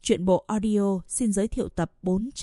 Truyện bộ audio xin giới thiệu tập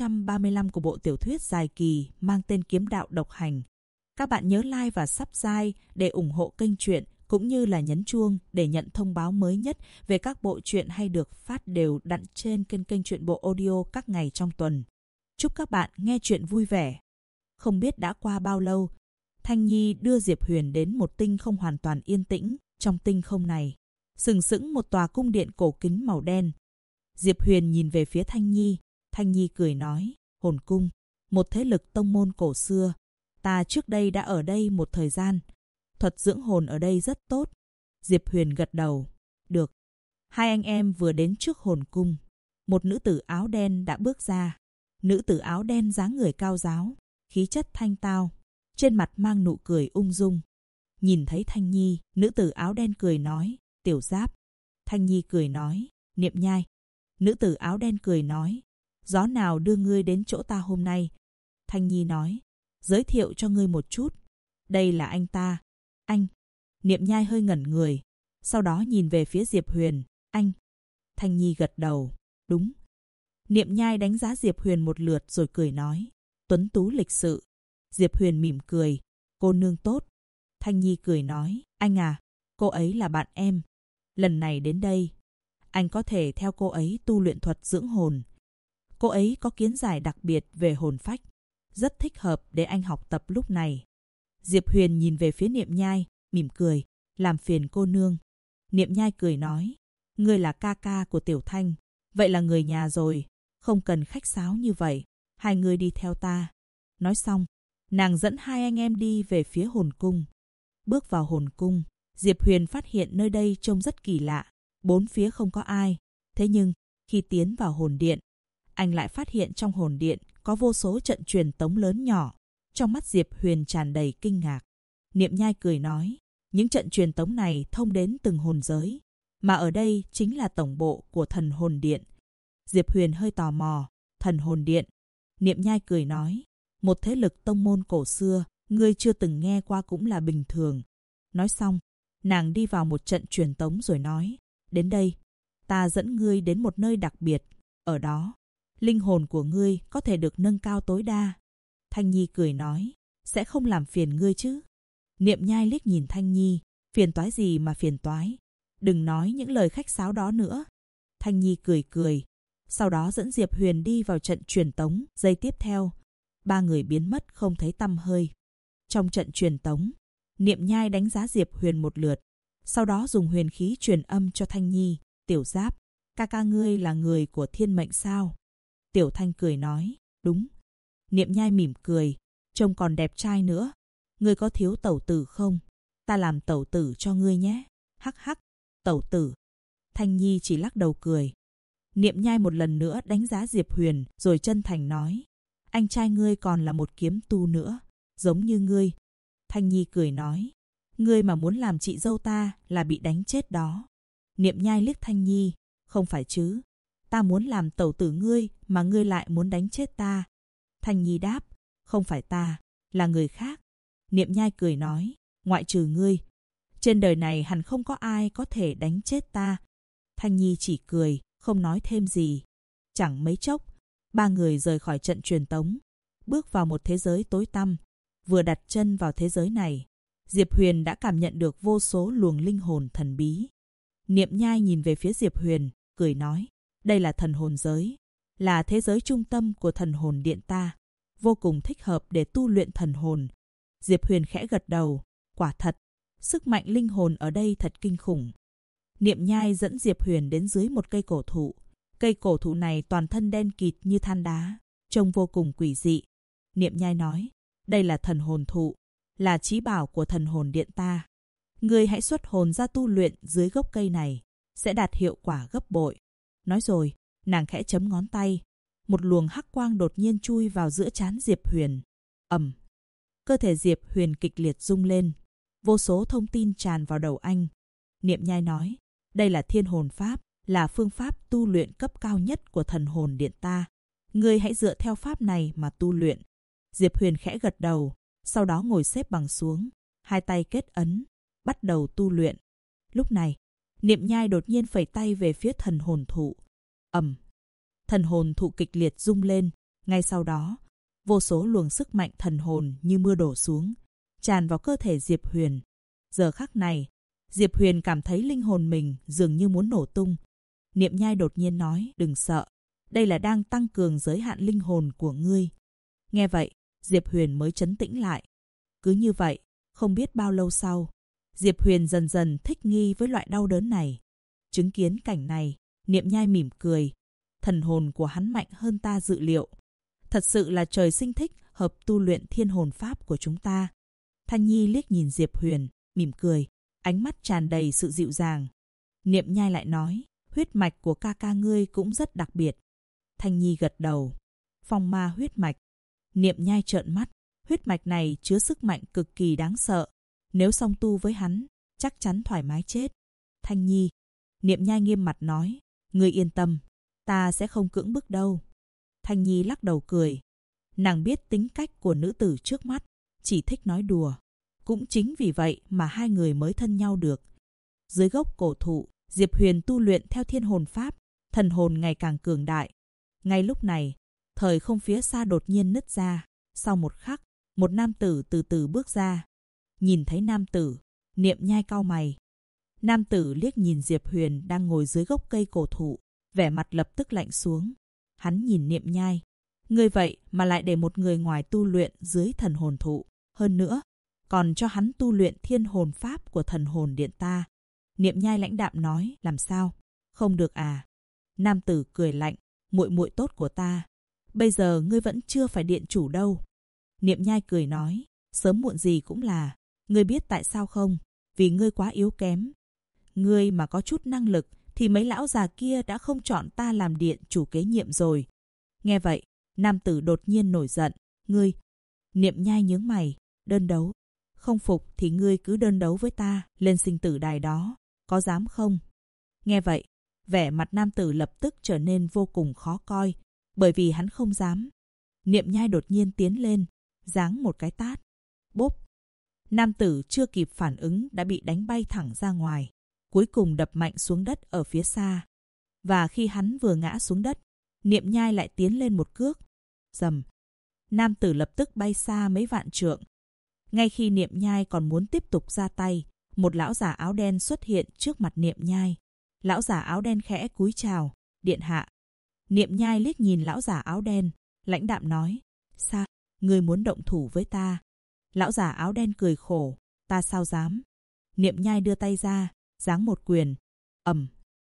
435 của bộ tiểu thuyết dài kỳ mang tên Kiếm đạo độc hành. Các bạn nhớ like và subscribe để ủng hộ kênh truyện cũng như là nhấn chuông để nhận thông báo mới nhất về các bộ truyện hay được phát đều đặn trên kênh truyện bộ audio các ngày trong tuần. Chúc các bạn nghe truyện vui vẻ. Không biết đã qua bao lâu, Thanh Nhi đưa Diệp Huyền đến một tinh không hoàn toàn yên tĩnh. Trong tinh không này, sừng sững một tòa cung điện cổ kính màu đen. Diệp Huyền nhìn về phía Thanh Nhi cười nói, hồn cung, một thế lực tông môn cổ xưa. Ta trước đây đã ở đây một thời gian. Thuật dưỡng hồn ở đây rất tốt. Diệp Huyền gật đầu. Được. Hai anh em vừa đến trước hồn cung. Một nữ tử áo đen đã bước ra. Nữ tử áo đen dáng người cao ráo, khí chất thanh tao, trên mặt mang nụ cười ung dung. Nhìn thấy Thanh Nhi, nữ tử áo đen cười nói, Tiểu Giáp. Thanh Nhi cười nói, Niệm Nhai. Nữ tử áo đen cười nói, gió nào đưa ngươi đến chỗ ta hôm nay? Thanh Nhi nói, giới thiệu cho ngươi một chút. Đây là anh ta. Anh. Niệm Nhai hơi ngẩn người, sau đó nhìn về phía Diệp Huyền. Anh. Thanh Nhi gật đầu. Đúng. Niệm Nhai đánh giá Diệp Huyền một lượt rồi cười nói, tuấn tú lịch sự. Diệp Huyền mỉm cười, cô nương tốt. Thanh Nhi cười nói, anh à, cô ấy là bạn em. Lần này đến đây, anh có thể theo cô ấy tu luyện thuật dưỡng hồn. Cô ấy có kiến giải đặc biệt về hồn phách, rất thích hợp để anh học tập lúc này. Diệp Huyền nhìn về phía Niệm Nhai, mỉm cười, làm phiền cô nương. Niệm Nhai cười nói, ngươi là ca ca của Tiểu Thanh, vậy là người nhà rồi, không cần khách sáo như vậy, hai người đi theo ta. Nói xong, nàng dẫn hai anh em đi về phía hồn cung. Bước vào hồn cung, Diệp Huyền phát hiện nơi đây trông rất kỳ lạ, bốn phía không có ai. Thế nhưng, khi tiến vào hồn điện, anh lại phát hiện trong hồn điện có vô số trận truyền tống lớn nhỏ. Trong mắt Diệp Huyền tràn đầy kinh ngạc. Niệm Nhai cười nói, những trận truyền tống này thông đến từng hồn giới, mà ở đây chính là tổng bộ của thần hồn điện. Diệp Huyền hơi tò mò, thần hồn điện. Niệm Nhai cười nói, một thế lực tông môn cổ xưa, ngươi chưa từng nghe qua cũng là bình thường. Nói xong, nàng đi vào một trận truyền tống rồi nói, đến đây, ta dẫn ngươi đến một nơi đặc biệt. Ở đó, linh hồn của ngươi có thể được nâng cao tối đa. Thanh Nhi cười nói, sẽ không làm phiền ngươi chứ? Niệm Nhai liếc nhìn Thanh Nhi, phiền toái gì mà phiền toái? Đừng nói những lời khách sáo đó nữa. Thanh Nhi cười, sau đó dẫn Diệp Huyền đi vào trận truyền tống. Giây tiếp theo, ba người biến mất không thấy tăm hơi. Trong trận truyền tống, Niệm Nhai đánh giá Diệp Huyền một lượt, sau đó dùng huyền khí truyền âm cho Thanh Nhi. Tiểu Giáp, ca ca ngươi là người của thiên mệnh sao? Tiểu Thanh cười nói, đúng. Niệm Nhai mỉm cười, trông còn đẹp trai nữa. Ngươi có thiếu tẩu tử không? Ta làm tẩu tử cho ngươi nhé. Hắc hắc, tẩu tử. Thanh Nhi chỉ lắc đầu cười. Niệm Nhai một lần nữa đánh giá Diệp Huyền rồi chân thành nói, anh trai ngươi còn là một kiếm tu nữa, giống như ngươi. Thanh Nhi cười nói, ngươi mà muốn làm chị dâu ta là bị đánh chết đó. Niệm Nhai liếc Thanh Nhi, không phải chứ, ta muốn làm tẩu tử ngươi mà ngươi lại muốn đánh chết ta. Thanh Nhi đáp, không phải ta, là người khác. Niệm Nhai cười nói, ngoại trừ ngươi, trên đời này hẳn không có ai có thể đánh chết ta. Thanh Nhi chỉ cười, không nói thêm gì. Chẳng mấy chốc, ba người rời khỏi trận truyền tống, bước vào một thế giới tối tăm. Vừa đặt chân vào thế giới này, Diệp Huyền đã cảm nhận được vô số luồng linh hồn thần bí. Niệm Nhai nhìn về phía Diệp Huyền, cười nói, đây là thần hồn giới, là thế giới trung tâm của thần hồn điện ta, vô cùng thích hợp để tu luyện thần hồn. Diệp Huyền khẽ gật đầu, quả thật, sức mạnh linh hồn ở đây thật kinh khủng. Niệm Nhai dẫn Diệp Huyền đến dưới một cây cổ thụ. Cây cổ thụ này toàn thân đen kịt như than đá, trông vô cùng quỷ dị. Niệm Nhai nói, đây là thần hồn thụ, là chí bảo của thần hồn điện ta. Ngươi hãy xuất hồn ra tu luyện dưới gốc cây này, sẽ đạt hiệu quả gấp bội. Nói rồi, nàng khẽ chấm ngón tay. Một luồng hắc quang đột nhiên chui vào giữa trán Diệp Huyền. Ầm. Cơ thể Diệp Huyền kịch liệt rung lên. Vô số thông tin tràn vào đầu anh. Niệm Nhai nói, đây là thiên hồn pháp, là phương pháp tu luyện cấp cao nhất của thần hồn điện ta. Ngươi hãy dựa theo pháp này mà tu luyện. Diệp Huyền khẽ gật đầu, sau đó ngồi xếp bằng xuống, hai tay kết ấn, bắt đầu tu luyện. Lúc này, Niệm Nhai đột nhiên phẩy tay về phía thần hồn thụ. Ầm. Thần hồn thụ kịch liệt rung lên. Ngay sau đó, vô số luồng sức mạnh thần hồn như mưa đổ xuống, tràn vào cơ thể Diệp Huyền. Giờ khắc này, Diệp Huyền cảm thấy linh hồn mình dường như muốn nổ tung. Niệm Nhai đột nhiên nói, đừng sợ, đây là đang tăng cường giới hạn linh hồn của ngươi. Nghe vậy, Diệp Huyền mới trấn tĩnh lại. Cứ như vậy, không biết bao lâu sau, Diệp Huyền dần dần thích nghi với loại đau đớn này. Chứng kiến cảnh này, Niệm Nhai mỉm cười. Thần hồn của hắn mạnh hơn ta dự liệu. Thật sự là trời sinh thích hợp tu luyện thiên hồn pháp của chúng ta. Thanh Nhi liếc nhìn Diệp Huyền, mỉm cười, ánh mắt tràn đầy sự dịu dàng. Niệm Nhai lại nói, huyết mạch của ca ca ngươi cũng rất đặc biệt. Thanh Nhi gật đầu. Phong ma huyết mạch. Niệm Nhai trợn mắt, huyết mạch này chứa sức mạnh cực kỳ đáng sợ. Nếu song tu với hắn, chắc chắn thoải mái chết. Thanh Nhi. Niệm Nhai nghiêm mặt nói, ngươi yên tâm, ta sẽ không cưỡng bức đâu. Thanh Nhi lắc đầu cười. Nàng biết tính cách của nữ tử trước mắt, chỉ thích nói đùa. Cũng chính vì vậy mà hai người mới thân nhau được. Dưới gốc cổ thụ, Diệp Huyền tu luyện theo thiên hồn pháp, thần hồn ngày càng cường đại. Ngay lúc này, thời không phía xa đột nhiên nứt ra. Sau một khắc, một nam tử từ từ bước ra. Nhìn thấy nam tử, Niệm Nhai cau mày. Nam tử liếc nhìn Diệp Huyền đang ngồi dưới gốc cây cổ thụ, vẻ mặt lập tức lạnh xuống. Hắn nhìn Niệm Nhai. Ngươi vậy mà lại để một người ngoài tu luyện dưới thần hồn thụ. Hơn nữa, còn cho hắn tu luyện thiên hồn pháp của thần hồn điện ta. Niệm Nhai lãnh đạm nói, làm sao? Không được à? Nam tử cười lạnh, muội muội tốt của ta. Bây giờ ngươi vẫn chưa phải điện chủ đâu. Niệm Nhai cười nói, sớm muộn gì cũng là. Ngươi biết tại sao không? Vì ngươi quá yếu kém. Ngươi mà có chút năng lực thì mấy lão già kia đã không chọn ta làm điện chủ kế nhiệm rồi. Nghe vậy, nam tử đột nhiên nổi giận. Ngươi. Niệm Nhai nhướng mày, đơn đấu. Không phục thì ngươi cứ đơn đấu với ta lên sinh tử đài đó. Có dám không? Nghe vậy, vẻ mặt nam tử lập tức trở nên vô cùng khó coi, bởi vì hắn không dám. Niệm Nhai đột nhiên tiến lên, giáng một cái tát. Bốp! Nam tử chưa kịp phản ứng đã bị đánh bay thẳng ra ngoài, cuối cùng đập mạnh xuống đất ở phía xa. Và khi hắn vừa ngã xuống đất, Niệm Nhai lại tiến lên một cước. Rầm! Nam tử lập tức bay xa mấy vạn trượng. Ngay khi Niệm Nhai còn muốn tiếp tục ra tay, một lão giả áo đen xuất hiện trước mặt Niệm Nhai. Lão giả áo đen khẽ cúi chào, điện hạ. Niệm Nhai liếc nhìn lão giả áo đen, lãnh đạm nói, sao, ngươi muốn động thủ với ta? Lão giả áo đen cười khổ, ta sao dám? Niệm Nhai đưa tay ra, giáng một quyền, ầm.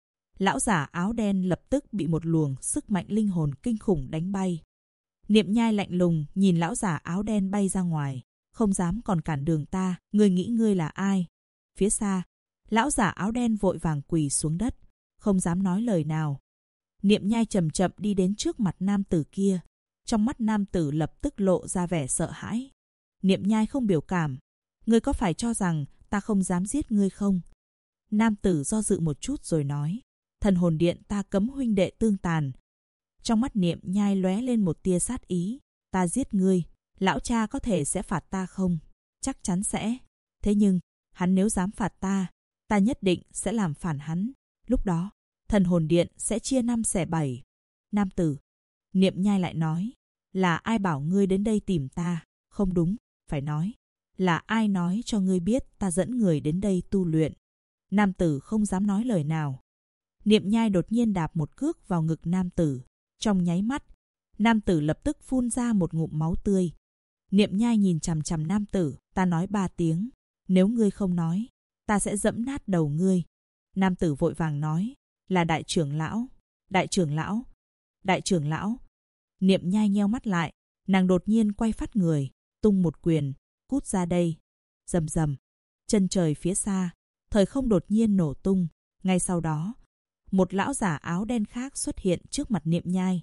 Lão giả áo đen lập tức bị một luồng sức mạnh linh hồn kinh khủng đánh bay. Niệm Nhai lạnh lùng nhìn lão giả áo đen bay ra ngoài, không dám còn cản đường ta, ngươi nghĩ ngươi là ai? Phía xa, lão giả áo đen vội vàng quỳ xuống đất, không dám nói lời nào. Niệm Nhai chậm chậm đi đến trước mặt nam tử kia. Trong mắt nam tử lập tức lộ ra vẻ sợ hãi. Niệm Nhai không biểu cảm. Ngươi có phải cho rằng ta không dám giết ngươi không? Nam tử do dự một chút rồi nói. Thần hồn điện ta cấm huynh đệ tương tàn. Trong mắt Niệm Nhai lóe lên một tia sát ý. Ta giết ngươi, lão cha có thể sẽ phạt ta không? Chắc chắn sẽ. Thế nhưng, hắn nếu dám phạt ta, ta nhất định sẽ làm phản hắn. Lúc đó, thần hồn điện sẽ chia 5 xẻ 7. Nam tử. Niệm Nhai lại nói. Là ai bảo ngươi đến đây tìm ta? Không đúng, phải nói. Là ai nói cho ngươi biết ta dẫn người đến đây tu luyện? Nam tử không dám nói lời nào. Niệm Nhai đột nhiên đạp một cước vào ngực nam tử. Trong nháy mắt, nam tử lập tức phun ra một ngụm máu tươi. Niệm Nhai nhìn chằm chằm nam tử. Ta nói 3 tiếng. Nếu ngươi không nói, ta sẽ dẫm nát đầu ngươi. Nam tử vội vàng nói. Là đại trưởng lão. Đại trưởng lão. Đại trưởng lão. Niệm Nhai nheo mắt lại. Nàng đột nhiên quay phát người, tung một quyền, cút ra đây. Rầm rầm. Chân trời phía xa, thời không đột nhiên nổ tung. Ngay sau đó, một lão giả áo đen khác xuất hiện trước mặt Niệm Nhai.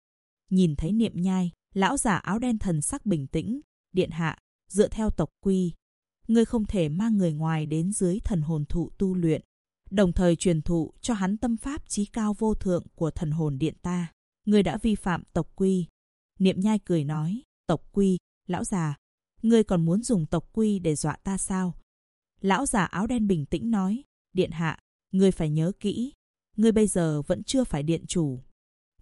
Nhìn thấy Niệm Nhai, lão giả áo đen thần sắc bình tĩnh. Điện hạ, dựa theo tộc quy, ngươi không thể mang người ngoài đến dưới thần hồn thụ tu luyện, đồng thời truyền thụ cho hắn tâm pháp chí cao vô thượng của thần hồn điện ta. Ngươi đã vi phạm tộc quy. Niệm Nhai cười nói, tộc quy, lão già, ngươi còn muốn dùng tộc quy để dọa ta sao? Lão già áo đen bình tĩnh nói, điện hạ, ngươi phải nhớ kỹ, ngươi bây giờ vẫn chưa phải điện chủ.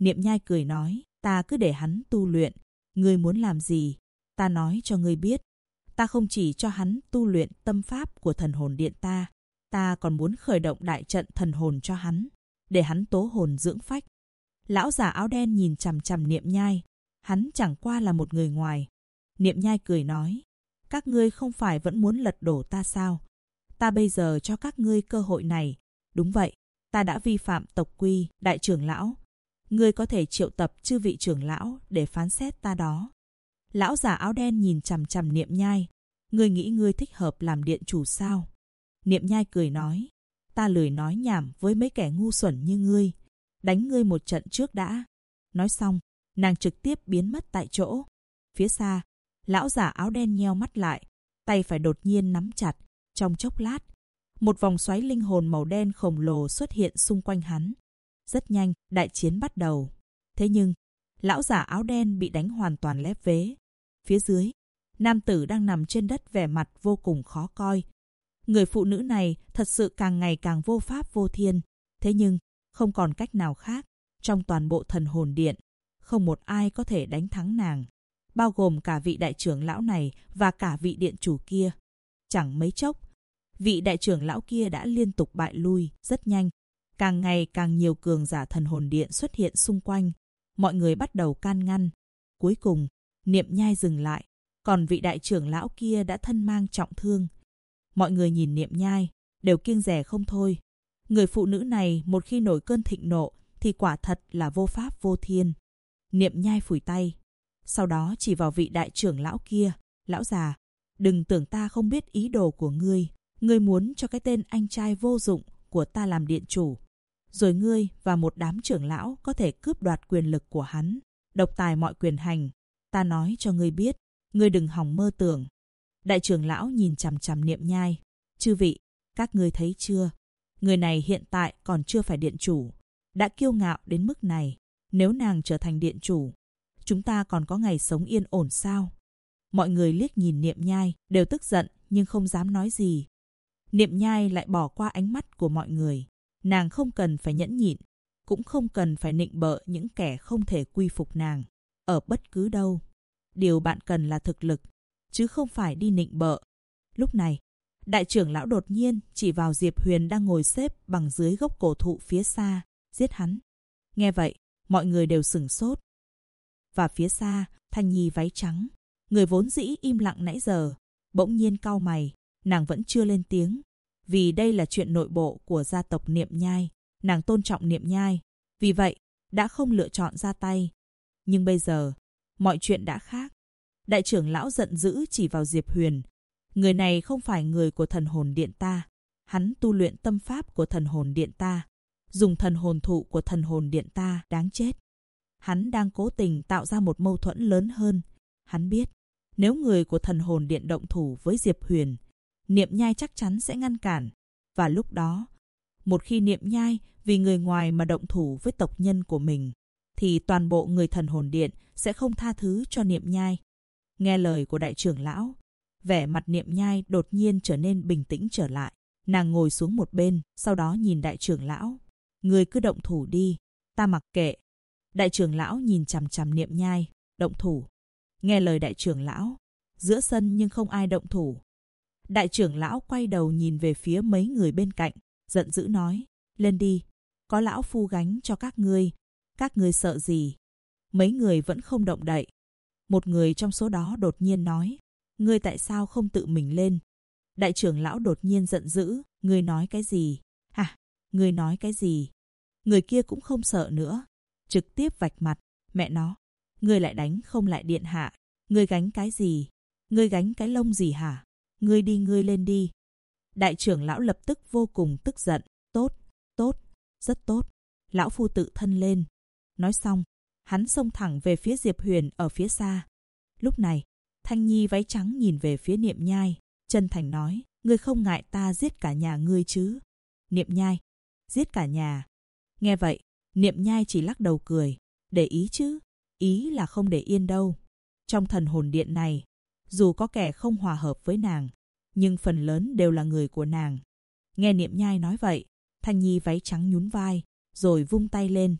Niệm Nhai cười nói, ta cứ để hắn tu luyện. Ngươi muốn làm gì? Ta nói cho ngươi biết. Ta không chỉ cho hắn tu luyện tâm pháp của thần hồn điện ta còn muốn khởi động đại trận thần hồn cho hắn, để hắn tố hồn dưỡng phách. Lão già áo đen nhìn chằm chằm Niệm Nhai. Hắn chẳng qua là một người ngoài. Niệm Nhai cười nói, các ngươi không phải vẫn muốn lật đổ ta sao? Ta bây giờ cho các ngươi cơ hội này. Đúng vậy, ta đã vi phạm tộc quy, đại trưởng lão. Ngươi có thể triệu tập chư vị trưởng lão để phán xét ta đó. Lão già áo đen nhìn chằm chằm Niệm Nhai. Ngươi nghĩ ngươi thích hợp làm điện chủ sao? Niệm Nhai cười nói, ta lười nói nhảm với mấy kẻ ngu xuẩn như ngươi. Đánh ngươi một trận trước đã. Nói xong, nàng trực tiếp biến mất tại chỗ. Phía xa, lão già áo đen nheo mắt lại, tay phải đột nhiên nắm chặt. Trong chốc lát, một vòng xoáy linh hồn màu đen khổng lồ xuất hiện xung quanh hắn. Rất nhanh, đại chiến bắt đầu. Thế nhưng, lão già áo đen bị đánh hoàn toàn lép vế. Phía dưới, nam tử đang nằm trên đất vẻ mặt vô cùng khó coi. Người phụ nữ này thật sự càng ngày càng vô pháp vô thiên. Thế nhưng, không còn cách nào khác. Trong toàn bộ thần hồn điện, không một ai có thể đánh thắng nàng. Bao gồm cả vị đại trưởng lão này và cả vị điện chủ kia. Chẳng mấy chốc, vị đại trưởng lão kia đã liên tục bại lui rất nhanh. Càng ngày càng nhiều cường giả thần hồn điện xuất hiện xung quanh. Mọi người bắt đầu can ngăn. Cuối cùng, Niệm Nhai dừng lại. Còn vị đại trưởng lão kia đã thân mang trọng thương. Mọi người nhìn Niệm Nhai, đều kiêng dè không thôi. Người phụ nữ này một khi nổi cơn thịnh nộ thì quả thật là vô pháp vô thiên. Niệm Nhai phủi tay. Sau đó chỉ vào vị đại trưởng lão kia. Lão già, đừng tưởng ta không biết ý đồ của ngươi. Ngươi muốn cho cái tên anh trai vô dụng của ta làm điện chủ. Rồi ngươi và một đám trưởng lão có thể cướp đoạt quyền lực của hắn, độc tài mọi quyền hành. Ta nói cho ngươi biết, ngươi đừng hòng mơ tưởng. Đại trưởng lão nhìn chằm chằm Niệm Nhai. Chư vị, các ngươi thấy chưa? Người này hiện tại còn chưa phải điện chủ. Đã kiêu ngạo đến mức này. Nếu nàng trở thành điện chủ, chúng ta còn có ngày sống yên ổn sao? Mọi người liếc nhìn Niệm Nhai, đều tức giận nhưng không dám nói gì. Niệm Nhai lại bỏ qua ánh mắt của mọi người. Nàng không cần phải nhẫn nhịn, cũng không cần phải nịnh bợ những kẻ không thể quy phục nàng. Ở bất cứ đâu, điều bạn cần là thực lực, chứ không phải đi nịnh bợ. Lúc này, đại trưởng lão đột nhiên chỉ vào Diệp Huyền đang ngồi xếp bằng dưới gốc cổ thụ phía xa, giết hắn. Nghe vậy, mọi người đều sửng sốt. Và phía xa, Thanh Nhi váy trắng, người vốn dĩ im lặng nãy giờ, bỗng nhiên cau mày. Nàng vẫn chưa lên tiếng, vì đây là chuyện nội bộ của gia tộc Niệm Nhai. Nàng tôn trọng Niệm Nhai, vì vậy đã không lựa chọn ra tay. Nhưng bây giờ, mọi chuyện đã khác. Đại trưởng lão giận dữ chỉ vào Diệp Huyền. Người này không phải người của thần hồn điện ta. Hắn tu luyện tâm pháp của thần hồn điện ta, dùng thần hồn thụ của thần hồn điện ta, đáng chết. Hắn đang cố tình tạo ra một mâu thuẫn lớn hơn. Hắn biết, nếu người của thần hồn điện động thủ với Diệp Huyền, Niệm Nhai chắc chắn sẽ ngăn cản. Và lúc đó, một khi Niệm Nhai vì người ngoài mà động thủ với tộc nhân của mình, thì toàn bộ người thần hồn điện sẽ không tha thứ cho Niệm Nhai. Nghe lời của đại trưởng lão, vẻ mặt Niệm Nhai đột nhiên trở nên bình tĩnh trở lại. Nàng ngồi xuống một bên, sau đó nhìn đại trưởng lão. Người cứ động thủ đi, ta mặc kệ. Đại trưởng lão nhìn chằm chằm Niệm Nhai, động thủ. Nghe lời đại trưởng lão, giữa sân nhưng không ai động thủ. Đại trưởng lão quay đầu nhìn về phía mấy người bên cạnh, giận dữ nói, lên đi, có lão phu gánh cho các ngươi sợ gì? Mấy người vẫn không động đậy. Một người trong số đó đột nhiên nói, ngươi tại sao không tự mình lên? Đại trưởng lão đột nhiên giận dữ, ngươi nói cái gì? Hả? Ngươi nói cái gì? Người kia cũng không sợ nữa, trực tiếp vạch mặt, mẹ nó, ngươi lại đánh không lại điện hạ, ngươi gánh cái gì? Ngươi gánh cái lông gì hả? Ngươi đi, ngươi lên đi. Đại trưởng lão lập tức vô cùng tức giận, tốt, rất tốt, lão phu tự thân lên. Nói xong, hắn xông thẳng về phía Diệp Huyền ở phía xa. Lúc này, Thanh Nhi váy trắng nhìn về phía Niệm Nhai, chân thành nói, ngươi không ngại ta giết cả nhà ngươi chứ? Niệm Nhai, giết cả nhà. Nghe vậy, Niệm Nhai chỉ lắc đầu cười, để ý chứ, ý là không để yên đâu. Trong thần hồn điện này, dù có kẻ không hòa hợp với nàng, nhưng phần lớn đều là người của nàng. Nghe Niệm Nhai nói vậy, Thanh Nhi váy trắng nhún vai, rồi vung tay lên.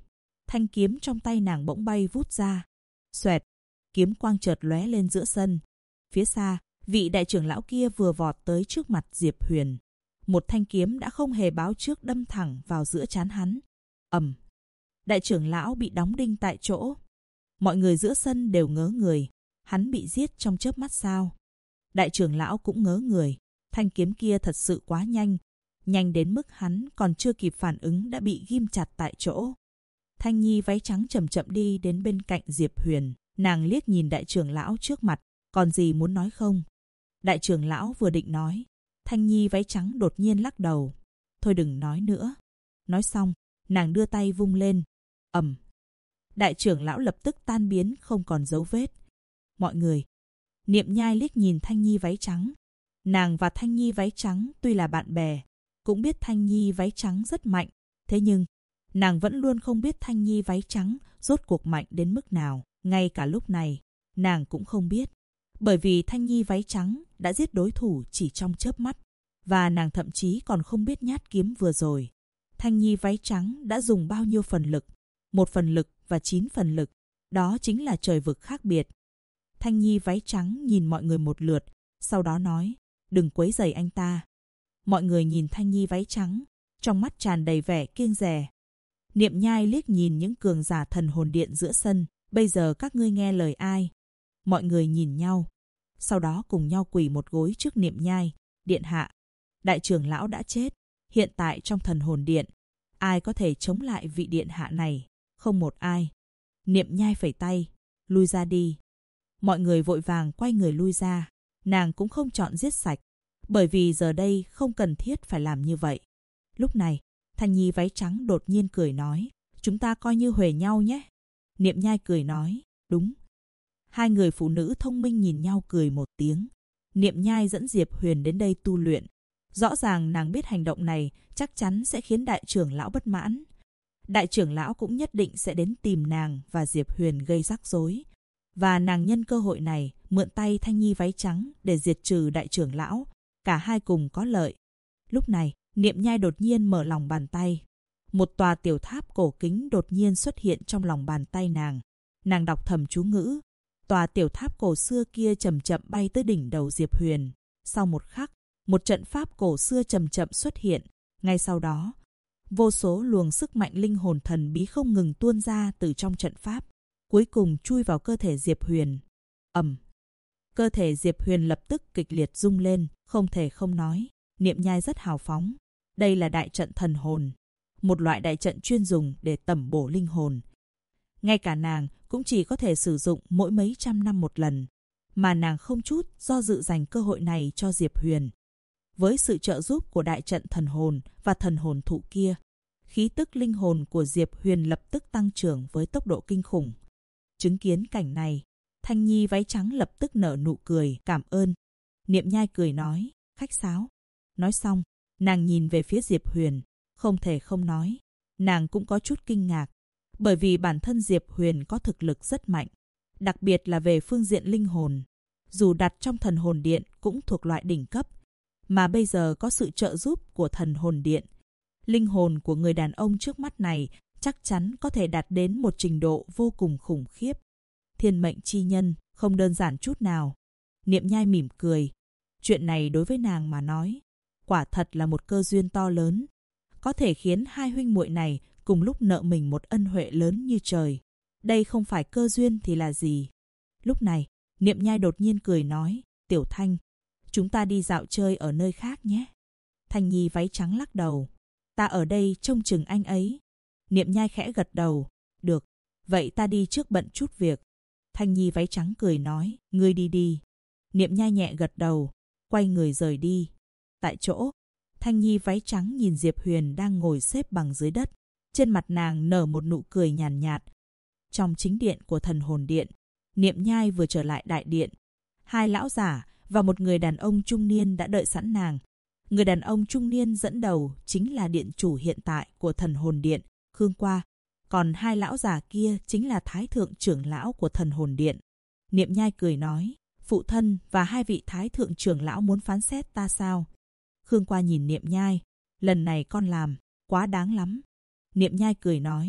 Thanh kiếm trong tay nàng bỗng bay vút ra. Xoẹt, kiếm quang chợt lóe lên giữa sân. Phía xa, vị đại trưởng lão kia vừa vọt tới trước mặt Diệp Huyền. Một thanh kiếm đã không hề báo trước đâm thẳng vào giữa trán hắn. Ầm. Đại trưởng lão bị đóng đinh tại chỗ. Mọi người giữa sân đều ngớ người. Hắn bị giết trong chớp mắt sao? Đại trưởng lão cũng ngớ người. Thanh kiếm kia thật sự quá nhanh. Nhanh đến mức hắn còn chưa kịp phản ứng đã bị ghim chặt tại chỗ. Thanh Nhi váy trắng chậm chậm đi đến bên cạnh Diệp Huyền. Nàng liếc nhìn đại trưởng lão trước mặt. Còn gì muốn nói không? Đại trưởng lão vừa định nói. Thanh Nhi váy trắng đột nhiên lắc đầu. Thôi đừng nói nữa. Nói xong, nàng đưa tay vung lên. Ầm. Đại trưởng lão lập tức tan biến không còn dấu vết. Mọi người. Niệm Nhai liếc nhìn Thanh Nhi váy trắng. Nàng và Thanh Nhi váy trắng tuy là bạn bè, cũng biết Thanh Nhi váy trắng rất mạnh. Thế nhưng, nàng vẫn luôn không biết Thanh Nhi váy trắng rốt cuộc mạnh đến mức nào. Ngay cả lúc này, nàng cũng không biết. Bởi vì Thanh Nhi váy trắng đã giết đối thủ chỉ trong chớp mắt. Và nàng thậm chí còn không biết nhát kiếm vừa rồi. Thanh Nhi váy trắng đã dùng bao nhiêu phần lực. 1 phần lực và 9 phần lực. Đó chính là trời vực khác biệt. Thanh Nhi váy trắng nhìn mọi người một lượt. Sau đó nói, đừng quấy rầy anh ta. Mọi người nhìn Thanh Nhi váy trắng. Trong mắt tràn đầy vẻ kiêng dè. Niệm Nhai liếc nhìn những cường giả thần hồn điện giữa sân. Bây giờ các ngươi nghe lời ai? Mọi người nhìn nhau. Sau đó cùng nhau quỳ một gối trước Niệm Nhai. Điện hạ. Đại trưởng lão đã chết. Hiện tại trong thần hồn điện, ai có thể chống lại vị điện hạ này? Không một ai. Niệm Nhai phẩy tay. Lui ra đi. Mọi người vội vàng quay người lui ra. Nàng cũng không chọn giết sạch. Bởi vì giờ đây không cần thiết phải làm như vậy. Lúc này, Thanh Nhi váy trắng đột nhiên cười nói. Chúng ta coi như huề nhau nhé. Niệm Nhai cười nói. Đúng. Hai người phụ nữ thông minh nhìn nhau cười một tiếng. Niệm Nhai dẫn Diệp Huyền đến đây tu luyện. Rõ ràng nàng biết hành động này chắc chắn sẽ khiến đại trưởng lão bất mãn. Đại trưởng lão cũng nhất định sẽ đến tìm nàng và Diệp Huyền gây rắc rối. Và nàng nhân cơ hội này mượn tay Thanh Nhi váy trắng để diệt trừ đại trưởng lão. Cả hai cùng có lợi. Lúc này, Niệm Nhai đột nhiên mở lòng bàn tay. Một tòa tiểu tháp cổ kính đột nhiên xuất hiện trong lòng bàn tay nàng. Nàng đọc thầm chú ngữ. Tòa tiểu tháp cổ xưa kia chậm chậm bay tới đỉnh đầu Diệp Huyền. Sau một khắc, một trận pháp cổ xưa chậm chậm xuất hiện. Ngay sau đó, vô số luồng sức mạnh linh hồn thần bí không ngừng tuôn ra từ trong trận pháp. Cuối cùng chui vào cơ thể Diệp Huyền. Ầm. Cơ thể Diệp Huyền lập tức kịch liệt rung lên, không thể không nói. Niệm Nhai rất hào phóng. Đây là đại trận thần hồn. Một loại đại trận chuyên dùng để tẩm bổ linh hồn. Ngay cả nàng cũng chỉ có thể sử dụng mỗi mấy trăm năm một lần. Mà nàng không chút do dự dành cơ hội này cho Diệp Huyền. Với sự trợ giúp của đại trận thần hồn và thần hồn thụ kia, khí tức linh hồn của Diệp Huyền lập tức tăng trưởng với tốc độ kinh khủng. Chứng kiến cảnh này, Thanh Nhi váy trắng lập tức nở nụ cười cảm ơn. Niệm Nhai cười nói, khách sáo. Nói xong, nàng nhìn về phía Diệp Huyền, không thể không nói. Nàng cũng có chút kinh ngạc, bởi vì bản thân Diệp Huyền có thực lực rất mạnh, đặc biệt là về phương diện linh hồn. Dù đặt trong thần hồn điện cũng thuộc loại đỉnh cấp, mà bây giờ có sự trợ giúp của thần hồn điện. Linh hồn của người đàn ông trước mắt này chắc chắn có thể đạt đến một trình độ vô cùng khủng khiếp. Thiên mệnh chi nhân, không đơn giản chút nào. Niệm Nhai mỉm cười. Chuyện này đối với nàng mà nói, quả thật là một cơ duyên to lớn. Có thể khiến hai huynh muội này cùng lúc nợ mình một ân huệ lớn như trời. Đây không phải cơ duyên thì là gì? Lúc này, Niệm Nhai đột nhiên cười nói, Tiểu Thanh, chúng ta đi dạo chơi ở nơi khác nhé. Thanh Nhi váy trắng lắc đầu. Ta ở đây trông chừng anh ấy. Niệm Nhai khẽ gật đầu. Được, vậy ta đi trước bận chút việc. Thanh Nhi váy trắng cười nói, ngươi đi đi. Niệm Nhai nhẹ gật đầu, quay người rời đi. Tại chỗ, Thanh Nhi váy trắng nhìn Diệp Huyền đang ngồi xếp bằng dưới đất. Trên mặt nàng nở một nụ cười nhàn nhạt. Trong chính điện của thần hồn điện, Niệm Nhai vừa trở lại đại điện. Hai lão giả và một người đàn ông trung niên đã đợi sẵn nàng. Người đàn ông trung niên dẫn đầu chính là điện chủ hiện tại của thần hồn điện, Khương Qua. Còn hai lão già kia chính là thái thượng trưởng lão của thần hồn điện. Niệm Nhai cười nói, phụ thân và hai vị thái thượng trưởng lão muốn phán xét ta sao? Khương Qua nhìn Niệm Nhai, lần này con làm, quá đáng lắm. Niệm Nhai cười nói,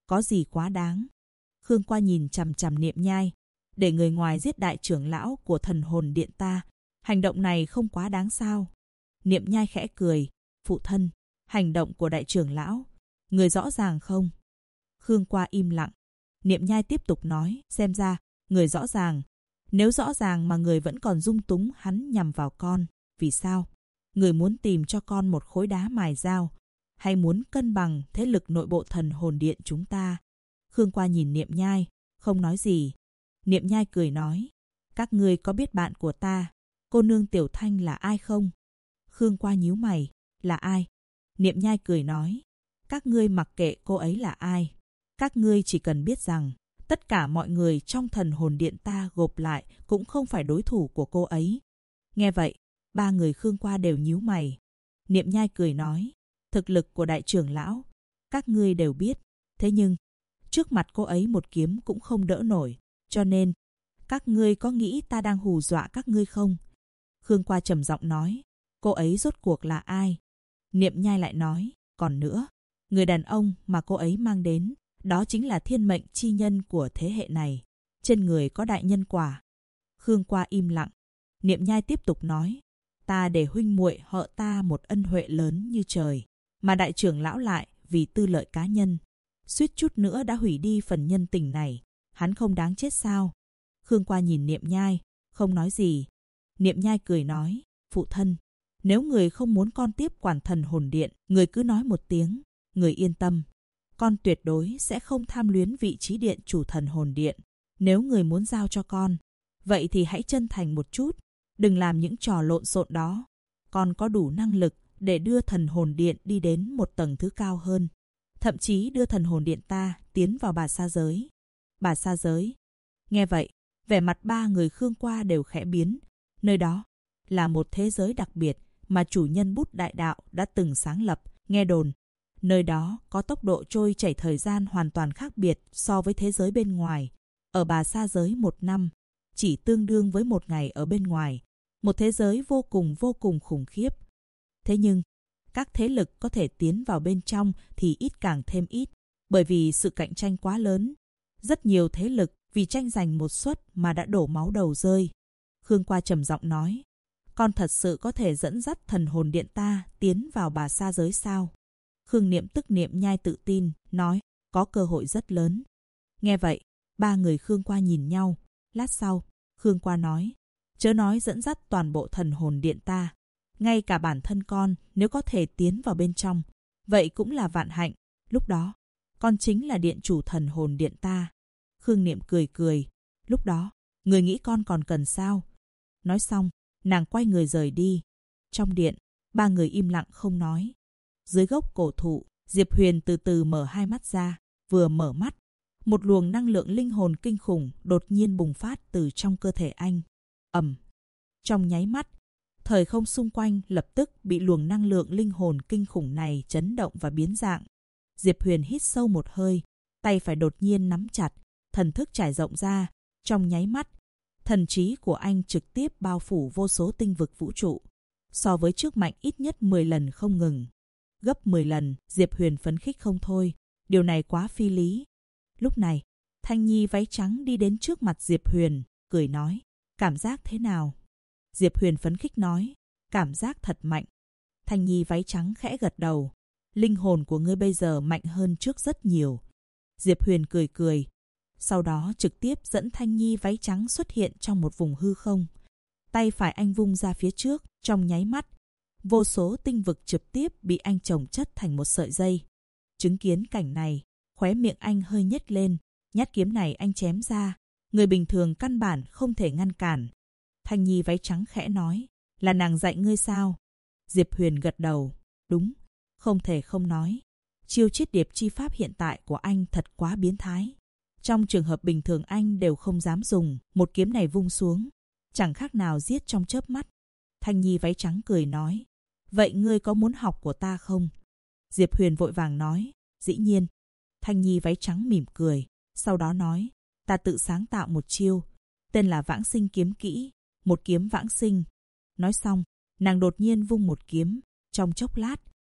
Có gì quá đáng? Khương Qua nhìn chằm chằm Niệm Nhai. Để người ngoài giết đại trưởng lão của thần hồn điện ta, hành động này không quá đáng sao? Niệm Nhai khẽ cười. Phụ thân, hành động của đại trưởng lão, người rõ ràng không? Khương Qua im lặng. Niệm Nhai tiếp tục nói, xem ra, người rõ ràng. Nếu rõ ràng mà người vẫn còn dung túng hắn nhằm vào con, vì sao? Người muốn tìm cho con một khối đá mài dao, hay muốn cân bằng thế lực nội bộ thần hồn điện chúng ta? Khương Qua nhìn Niệm Nhai, không nói gì. Niệm Nhai cười nói, các ngươi có biết bạn của ta, cô nương Tiểu Thanh là ai không? Khương Qua nhíu mày, là ai? Niệm Nhai cười nói, các ngươi mặc kệ cô ấy là ai. Các ngươi chỉ cần biết rằng, tất cả mọi người trong thần hồn điện ta gộp lại cũng không phải đối thủ của cô ấy. Nghe vậy, ba người Khương Qua đều nhíu mày. Niệm Nhai cười nói, thực lực của đại trưởng lão, các ngươi đều biết. Thế nhưng, trước mặt cô ấy một kiếm cũng không đỡ nổi. Cho nên, các ngươi có nghĩ ta đang hù dọa các ngươi không? Khương Qua trầm giọng nói, cô ấy rốt cuộc là ai? Niệm Nhai lại nói, còn nữa, người đàn ông mà cô ấy mang đến, đó chính là thiên mệnh chi nhân của thế hệ này. Trên người có đại nhân quả. Khương Qua im lặng. Niệm Nhai tiếp tục nói, ta để huynh muội họ ta một ân huệ lớn như trời, mà đại trưởng lão lại vì tư lợi cá nhân, suýt chút nữa đã hủy đi phần nhân tình này. Hắn không đáng chết sao? Khương Qua nhìn Niệm Nhai, không nói gì. Niệm Nhai cười nói, phụ thân, nếu người không muốn con tiếp quản thần hồn điện, người cứ nói một tiếng, người yên tâm. Con tuyệt đối sẽ không tham luyến vị trí điện chủ thần hồn điện. Nếu người muốn giao cho con, vậy thì hãy chân thành một chút, đừng làm những trò lộn xộn đó. Con có đủ năng lực để đưa thần hồn điện đi đến một tầng thứ cao hơn, thậm chí đưa thần hồn điện ta tiến vào Bà Sa Giới. Bà Sa Giới. Nghe vậy, vẻ mặt ba người Khương Qua đều khẽ biến. Nơi đó là một thế giới đặc biệt mà chủ nhân bút đại đạo đã từng sáng lập. Nghe đồn, nơi đó có tốc độ trôi chảy thời gian hoàn toàn khác biệt so với thế giới bên ngoài. Ở Bà Sa Giới 1 năm chỉ tương đương với 1 ngày ở bên ngoài. Một thế giới vô cùng khủng khiếp. Thế nhưng, các thế lực có thể tiến vào bên trong thì ít càng thêm ít, bởi vì sự cạnh tranh quá lớn. Rất nhiều thế lực vì tranh giành một suất mà đã đổ máu đầu rơi. Khương Qua trầm giọng nói, con thật sự có thể dẫn dắt thần hồn điện ta tiến vào Bà Sa Giới sao? Khương Niệm tức Niệm Nhai tự tin, nói, có cơ hội rất lớn. Nghe vậy, ba người Khương Qua nhìn nhau. Lát sau, Khương Qua nói, chớ nói dẫn dắt toàn bộ thần hồn điện ta. Ngay cả bản thân con, nếu có thể tiến vào bên trong, vậy cũng là vạn hạnh. Lúc đó, con chính là điện chủ thần hồn điện ta. Khương Niệm cười cười. Lúc đó, người nghĩ con còn cần sao? Nói xong, nàng quay người rời đi. Trong điện, ba người im lặng không nói. Dưới gốc cổ thụ, Diệp Huyền từ từ mở hai mắt ra. Vừa mở mắt, một luồng năng lượng linh hồn kinh khủng đột nhiên bùng phát từ trong cơ thể anh. Ầm. Trong nháy mắt, thời không xung quanh lập tức bị luồng năng lượng linh hồn kinh khủng này chấn động và biến dạng. Diệp Huyền hít sâu một hơi, tay phải đột nhiên nắm chặt, thần thức trải rộng ra. Trong nháy mắt, thần trí của anh trực tiếp bao phủ vô số tinh vực vũ trụ. So với trước mạnh ít nhất 10 lần không ngừng. Gấp 10 lần, Diệp Huyền phấn khích không thôi. Điều này quá phi lý. Lúc này, Thanh Nhi váy trắng đi đến trước mặt Diệp Huyền, cười nói, cảm giác thế nào? Diệp Huyền phấn khích nói, cảm giác thật mạnh. Thanh Nhi váy trắng khẽ gật đầu. Linh hồn của ngươi bây giờ mạnh hơn trước rất nhiều. Diệp Huyền cười cười. Sau đó trực tiếp dẫn Thanh Nhi váy trắng xuất hiện trong một vùng hư không. Tay phải anh vung ra phía trước, trong nháy mắt. Vô số tinh vực trực tiếp bị anh chồng chất thành một sợi dây. Chứng kiến cảnh này, khóe miệng anh hơi nhếch lên. Nhát kiếm này anh chém ra, người bình thường căn bản không thể ngăn cản. Thanh Nhi váy trắng khẽ nói, là nàng dạy ngươi sao? Diệp Huyền gật đầu, đúng, không thể không nói. Chiêu chiết điệp chi pháp hiện tại của anh thật quá biến thái. Trong trường hợp bình thường anh đều không dám dùng, một kiếm này vung xuống, chẳng khác nào giết trong chớp mắt. Thanh Nhi váy trắng cười nói, vậy ngươi có muốn học của ta không? Diệp Huyền vội vàng nói, dĩ nhiên. Thanh Nhi váy trắng mỉm cười, sau đó nói, ta tự sáng tạo một chiêu, tên là Vãng Sinh kiếm kỹ, một kiếm vãng sinh. Nói xong, nàng đột nhiên vung một kiếm, trong chốc lát,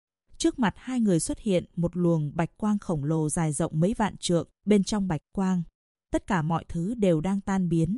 Trước mặt hai người xuất hiện một luồng bạch quang khổng lồ dài rộng mấy vạn trượng, bên trong bạch quang, tất cả mọi thứ đều đang tan biến.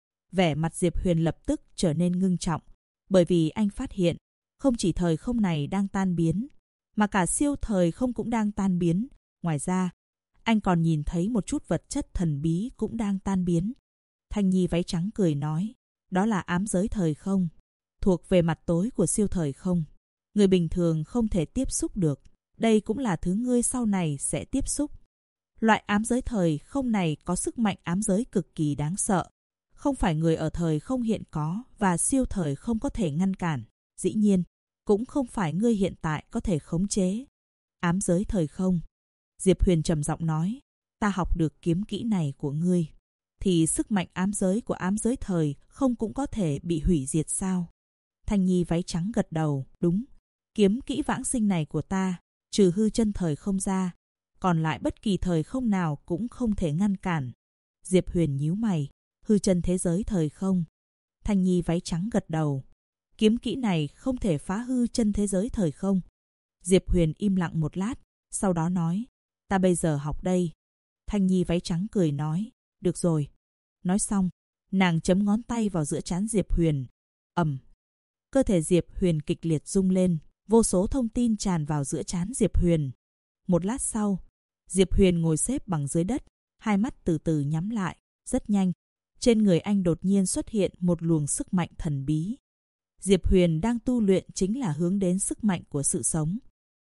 Vẻ mặt Diệp Huyền lập tức trở nên ngưng trọng, bởi vì anh phát hiện, không chỉ thời không này đang tan biến, mà cả siêu thời không cũng đang tan biến. Ngoài ra, anh còn nhìn thấy một chút vật chất thần bí cũng đang tan biến. Thanh Nhi váy trắng cười nói, đó là ám giới thời không, thuộc về mặt tối của siêu thời không. Người bình thường không thể tiếp xúc được. Đây cũng là thứ ngươi sau này sẽ tiếp xúc. Loại ám giới thời không này có sức mạnh ám giới cực kỳ đáng sợ. Không phải người ở thời không hiện có và siêu thời không có thể ngăn cản. Dĩ nhiên, cũng không phải ngươi hiện tại có thể khống chế. Ám giới thời không. Diệp Huyền trầm giọng nói, ta học được kiếm kỹ này của ngươi, thì sức mạnh ám giới của ám giới thời không cũng có thể bị hủy diệt sao? Thanh Nhi váy trắng gật đầu, đúng. Kiếm kỹ vãng sinh này của ta, trừ hư chân thời không ra, còn lại bất kỳ thời không nào cũng không thể ngăn cản. Diệp Huyền nhíu mày, hư chân thế giới thời không. Thanh Nhi váy trắng gật đầu. Kiếm kỹ này không thể phá hư chân thế giới thời không. Diệp Huyền im lặng một lát, sau đó nói, ta bây giờ học đây. Thanh Nhi váy trắng cười nói, được rồi. Nói xong, nàng chấm ngón tay vào giữa trán Diệp Huyền. Ầm. Cơ thể Diệp Huyền kịch liệt rung lên, vô số thông tin tràn vào giữa trán Diệp Huyền. Một lát sau, Diệp Huyền ngồi xếp bằng dưới đất, hai mắt từ từ nhắm lại. Rất nhanh, trên người anh đột nhiên xuất hiện một luồng sức mạnh thần bí. Diệp Huyền đang tu luyện chính là hướng đến sức mạnh của sự sống.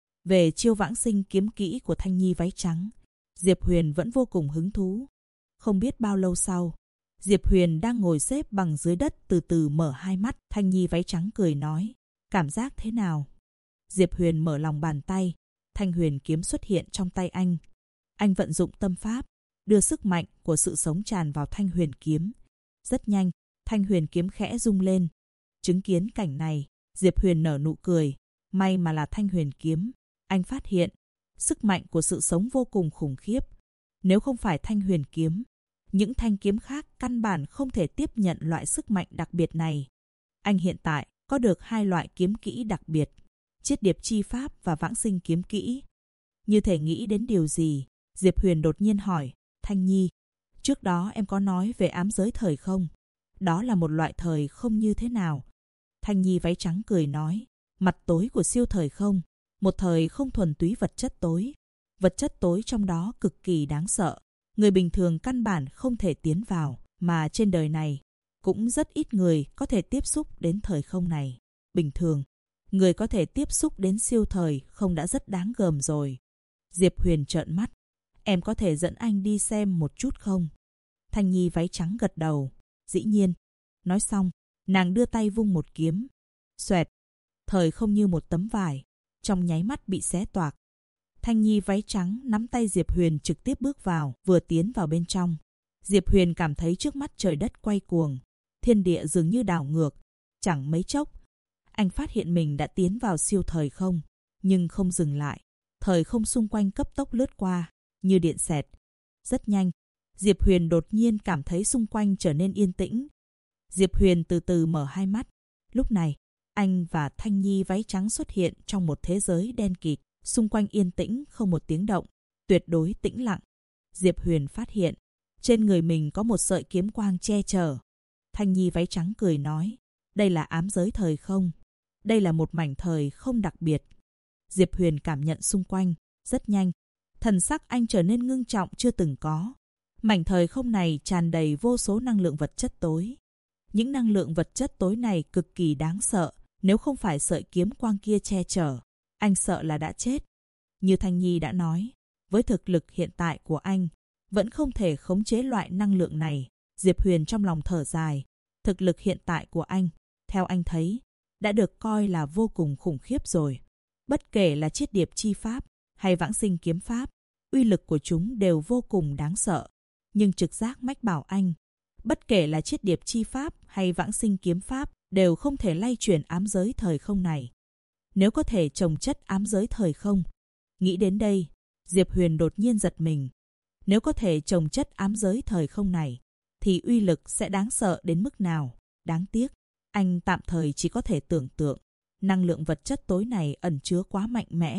Về chiêu vãng sinh kiếm kỹ của Thanh Nhi váy trắng, Diệp Huyền vẫn vô cùng hứng thú. Không biết bao lâu sau, Diệp Huyền đang ngồi xếp bằng dưới đất từ từ mở hai mắt. Thanh Nhi váy trắng cười nói, cảm giác thế nào? Diệp Huyền mở lòng bàn tay, Thanh Huyền kiếm xuất hiện trong tay anh. Anh vận dụng tâm pháp, đưa sức mạnh của sự sống tràn vào Thanh Huyền kiếm. Rất nhanh, Thanh Huyền kiếm khẽ rung lên. Chứng kiến cảnh này, Diệp Huyền nở nụ cười. May mà là Thanh Huyền kiếm. Anh phát hiện, sức mạnh của sự sống vô cùng khủng khiếp. Nếu không phải Thanh Huyền kiếm, những thanh kiếm khác căn bản không thể tiếp nhận loại sức mạnh đặc biệt này. Anh hiện tại có được hai loại kiếm kỹ đặc biệt, Chiết Điệp chi pháp và Vãng sinh kiếm kỹ. Như thể nghĩ đến điều gì, Diệp Huyền đột nhiên hỏi, Thanh Nhi, trước đó em có nói về ám giới thời không? Đó là một loại thời không như thế nào? Thanh Nhi váy trắng cười nói, mặt tối của siêu thời không, một thời không thuần túy vật chất tối. Vật chất tối trong đó cực kỳ đáng sợ. Người bình thường căn bản không thể tiến vào, mà trên đời này cũng rất ít người có thể tiếp xúc đến thời không này. Bình thường, người có thể tiếp xúc đến siêu thời không đã rất đáng gờm rồi. Diệp Huyền trợn mắt, em có thể dẫn anh đi xem một chút không? Thanh Nhi váy trắng gật đầu, dĩ nhiên. Nói xong, nàng đưa tay vung một kiếm. Xoẹt, thời không như một tấm vải, trong nháy mắt bị xé toạc. Thanh Nhi váy trắng nắm tay Diệp Huyền trực tiếp bước vào, vừa tiến vào bên trong. Diệp Huyền cảm thấy trước mắt trời đất quay cuồng, thiên địa dường như đảo ngược. Chẳng mấy chốc, anh phát hiện mình đã tiến vào siêu thời không, nhưng không dừng lại. Thời không xung quanh cấp tốc lướt qua, như điện xẹt. Rất nhanh, Diệp Huyền đột nhiên cảm thấy xung quanh trở nên yên tĩnh. Diệp Huyền từ từ mở hai mắt. Lúc này, anh và Thanh Nhi váy trắng xuất hiện trong một thế giới đen kịt. Xung quanh yên tĩnh không một tiếng động, tuyệt đối tĩnh lặng. Diệp Huyền phát hiện, trên người mình có một sợi kiếm quang che chở. Thanh Nhi váy trắng cười nói, đây là ám giới thời không. Đây là một mảnh thời không đặc biệt. Diệp Huyền cảm nhận xung quanh, rất nhanh. Thần sắc anh trở nên ngưng trọng chưa từng có. Mảnh thời không này tràn đầy vô số năng lượng vật chất tối. Những năng lượng vật chất tối này cực kỳ đáng sợ, nếu không phải sợi kiếm quang kia che chở, anh sợ là đã chết. Như Thanh Nhi đã nói, với thực lực hiện tại của anh, vẫn không thể khống chế loại năng lượng này. Diệp Huyền trong lòng thở dài. Thực lực hiện tại của anh, theo anh thấy, đã được coi là vô cùng khủng khiếp rồi. Bất kể là Chiết Điệp chi pháp hay Vãng sinh kiếm pháp, uy lực của chúng đều vô cùng đáng sợ. Nhưng trực giác mách bảo anh, bất kể là Chiết Điệp chi pháp hay Vãng sinh kiếm pháp, đều không thể lay chuyển ám giới thời không này. Nếu có thể chồng chất ám giới thời không, nghĩ đến đây, Diệp Huyền đột nhiên giật mình. Nếu có thể chồng chất ám giới thời không này, thì uy lực sẽ đáng sợ đến mức nào? Đáng tiếc, anh tạm thời chỉ có thể tưởng tượng. Năng lượng vật chất tối này ẩn chứa quá mạnh mẽ,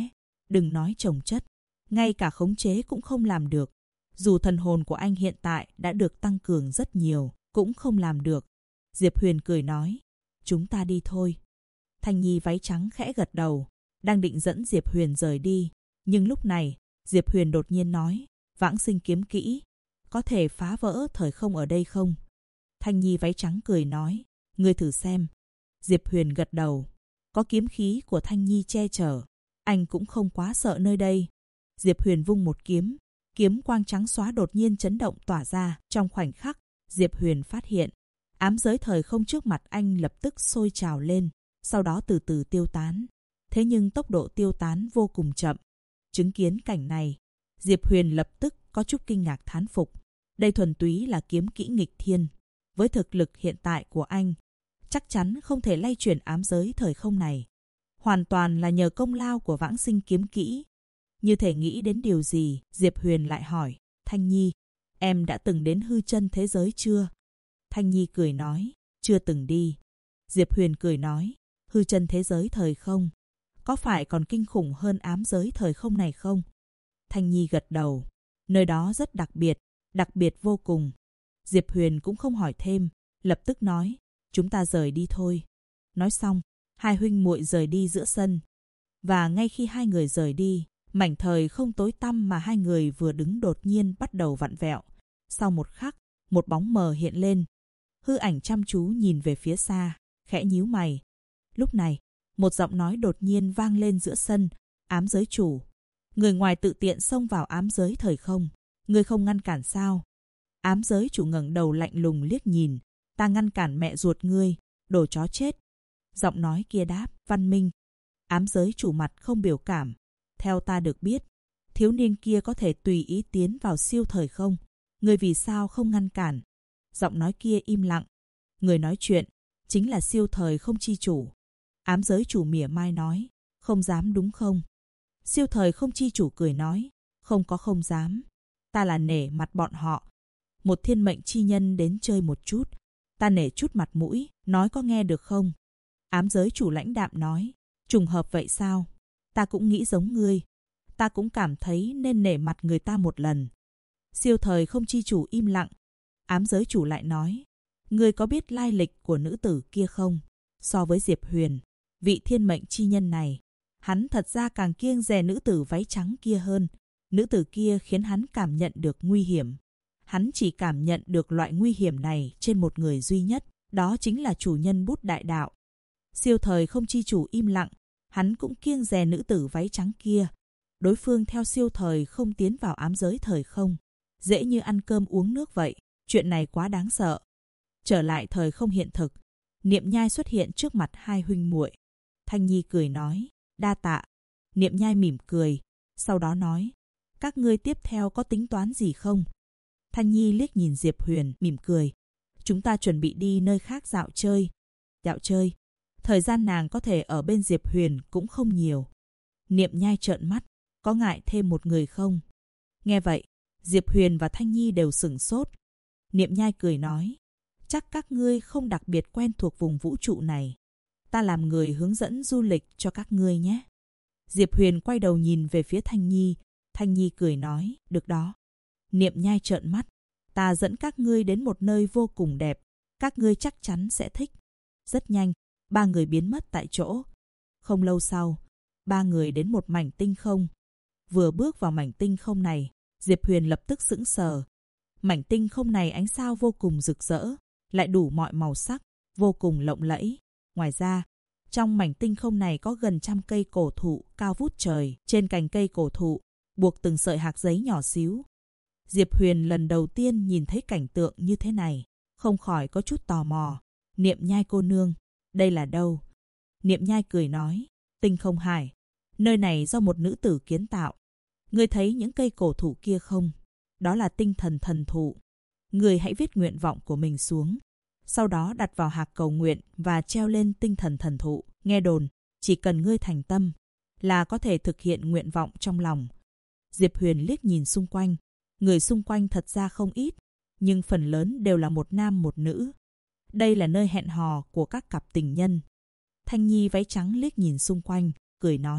Đừng nói chồng chất, ngay cả khống chế cũng không làm được. Dù thần hồn của anh hiện tại đã được tăng cường rất nhiều, cũng không làm được. Diệp Huyền cười nói, chúng ta đi thôi. Thanh Nhi váy trắng khẽ gật đầu, đang định dẫn Diệp Huyền rời đi. Nhưng lúc này, Diệp Huyền đột nhiên nói, Vãng Sinh kiếm kỹ, có thể phá vỡ thời không ở đây không? Thanh Nhi váy trắng cười nói, ngươi thử xem. Diệp Huyền gật đầu, có kiếm khí của Thanh Nhi che chở, anh cũng không quá sợ nơi đây. Diệp Huyền vung một kiếm, kiếm quang trắng xóa đột nhiên chấn động tỏa ra. Trong khoảnh khắc, Diệp Huyền phát hiện, ám giới thời không trước mặt anh lập tức sôi trào lên, sau đó từ từ tiêu tán. Thế nhưng tốc độ tiêu tán vô cùng chậm. Chứng kiến cảnh này, Diệp Huyền lập tức có chút kinh ngạc thán phục. Đây thuần túy là kiếm kỹ nghịch thiên. Với thực lực hiện tại của anh, chắc chắn không thể lay chuyển ám giới thời không này. Hoàn toàn là nhờ công lao của Vãng Sinh kiếm kỹ. Như thể nghĩ đến điều gì, Diệp Huyền lại hỏi, Thanh Nhi, em đã từng đến hư chân thế giới chưa? Thanh Nhi cười nói, chưa từng đi. Diệp Huyền cười nói, hư chân thế giới thời không, có phải còn kinh khủng hơn ám giới thời không này không? Thanh Nhi gật đầu, nơi đó rất đặc biệt vô cùng. Diệp Huyền cũng không hỏi thêm, lập tức nói, chúng ta rời đi thôi. Nói xong, hai huynh muội rời đi giữa sân. Và ngay khi hai người rời đi, mảnh thời không tối tăm mà hai người vừa đứng đột nhiên bắt đầu vặn vẹo. Sau một khắc, một bóng mờ hiện lên. Hư ảnh chăm chú nhìn về phía xa, khẽ nhíu mày. Lúc này, một giọng nói đột nhiên vang lên giữa sân, ám giới chủ. Người ngoài tự tiện xông vào ám giới thời không, ngươi không ngăn cản sao? Ám giới chủ ngẩng đầu lạnh lùng liếc nhìn, ta ngăn cản mẹ ruột ngươi, đồ chó chết. Giọng nói kia đáp, văn minh. Ám giới chủ mặt không biểu cảm. Theo ta được biết, thiếu niên kia có thể tùy ý tiến vào siêu thời không. Ngươi vì sao không ngăn cản? Giọng nói kia im lặng. Người nói chuyện chính là siêu thời không chi chủ. Ám giới chủ mỉa mai nói, không dám đúng không? Siêu thời không chi chủ cười nói, không dám. Ta là nể mặt bọn họ. Một thiên mệnh chi nhân đến chơi một chút. Ta nể chút mặt mũi, nói có nghe được không? Ám giới chủ lãnh đạm nói, trùng hợp vậy sao? Ta cũng nghĩ giống ngươi. Ta cũng cảm thấy nên nể mặt người ta một lần. Siêu thời không chi chủ im lặng. Ám giới chủ lại nói, ngươi có biết lai lịch của nữ tử kia không? So với Diệp Huyền, vị thiên mệnh chi nhân này, hắn thật ra càng kiêng dè nữ tử váy trắng kia hơn. Nữ tử kia khiến hắn cảm nhận được nguy hiểm. Hắn chỉ cảm nhận được loại nguy hiểm này trên một người duy nhất, đó chính là chủ nhân bút đại đạo. Siêu thời không chi chủ im lặng, hắn cũng kiêng dè nữ tử váy trắng kia. Đối phương theo siêu thời không tiến vào ám giới thời không, dễ như ăn cơm uống nước vậy, chuyện này quá đáng sợ. Trở lại thời không hiện thực, Niệm Nhai xuất hiện trước mặt hai huynh muội. Thanh Nhi cười nói, đa tạ. Niệm Nhai mỉm cười, sau đó nói, các ngươi tiếp theo có tính toán gì không? Thanh Nhi liếc nhìn Diệp Huyền, mỉm cười. Chúng ta chuẩn bị đi nơi khác dạo chơi. Dạo chơi? Thời gian nàng có thể ở bên Diệp Huyền cũng không nhiều. Niệm Nhai trợn mắt, có ngại thêm một người không? Nghe vậy, Diệp Huyền và Thanh Nhi đều sửng sốt. Niệm Nhai cười nói, chắc các ngươi không đặc biệt quen thuộc vùng vũ trụ này. Ta làm người hướng dẫn du lịch cho các ngươi nhé. Diệp Huyền quay đầu nhìn về phía Thanh Nhi. Thanh Nhi cười nói, được đó. Niệm Nhai trợn mắt, ta dẫn các ngươi đến một nơi vô cùng đẹp. Các ngươi chắc chắn sẽ thích. Rất nhanh, ba người biến mất tại chỗ. Không lâu sau, ba người đến một mảnh tinh không. Vừa bước vào mảnh tinh không này, Diệp Huyền lập tức sững sờ. Mảnh tinh không này ánh sao vô cùng rực rỡ, lại đủ mọi màu sắc, vô cùng lộng lẫy. Ngoài ra, trong mảnh tinh không này có gần 100 cây cổ thụ cao vút trời. Trên cành cây cổ thụ, buộc từng sợi hạt giấy nhỏ xíu. Diệp Huyền lần đầu tiên nhìn thấy cảnh tượng như thế này, không khỏi có chút tò mò. Niệm Nhai cô nương, đây là đâu? Niệm Nhai cười nói, Tinh Không Hải. Nơi này do một nữ tử kiến tạo. Ngươi thấy những cây cổ thụ kia không? Đó là tinh thần thần thụ. Ngươi hãy viết nguyện vọng của mình xuống. Sau đó đặt vào hạc cầu nguyện và treo lên tinh thần thần thụ. Nghe đồn, chỉ cần ngươi thành tâm là có thể thực hiện nguyện vọng trong lòng. Diệp Huyền liếc nhìn xung quanh. Người xung quanh thật ra không ít, nhưng phần lớn đều là một nam một nữ. Đây là nơi hẹn hò của các cặp tình nhân. Thanh Nhi váy trắng liếc nhìn xung quanh, cười nói,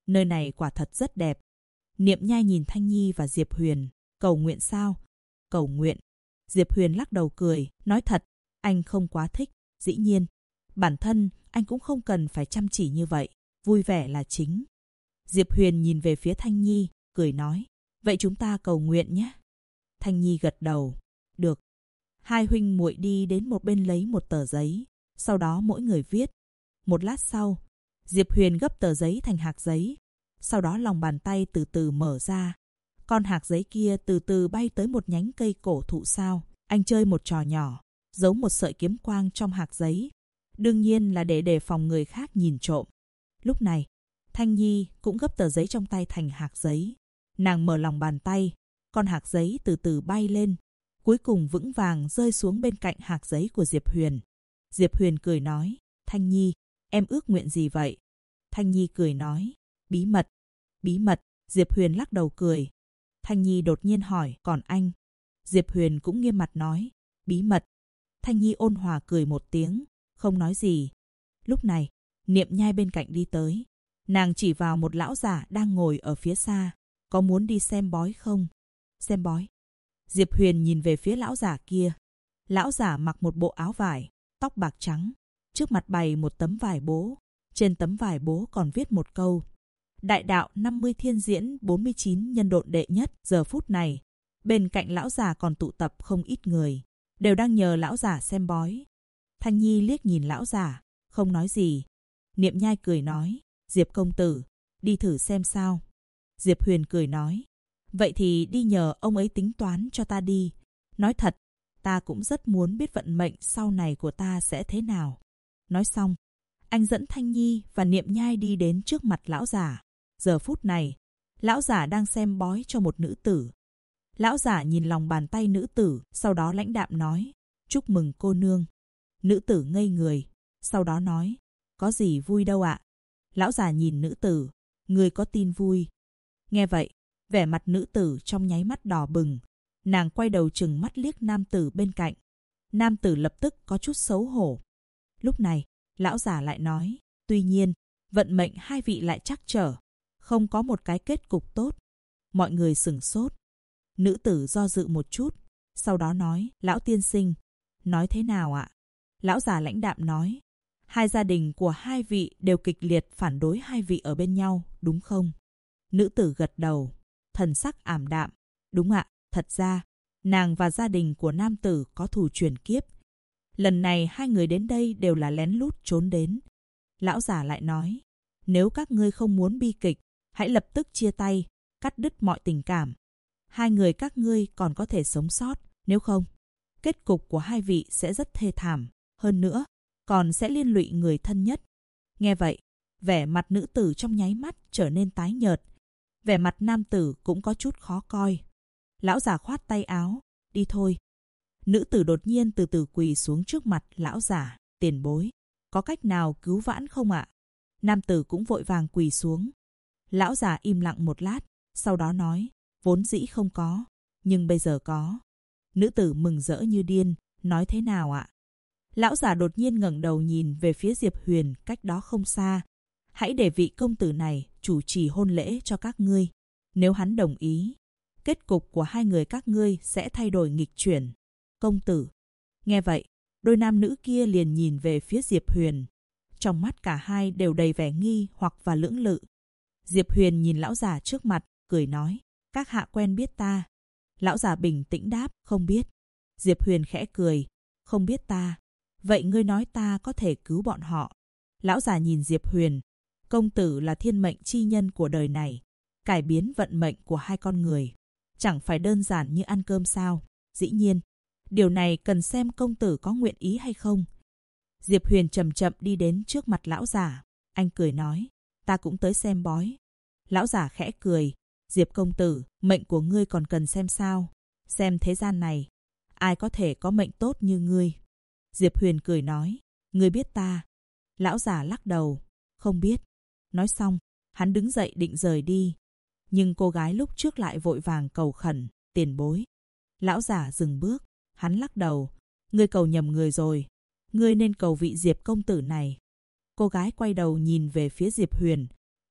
Nơi này quả thật rất đẹp. Niệm Nhai nhìn Thanh Nhi và Diệp Huyền. Cầu nguyện sao? Cầu nguyện. Diệp Huyền lắc đầu cười, nói thật, anh không quá thích. Dĩ nhiên, bản thân anh cũng không cần phải chăm chỉ như vậy. Vui vẻ là chính. Diệp Huyền nhìn về phía Thanh Nhi, cười nói, vậy chúng ta cầu nguyện nhé. Thanh Nhi gật đầu. Được. Hai huynh muội đi đến một bên lấy một tờ giấy. Sau đó mỗi người viết. Một lát sau, Diệp Huyền gấp tờ giấy thành hạc giấy. Sau đó lòng bàn tay từ từ mở ra. Con hạc giấy kia từ từ bay tới một nhánh cây cổ thụ sao. Anh chơi một trò nhỏ, giấu một sợi kiếm quang trong hạc giấy. Đương nhiên là để đề phòng người khác nhìn trộm. Lúc này, Thanh Nhi cũng gấp tờ giấy trong tay thành hạc giấy. Nàng mở lòng bàn tay, con hạc giấy từ từ bay lên. Cuối cùng vững vàng rơi xuống bên cạnh hạc giấy của Diệp Huyền. Diệp Huyền cười nói, Thanh Nhi, em ước nguyện gì vậy? Thanh Nhi cười nói, bí mật. Bí mật. Diệp Huyền lắc đầu cười. Thanh Nhi đột nhiên hỏi, còn anh? Diệp Huyền cũng nghiêm mặt nói, bí mật. Thanh Nhi ôn hòa cười một tiếng, không nói gì. Lúc này, Niệm Nhai bên cạnh đi tới. Nàng chỉ vào một lão giả đang ngồi ở phía xa. Có muốn đi xem bói không? Xem bói. Diệp Huyền nhìn về phía lão giả kia. Lão giả mặc một bộ áo vải, tóc bạc trắng. Trước mặt bày một tấm vải bố. Trên tấm vải bố còn viết một câu. Đại đạo 50 thiên diễn 49 nhân độn đệ nhất. Giờ phút này, bên cạnh lão giả còn tụ tập không ít người. Đều đang nhờ lão giả xem bói. Thanh Nhi liếc nhìn lão giả, không nói gì. Niệm Nhai cười nói, Diệp công tử, đi thử xem sao. Diệp Huyền cười nói, vậy thì đi nhờ ông ấy tính toán cho ta đi. Nói thật, ta cũng rất muốn biết vận mệnh sau này của ta sẽ thế nào. Nói xong, anh dẫn Thanh Nhi và Niệm Nhai đi đến trước mặt lão giả. Giờ phút này, lão giả đang xem bói cho một nữ tử. Lão giả nhìn lòng bàn tay nữ tử, sau đó lãnh đạm nói, chúc mừng cô nương. Nữ tử ngây người, sau đó nói, có gì vui đâu ạ. Lão già nhìn nữ tử, người có tin vui. Nghe vậy, vẻ mặt nữ tử trong nháy mắt đỏ bừng. Nàng quay đầu trừng mắt liếc nam tử bên cạnh. Nam tử lập tức có chút xấu hổ. Lúc này, lão già lại nói, tuy nhiên, vận mệnh hai vị lại trắc trở. Không có một cái kết cục tốt. Mọi người sửng sốt. Nữ tử do dự một chút, sau đó nói, lão tiên sinh, nói thế nào ạ? Lão già lãnh đạm nói, hai gia đình của hai vị đều kịch liệt phản đối hai vị ở bên nhau, đúng không? Nữ tử gật đầu, thần sắc ảm đạm, đúng ạ, thật ra, nàng và gia đình của nam tử có thù truyền kiếp. Lần này hai người đến đây đều là lén lút trốn đến. Lão già lại nói, nếu các ngươi không muốn bi kịch, hãy lập tức chia tay, cắt đứt mọi tình cảm. Hai người các ngươi còn có thể sống sót, nếu không, kết cục của hai vị sẽ rất thê thảm. Hơn nữa, còn sẽ liên lụy người thân nhất. Nghe vậy, vẻ mặt nữ tử trong nháy mắt trở nên tái nhợt. Vẻ mặt nam tử cũng có chút khó coi. Lão già khoát tay áo, đi thôi. Nữ tử đột nhiên từ từ quỳ xuống trước mặt lão già, tiền bối. Có cách nào cứu vãn không ạ? Nam tử cũng vội vàng quỳ xuống. Lão già im lặng một lát, sau đó nói, vốn dĩ không có, nhưng bây giờ có. Nữ tử mừng rỡ như điên, nói thế nào ạ? Lão già đột nhiên ngẩng đầu nhìn về phía Diệp Huyền cách đó không xa. Hãy để vị công tử này chủ trì hôn lễ cho các ngươi. Nếu hắn đồng ý, kết cục của hai người các ngươi sẽ thay đổi nghịch chuyển. Công tử. Nghe vậy, đôi nam nữ kia liền nhìn về phía Diệp Huyền. Trong mắt cả hai đều đầy vẻ nghi hoặc và lưỡng lự. Diệp Huyền nhìn lão già trước mặt, cười nói, các hạ quen biết ta. Lão già bình tĩnh đáp, không biết. Diệp Huyền khẽ cười, không biết ta. Vậy ngươi nói ta có thể cứu bọn họ. Lão già nhìn Diệp Huyền, công tử là thiên mệnh chi nhân của đời này, cải biến vận mệnh của hai con người. Chẳng phải đơn giản như ăn cơm sao? Dĩ nhiên, điều này cần xem công tử có nguyện ý hay không. Diệp Huyền chậm chậm đi đến trước mặt lão già. Anh cười nói, ta cũng tới xem bói. Lão già khẽ cười, Diệp công tử, mệnh của ngươi còn cần xem sao? Xem thế gian này, ai có thể có mệnh tốt như ngươi? Diệp Huyền cười nói, ngươi biết ta? Lão già lắc đầu, không biết. Nói xong, hắn đứng dậy định rời đi. Nhưng cô gái lúc trước lại vội vàng cầu khẩn, tiền bối. Lão già dừng bước, hắn lắc đầu, ngươi cầu nhầm người rồi. Ngươi nên cầu vị Diệp công tử này. Cô gái quay đầu nhìn về phía Diệp Huyền.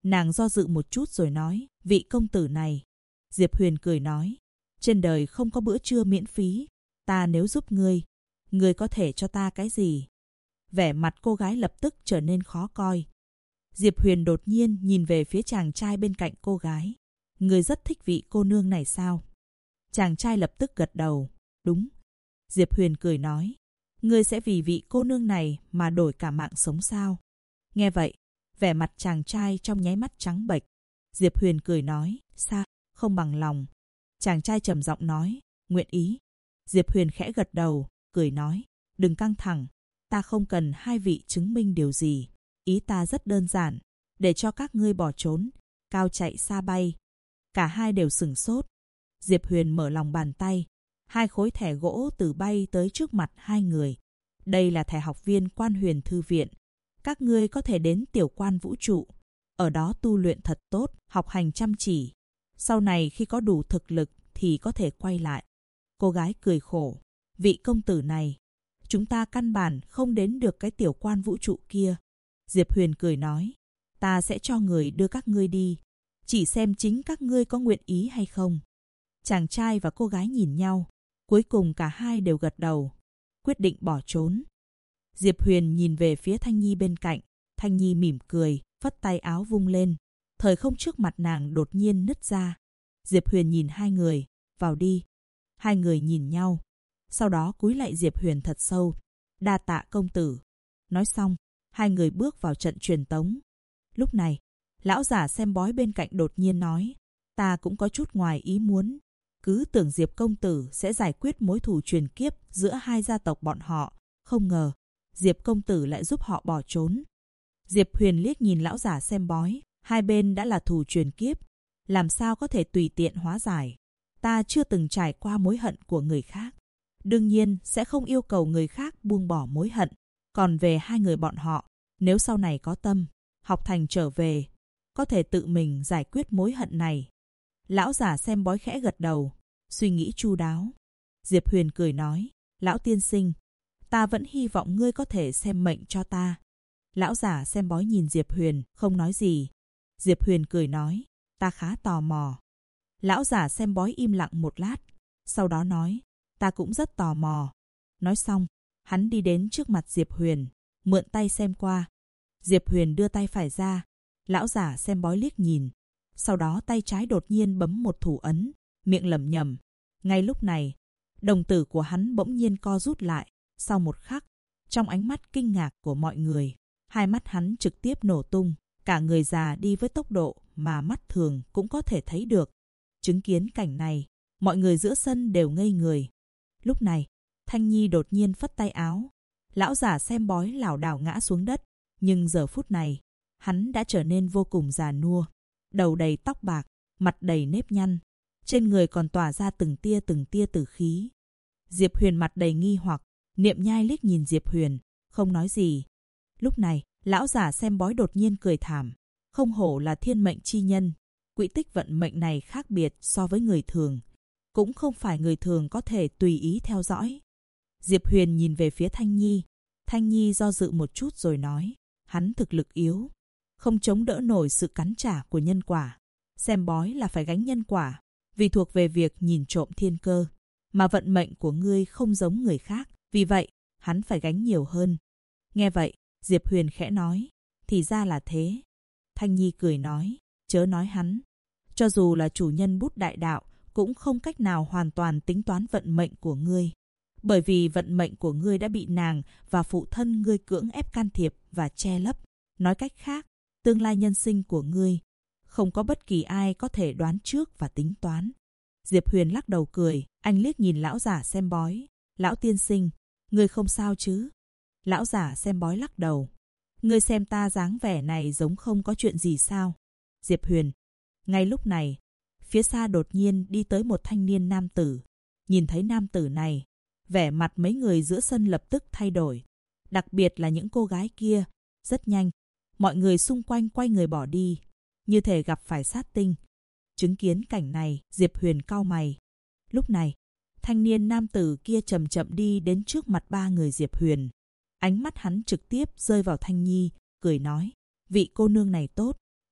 Nàng do dự một chút rồi nói, vị công tử này. Diệp Huyền cười nói, trên đời không có bữa trưa miễn phí. Ta nếu giúp ngươi có thể cho ta cái gì? Vẻ mặt cô gái lập tức trở nên khó coi. Diệp Huyền đột nhiên nhìn về phía chàng trai bên cạnh cô gái. Ngươi rất thích vị cô nương này sao? Chàng trai lập tức gật đầu. Đúng. Diệp Huyền cười nói, ngươi sẽ vì vị cô nương này mà đổi cả mạng sống sao? Nghe vậy, vẻ mặt chàng trai trong nháy mắt trắng bệch. Diệp Huyền cười nói, sao, không bằng lòng. Chàng trai trầm giọng nói, nguyện ý. Diệp Huyền khẽ gật đầu, cười nói, đừng căng thẳng, ta không cần hai vị chứng minh điều gì. Ý ta rất đơn giản, để cho các ngươi bỏ trốn, cao chạy xa bay. Cả hai đều sửng sốt. Diệp Huyền mở lòng bàn tay, hai khối thẻ gỗ từ bay tới trước mặt hai người. Đây là thẻ học viên Quan Huyền Thư Viện. Các ngươi có thể đến tiểu quan vũ trụ, ở đó tu luyện thật tốt, học hành chăm chỉ. Sau này khi có đủ thực lực thì có thể quay lại. Cô gái cười khổ, vị công tử này, chúng ta căn bản không đến được cái tiểu quan vũ trụ kia. Diệp Huyền cười nói, ta sẽ cho người đưa các ngươi đi, chỉ xem chính các ngươi có nguyện ý hay không. Chàng trai và cô gái nhìn nhau, cuối cùng cả hai đều gật đầu, quyết định bỏ trốn. Diệp Huyền nhìn về phía Thanh Nhi bên cạnh, Thanh Nhi mỉm cười, phất tay áo vung lên. Thời không trước mặt nàng đột nhiên nứt ra. Diệp Huyền nhìn hai người, vào đi. Hai người nhìn nhau, sau đó cúi lạy Diệp Huyền thật sâu. Đa tạ công tử. Nói xong, hai người bước vào trận truyền tống. Lúc này, lão giả xem bói bên cạnh đột nhiên nói, ta cũng có chút ngoài ý muốn. Cứ tưởng Diệp công tử sẽ giải quyết mối thù truyền kiếp giữa hai gia tộc bọn họ, không ngờ Diệp công tử lại giúp họ bỏ trốn. Diệp Huyền liếc nhìn lão giả xem bói, hai bên đã là thù truyền kiếp, làm sao có thể tùy tiện hóa giải. Ta chưa từng trải qua mối hận của người khác, đương nhiên sẽ không yêu cầu người khác buông bỏ mối hận. Còn về hai người bọn họ, nếu sau này có tâm, học thành trở về, có thể tự mình giải quyết mối hận này. Lão giả xem bói khẽ gật đầu, suy nghĩ chu đáo. Diệp Huyền cười nói, lão tiên sinh, ta vẫn hy vọng ngươi có thể xem mệnh cho ta. Lão giả xem bói nhìn Diệp Huyền, không nói gì. Diệp Huyền cười nói, ta khá tò mò. Lão giả xem bói im lặng một lát, sau đó nói, ta cũng rất tò mò. Nói xong, hắn đi đến trước mặt Diệp Huyền, mượn tay xem qua. Diệp Huyền đưa tay phải ra, lão giả xem bói liếc nhìn. Sau đó tay trái đột nhiên bấm một thủ ấn, miệng lẩm nhẩm. Ngay lúc này, đồng tử của hắn bỗng nhiên co rút lại. Sau một khắc, trong ánh mắt kinh ngạc của mọi người, hai mắt hắn trực tiếp nổ tung. Cả người già đi với tốc độ mà mắt thường cũng có thể thấy được. Chứng kiến cảnh này, mọi người giữa sân đều ngây người. Lúc này, Thanh Nhi đột nhiên phất tay áo. Lão giả xem bói lảo đảo ngã xuống đất. Nhưng giờ phút này, hắn đã trở nên vô cùng già nua. Đầu đầy tóc bạc, mặt đầy nếp nhăn. Trên người còn tỏa ra từng tia tử khí. Diệp Huyền mặt đầy nghi hoặc, Niệm Nhai liếc nhìn Diệp Huyền, không nói gì. Lúc này, lão giả xem bói đột nhiên cười thảm. Không hổ là thiên mệnh chi nhân. Quỹ tích vận mệnh này khác biệt so với người thường. Cũng không phải người thường có thể tùy ý theo dõi. Diệp Huyền nhìn về phía Thanh Nhi. Thanh Nhi do dự một chút rồi nói, hắn thực lực yếu, không chống đỡ nổi sự cắn trả của nhân quả. Xem bói là phải gánh nhân quả, vì thuộc về việc nhìn trộm thiên cơ. Mà vận mệnh của ngươi không giống người khác, vì vậy, hắn phải gánh nhiều hơn. Nghe vậy, Diệp Huyền khẽ nói, thì ra là thế. Thanh Nhi cười nói, chớ nói hắn. Cho dù là chủ nhân bút đại đạo, cũng không cách nào hoàn toàn tính toán vận mệnh của ngươi. Bởi vì vận mệnh của ngươi đã bị nàng và phụ thân ngươi cưỡng ép can thiệp và che lấp. Nói cách khác, tương lai nhân sinh của ngươi, không có bất kỳ ai có thể đoán trước và tính toán. Diệp Huyền lắc đầu cười, anh liếc nhìn lão giả xem bói. Lão tiên sinh, ngươi không sao chứ? Lão giả xem bói lắc đầu. Ngươi xem ta dáng vẻ này giống không có chuyện gì sao? Diệp Huyền. Ngay lúc này, phía xa đột nhiên đi tới một thanh niên nam tử. Nhìn thấy nam tử này, vẻ mặt mấy người giữa sân lập tức thay đổi. Đặc biệt là những cô gái kia. Rất nhanh, mọi người xung quanh quay người bỏ đi, như thể gặp phải sát tinh. Chứng kiến cảnh này, Diệp Huyền cau mày. Lúc này, thanh niên nam tử kia chậm chậm đi đến trước mặt ba người Diệp Huyền. Ánh mắt hắn trực tiếp rơi vào Thanh Nhi, cười nói, vị cô nương này tốt,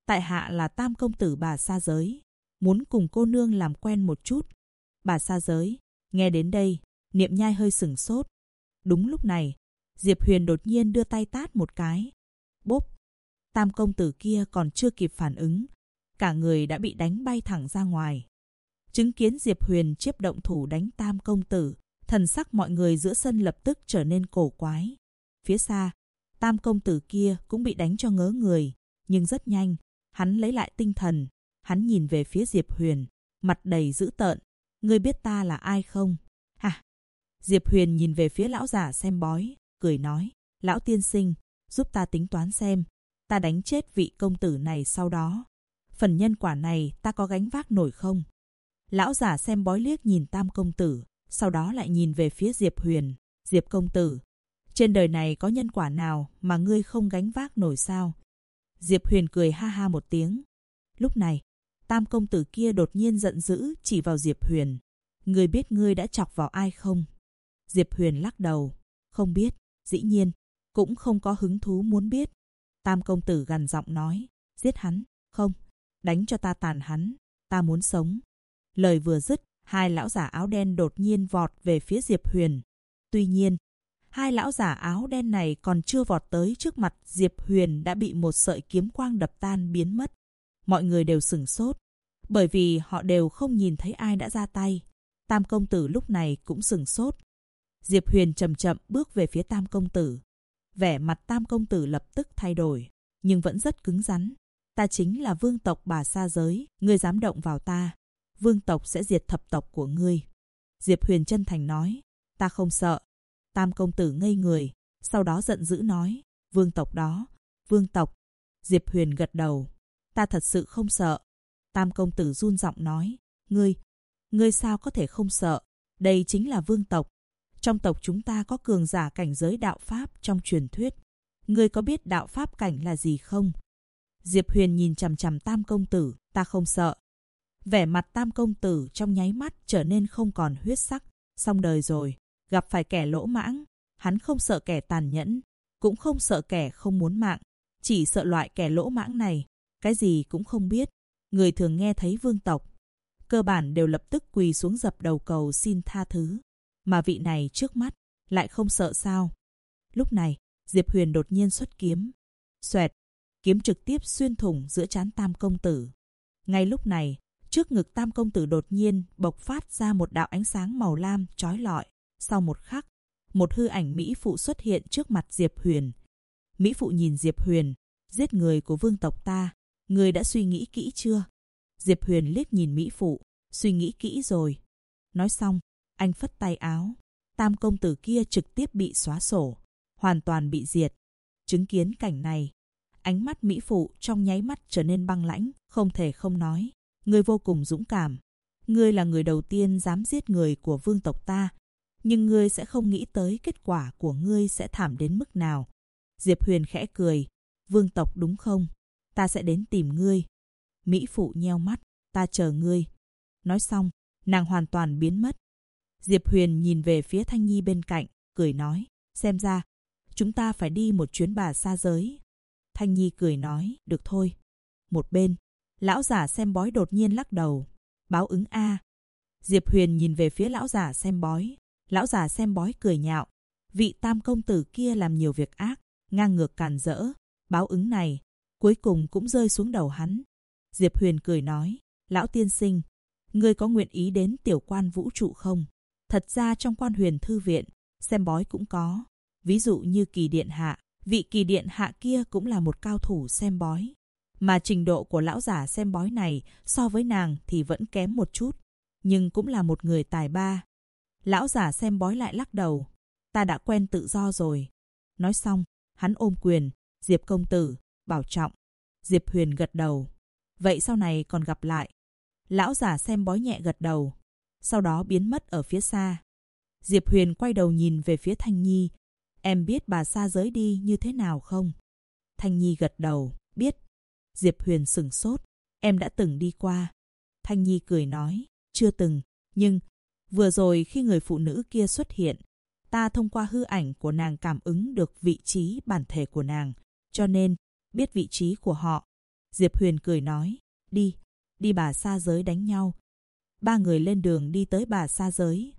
Tại hạ là Tam công tử Bà Sa Giới, muốn cùng cô nương làm quen một chút. Bà Sa Giới, nghe đến đây, Niệm Nhai hơi sửng sốt. Đúng lúc này, Diệp Huyền đột nhiên đưa tay tát một cái. Bốp! Tam công tử kia còn chưa kịp phản ứng, cả người đã bị đánh bay thẳng ra ngoài. Chứng kiến Diệp Huyền chiếp động thủ đánh Tam công tử, thần sắc mọi người giữa sân lập tức trở nên cổ quái. Phía xa, Tam công tử kia cũng bị đánh cho ngớ người, nhưng rất nhanh, hắn lấy lại tinh thần, hắn nhìn về phía Diệp Huyền, mặt đầy dữ tợn. Ngươi biết ta là ai không? Hả? Diệp Huyền nhìn về phía lão giả xem bói, cười nói, lão tiên sinh, giúp ta tính toán xem, ta đánh chết vị công tử này sau đó, phần nhân quả này ta có gánh vác nổi không? Lão giả xem bói liếc nhìn Tam công tử, sau đó lại nhìn về phía Diệp Huyền. Diệp công tử, trên đời này có nhân quả nào mà ngươi không gánh vác nổi sao? Diệp Huyền cười ha ha một tiếng. Lúc này, Tam công tử kia đột nhiên giận dữ chỉ vào Diệp Huyền. Ngươi biết ngươi đã chọc vào ai không? Diệp Huyền lắc đầu. Không biết, dĩ nhiên, cũng không có hứng thú muốn biết. Tam công tử gằn giọng nói, giết hắn, không, đánh cho ta tàn hắn, ta muốn sống. Lời vừa dứt, hai lão giả áo đen đột nhiên vọt về phía Diệp Huyền. Tuy nhiên, hai lão giả áo đen này còn chưa vọt tới trước mặt Diệp Huyền đã bị một sợi kiếm quang đập tan biến mất. Mọi người đều sửng sốt, bởi vì họ đều không nhìn thấy ai đã ra tay. Tam công tử lúc này cũng sửng sốt. Diệp Huyền chậm chậm bước về phía Tam công tử. Vẻ mặt Tam công tử lập tức thay đổi, nhưng vẫn rất cứng rắn. Ta chính là vương tộc Bà Sa Giới, ngươi dám động vào ta, vương tộc sẽ diệt thập tộc của ngươi. Diệp Huyền chân thành nói, ta không sợ. Tam công tử ngây người, sau đó giận dữ nói, vương tộc đó, vương tộc. Diệp Huyền gật đầu, ta thật sự không sợ. Tam công tử run giọng nói, ngươi sao có thể không sợ, đây chính là vương tộc. Trong tộc chúng ta có cường giả cảnh giới đạo pháp trong truyền thuyết. Ngươi có biết đạo pháp cảnh là gì không? Diệp Huyền nhìn chằm chằm Tam công tử, ta không sợ. Vẻ mặt Tam công tử trong nháy mắt trở nên không còn huyết sắc. Xong đời rồi, gặp phải kẻ lỗ mãng. Hắn không sợ kẻ tàn nhẫn, cũng không sợ kẻ không muốn mạng. Chỉ sợ loại kẻ lỗ mãng này, cái gì cũng không biết. Người thường nghe thấy vương tộc, cơ bản đều lập tức quỳ xuống dập đầu cầu xin tha thứ. Mà vị này trước mắt, lại không sợ sao? Lúc này, Diệp Huyền đột nhiên xuất kiếm. Xoẹt, kiếm trực tiếp xuyên thủng giữa trán Tam công tử. Ngay lúc này, trước ngực Tam công tử đột nhiên bộc phát ra một đạo ánh sáng màu lam chói lọi. Sau một khắc, một hư ảnh mỹ phụ xuất hiện trước mặt Diệp Huyền. Mỹ phụ nhìn Diệp Huyền, giết người của vương tộc ta, ngươi đã suy nghĩ kỹ chưa? Diệp Huyền liếc nhìn mỹ phụ, suy nghĩ kỹ rồi. Nói xong, anh phất tay áo. Tam công tử kia trực tiếp bị xóa sổ, hoàn toàn bị diệt. Chứng kiến cảnh này, ánh mắt mỹ phụ trong nháy mắt trở nên băng lãnh, không thể không nói. Ngươi vô cùng dũng cảm. Ngươi là người đầu tiên dám giết người của vương tộc ta, nhưng ngươi sẽ không nghĩ tới kết quả của ngươi sẽ thảm đến mức nào. Diệp Huyền khẽ cười. Vương tộc đúng không? Ta sẽ đến tìm ngươi. Mỹ phụ nheo mắt. Ta chờ ngươi. Nói xong, nàng hoàn toàn biến mất. Diệp Huyền nhìn về phía Thanh Nhi bên cạnh, cười nói, xem ra, chúng ta phải đi một chuyến Bà Sa Giới. Thanh Nhi cười nói, được thôi. Một bên, lão giả xem bói đột nhiên lắc đầu. Báo ứng a. Diệp Huyền nhìn về phía lão giả xem bói. Lão giả xem bói cười nhạo. Vị Tam công tử kia làm nhiều việc ác, ngang ngược càn rỡ. Báo ứng này, cuối cùng cũng rơi xuống đầu hắn. Diệp Huyền cười nói, lão tiên sinh, ngươi có nguyện ý đến tiểu quan vũ trụ không? Thật ra trong Quan Huyền Thư Viện, xem bói cũng có. Ví dụ như Kỳ Điện Hạ, vị Kỳ Điện Hạ kia cũng là một cao thủ xem bói. Mà trình độ của lão giả xem bói này so với nàng thì vẫn kém một chút, nhưng cũng là một người tài ba. Lão giả xem bói lại lắc đầu, ta đã quen tự do rồi. Nói xong, hắn ôm quyền, Diệp công tử, bảo trọng. Diệp Huyền gật đầu, vậy sau này còn gặp lại. Lão giả xem bói nhẹ gật đầu, sau đó biến mất ở phía xa. Diệp Huyền quay đầu nhìn về phía Thanh Nhi. Em biết Bà Sa Giới đi như thế nào không? Thanh Nhi gật đầu, biết. Diệp Huyền sửng sốt, em đã từng đi qua. Thanh Nhi cười nói, chưa từng, nhưng vừa rồi khi người phụ nữ kia xuất hiện, ta thông qua hư ảnh của nàng cảm ứng được vị trí bản thể của nàng, cho nên biết vị trí của họ. Diệp Huyền cười nói, đi Bà Sa Giới đánh nhau. Ba người lên đường đi tới Bà Sa Giới.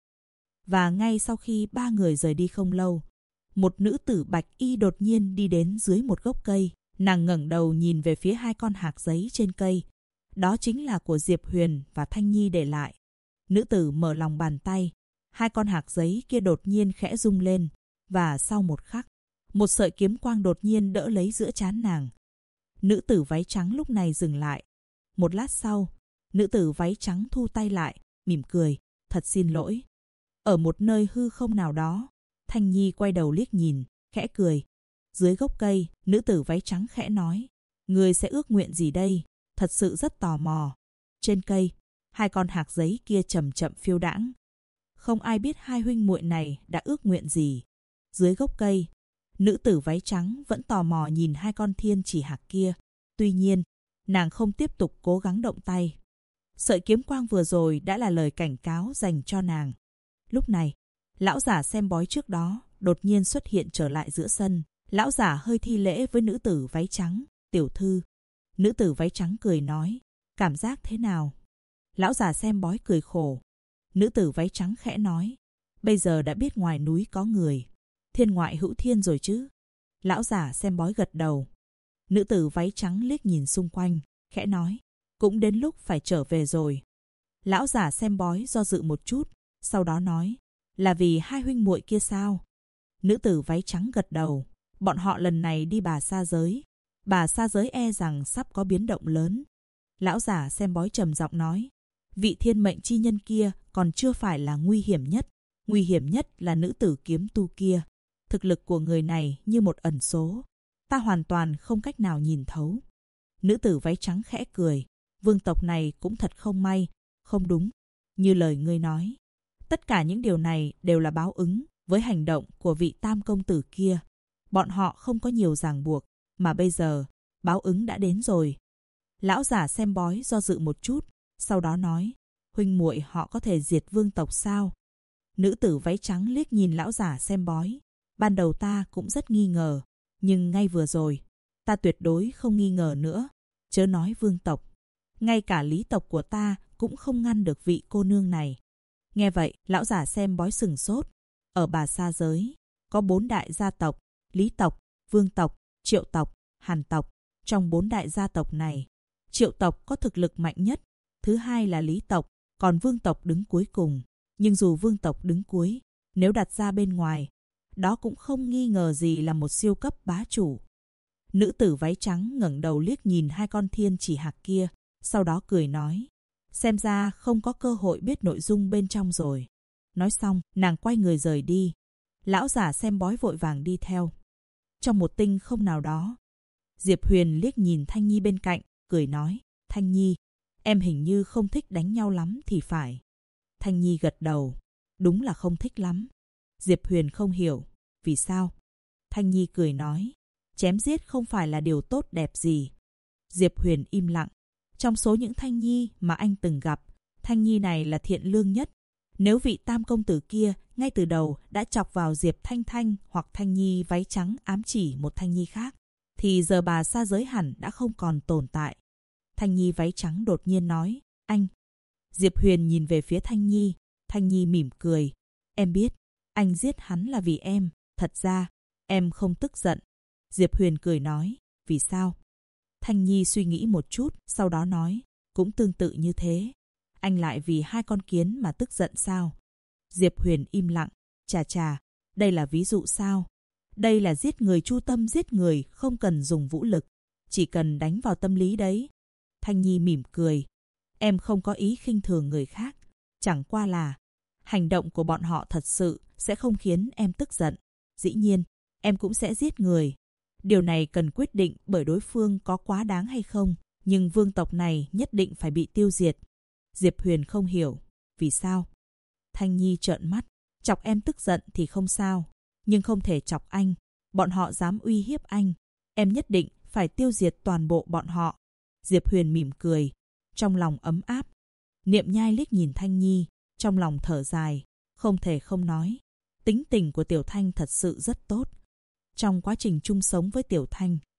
Và ngay sau khi ba người rời đi không lâu, một nữ tử bạch y đột nhiên đi đến dưới một gốc cây. Nàng ngẩng đầu nhìn về phía hai con hạc giấy trên cây. Đó chính là của Diệp Huyền và Thanh Nhi để lại. Nữ tử mở lòng bàn tay. Hai con hạc giấy kia đột nhiên khẽ rung lên. Và sau một khắc, một sợi kiếm quang đột nhiên đỡ lấy giữa trán nàng. Nữ tử váy trắng lúc này dừng lại. Một lát sau, nữ tử váy trắng thu tay lại, mỉm cười, thật xin lỗi. Ở một nơi hư không nào đó, Thanh Nhi quay đầu liếc nhìn, khẽ cười. Dưới gốc cây, nữ tử váy trắng khẽ nói, người sẽ ước nguyện gì đây? Thật sự rất tò mò. Trên cây, hai con hạc giấy kia chậm chậm phiêu đãng. Không ai biết hai huynh muội này đã ước nguyện gì. Dưới gốc cây, nữ tử váy trắng vẫn tò mò nhìn hai con thiên chỉ hạc kia. Tuy nhiên, nàng không tiếp tục cố gắng động tay. Sợi kiếm quang vừa rồi đã là lời cảnh cáo dành cho nàng. Lúc này, lão giả xem bói trước đó đột nhiên xuất hiện trở lại giữa sân. Lão giả hơi thi lễ với nữ tử váy trắng, tiểu thư. Nữ tử váy trắng cười nói, cảm giác thế nào? Lão giả xem bói cười khổ. Nữ tử váy trắng khẽ nói, bây giờ đã biết ngoài núi có người. Thiên ngoại hữu thiên rồi chứ? Lão giả xem bói gật đầu. Nữ tử váy trắng liếc nhìn xung quanh, khẽ nói, cũng đến lúc phải trở về rồi. Lão giả xem bói do dự một chút, sau đó nói, là vì hai huynh muội kia sao? Nữ tử váy trắng gật đầu, bọn họ lần này đi Bà Sa Giới. Bà Sa Giới e rằng sắp có biến động lớn. Lão giả xem bói trầm giọng nói, vị thiên mệnh chi nhân kia còn chưa phải là nguy hiểm nhất. Nguy hiểm nhất là nữ tử kiếm tu kia. Thực lực của người này như một ẩn số. Ta hoàn toàn không cách nào nhìn thấu. Nữ tử váy trắng khẽ cười. Vương tộc này cũng thật không may. Không đúng, như lời ngươi nói. Tất cả những điều này đều là báo ứng với hành động của vị tam công tử kia. Bọn họ không có nhiều ràng buộc, mà bây giờ, báo ứng đã đến rồi. Lão giả xem bói do dự một chút, sau đó nói, huynh muội họ có thể diệt vương tộc sao? Nữ tử váy trắng liếc nhìn lão giả xem bói. Ban đầu ta cũng rất nghi ngờ, nhưng ngay vừa rồi, ta tuyệt đối không nghi ngờ nữa. Chớ nói vương tộc, ngay cả lý tộc của ta cũng không ngăn được vị cô nương này. Nghe vậy, lão giả xem bói sửng sốt. Ở Bà Sa Giới, có 4 đại gia tộc, Lý tộc, Vương tộc, Triệu tộc, Hàn tộc. Trong 4 đại gia tộc này, Triệu tộc có thực lực mạnh nhất, thứ hai là Lý tộc, còn Vương tộc đứng cuối cùng. Nhưng dù Vương tộc đứng cuối, nếu đặt ra bên ngoài, đó cũng không nghi ngờ gì là một siêu cấp bá chủ. Nữ tử váy trắng ngẩng đầu liếc nhìn hai con thiên chỉ hạc kia, sau đó cười nói, xem ra không có cơ hội biết nội dung bên trong rồi. Nói xong, nàng quay người rời đi. Lão giả xem bói vội vàng đi theo. Trong một tinh không nào đó, Diệp Huyền liếc nhìn Thanh Nhi bên cạnh, cười nói, Thanh Nhi, em hình như không thích đánh nhau lắm thì phải. Thanh Nhi gật đầu, đúng là không thích lắm. Diệp Huyền không hiểu, vì sao? Thanh Nhi cười nói, chém giết không phải là điều tốt đẹp gì. Diệp Huyền im lặng. Trong số những Thanh Nhi mà anh từng gặp, Thanh Nhi này là thiện lương nhất. Nếu vị tam công tử kia ngay từ đầu đã chọc vào Diệp Thanh Thanh hoặc Thanh Nhi váy trắng ám chỉ một Thanh Nhi khác, thì giờ Bà Sa Giới hẳn đã không còn tồn tại. Thanh Nhi váy trắng đột nhiên nói, anh. Diệp Huyền nhìn về phía Thanh Nhi. Thanh Nhi mỉm cười. Em biết, anh giết hắn là vì em. Thật ra, em không tức giận. Diệp Huyền cười nói, vì sao? Thanh Nhi suy nghĩ một chút, sau đó nói, cũng tương tự như thế. Anh lại vì hai con kiến mà tức giận sao? Diệp Huyền im lặng. Chà, đây là ví dụ sao? Đây là giết người chu tâm giết người, không cần dùng vũ lực. Chỉ cần đánh vào tâm lý đấy. Thanh Nhi mỉm cười. Em không có ý khinh thường người khác. Chẳng qua là hành động của bọn họ thật sự sẽ không khiến em tức giận. Dĩ nhiên, em cũng sẽ giết người. Điều này cần quyết định bởi đối phương có quá đáng hay không. Nhưng vương tộc này nhất định phải bị tiêu diệt. Diệp Huyền không hiểu. Vì sao? Thanh Nhi trợn mắt. Chọc em tức giận thì không sao. Nhưng không thể chọc anh. Bọn họ dám uy hiếp anh. Em nhất định phải tiêu diệt toàn bộ bọn họ. Diệp Huyền mỉm cười. Trong lòng ấm áp. Niệm Nhai liếc nhìn Thanh Nhi. Trong lòng thở dài. Không thể không nói. Tính tình của Tiểu Thanh thật sự rất tốt. Trong quá trình chung sống với Tiểu Thanh,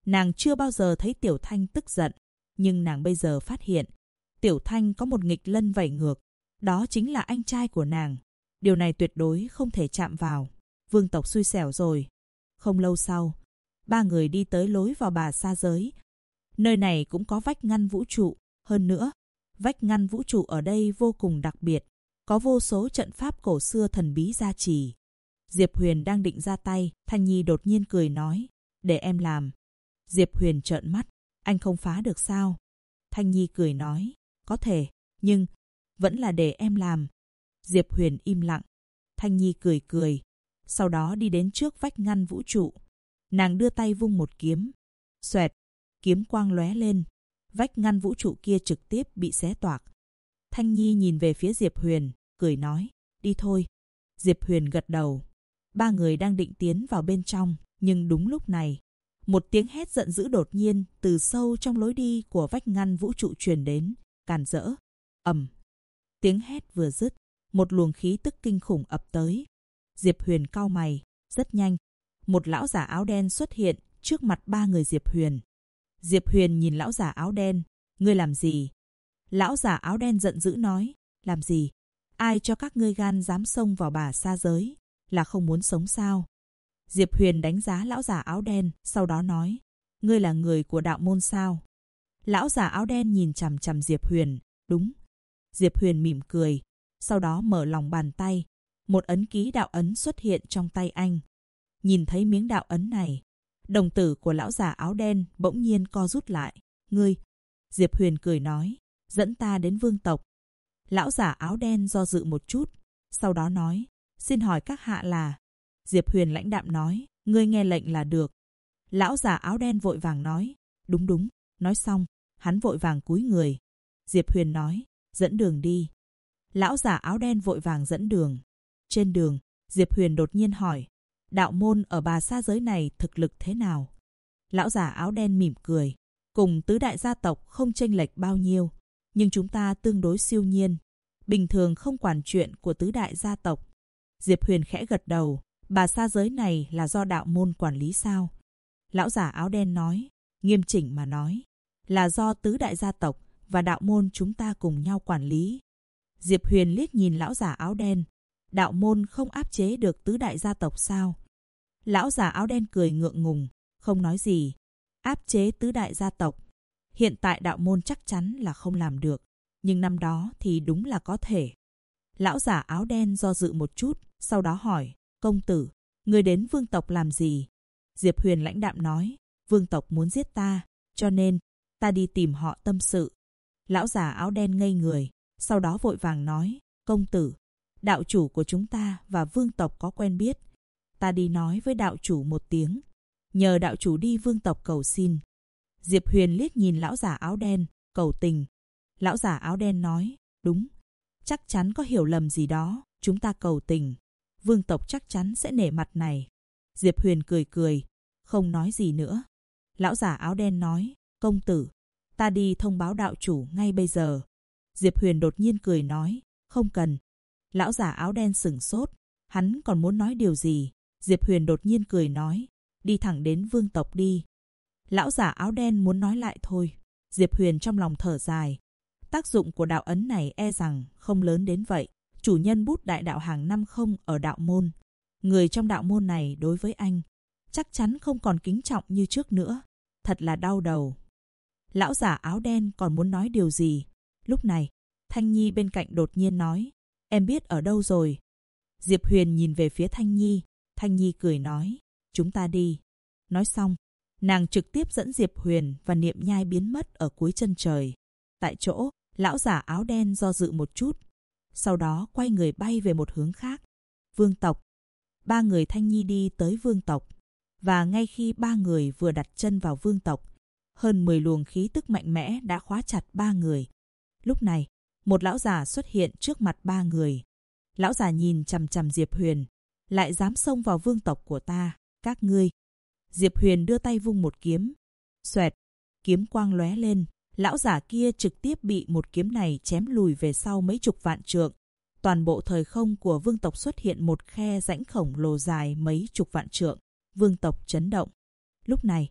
Nàng chưa bao giờ thấy Tiểu Thanh tức giận, nhưng nàng bây giờ phát hiện Tiểu Thanh có một nghịch lân vẩy ngược, đó chính là anh trai của nàng. Điều này tuyệt đối không thể chạm vào. Vương tộc xui xẻo rồi. Không lâu sau, ba người đi tới lối vào Bà Sa Giới. Nơi này cũng có vách ngăn vũ trụ. Hơn nữa, vách ngăn vũ trụ ở đây vô cùng đặc biệt, có vô số trận pháp cổ xưa thần bí gia trì. Diệp Huyền đang định ra tay, Thanh Nhi đột nhiên cười nói, để em làm. Diệp Huyền trợn mắt, anh không phá được sao? Thanh Nhi cười nói, có thể, nhưng vẫn là để em làm. Diệp Huyền im lặng. Thanh Nhi cười cười, sau đó đi đến trước vách ngăn vũ trụ. Nàng đưa tay vung một kiếm. Xoẹt, kiếm quang lóe lên. Vách ngăn vũ trụ kia trực tiếp bị xé toạc. Thanh Nhi nhìn về phía Diệp Huyền, cười nói, đi thôi. Diệp Huyền gật đầu. Ba người đang định tiến vào bên trong, nhưng đúng lúc này, một tiếng hét giận dữ đột nhiên từ sâu trong lối đi của vách ngăn vũ trụ truyền đến, càn rỡ. Ầm. Tiếng hét vừa dứt, một luồng khí tức kinh khủng ập tới. Diệp Huyền cau mày, rất nhanh, một lão giả áo đen xuất hiện trước mặt ba người Diệp Huyền. Diệp Huyền nhìn lão giả áo đen, ngươi làm gì? Lão giả áo đen giận dữ nói, làm gì? Ai cho các ngươi gan dám xông vào Bà Sa Giới, là không muốn sống sao? Diệp Huyền đánh giá lão giả áo đen, sau đó nói, ngươi là người của đạo môn sao? Lão giả áo đen nhìn chằm chằm Diệp Huyền, đúng. Diệp Huyền mỉm cười, sau đó mở lòng bàn tay, một ấn ký đạo ấn xuất hiện trong tay anh. Nhìn thấy miếng đạo ấn này, đồng tử của lão giả áo đen bỗng nhiên co rút lại. Ngươi, Diệp Huyền cười nói, dẫn ta đến vương tộc. Lão giả áo đen do dự một chút, sau đó nói, xin hỏi các hạ là... Diệp Huyền lãnh đạm nói, ngươi nghe lệnh là được. Lão giả áo đen vội vàng nói, đúng đúng. Nói xong, hắn vội vàng cúi người. Diệp Huyền nói, dẫn đường đi. Lão giả áo đen vội vàng dẫn đường. Trên đường, Diệp Huyền đột nhiên hỏi, đạo môn ở Bà Sa Giới này thực lực thế nào? Lão giả áo đen mỉm cười, cùng tứ đại gia tộc không chênh lệch bao nhiêu, nhưng chúng ta tương đối siêu nhiên, bình thường không quản chuyện của tứ đại gia tộc. Diệp Huyền khẽ gật đầu, Bà Sa Giới này là do đạo môn quản lý sao? Lão giả áo đen nói, nghiêm chỉnh mà nói, là do tứ đại gia tộc và đạo môn chúng ta cùng nhau quản lý. Diệp Huyền liếc nhìn lão giả áo đen, đạo môn không áp chế được tứ đại gia tộc sao? Lão giả áo đen cười ngượng ngùng, không nói gì. Áp chế tứ đại gia tộc, hiện tại đạo môn chắc chắn là không làm được, nhưng năm đó thì đúng là có thể. Lão giả áo đen do dự một chút, sau đó hỏi, công tử, người đến vương tộc làm gì? Diệp Huyền lãnh đạm nói, vương tộc muốn giết ta, cho nên ta đi tìm họ tâm sự. Lão giả áo đen ngây người, sau đó vội vàng nói, công tử, đạo chủ của chúng ta và vương tộc có quen biết. Ta đi nói với đạo chủ một tiếng, nhờ đạo chủ đi vương tộc cầu xin. Diệp Huyền liếc nhìn lão giả áo đen, cầu tình. Lão giả áo đen nói, đúng, chắc chắn có hiểu lầm gì đó, chúng ta cầu tình. Vương tộc chắc chắn sẽ nể mặt này. Diệp Huyền cười cười, không nói gì nữa. Lão giả áo đen nói, công tử, ta đi thông báo đạo chủ ngay bây giờ. Diệp Huyền đột nhiên cười nói, không cần. Lão giả áo đen sửng sốt, hắn còn muốn nói điều gì. Diệp Huyền đột nhiên cười nói, đi thẳng đến vương tộc đi. Lão giả áo đen muốn nói lại thôi. Diệp Huyền trong lòng thở dài. Tác dụng của đạo ấn này e rằng không lớn đến vậy. Chủ nhân bút đại đạo hàng năm không ở đạo môn. Người trong đạo môn này đối với anh chắc chắn không còn kính trọng như trước nữa. Thật là đau đầu. Lão giả áo đen còn muốn nói điều gì. Lúc này, Thanh Nhi bên cạnh đột nhiên nói, em biết ở đâu rồi. Diệp Huyền nhìn về phía Thanh Nhi. Thanh Nhi cười nói, chúng ta đi. Nói xong, nàng trực tiếp dẫn Diệp Huyền và Niệm Nhai biến mất ở cuối chân trời. Tại chỗ, lão giả áo đen do dự một chút, sau đó quay người bay về một hướng khác. Vương tộc. Ba người Thanh Nhi đi tới vương tộc. Và ngay khi ba người vừa đặt chân vào vương tộc, hơn 10 luồng khí tức mạnh mẽ đã khóa chặt ba người. Lúc này, một lão giả xuất hiện trước mặt ba người. Lão giả nhìn chằm chằm Diệp Huyền, lại dám xông vào vương tộc của ta, các ngươi. Diệp Huyền đưa tay vung một kiếm. Xoẹt, kiếm quang lóe lên. Lão giả kia trực tiếp bị một kiếm này chém lùi về sau mấy chục vạn trượng. Toàn bộ thời không của vương tộc xuất hiện một khe rãnh khổng lồ dài mấy chục vạn trượng. Vương tộc chấn động. Lúc này,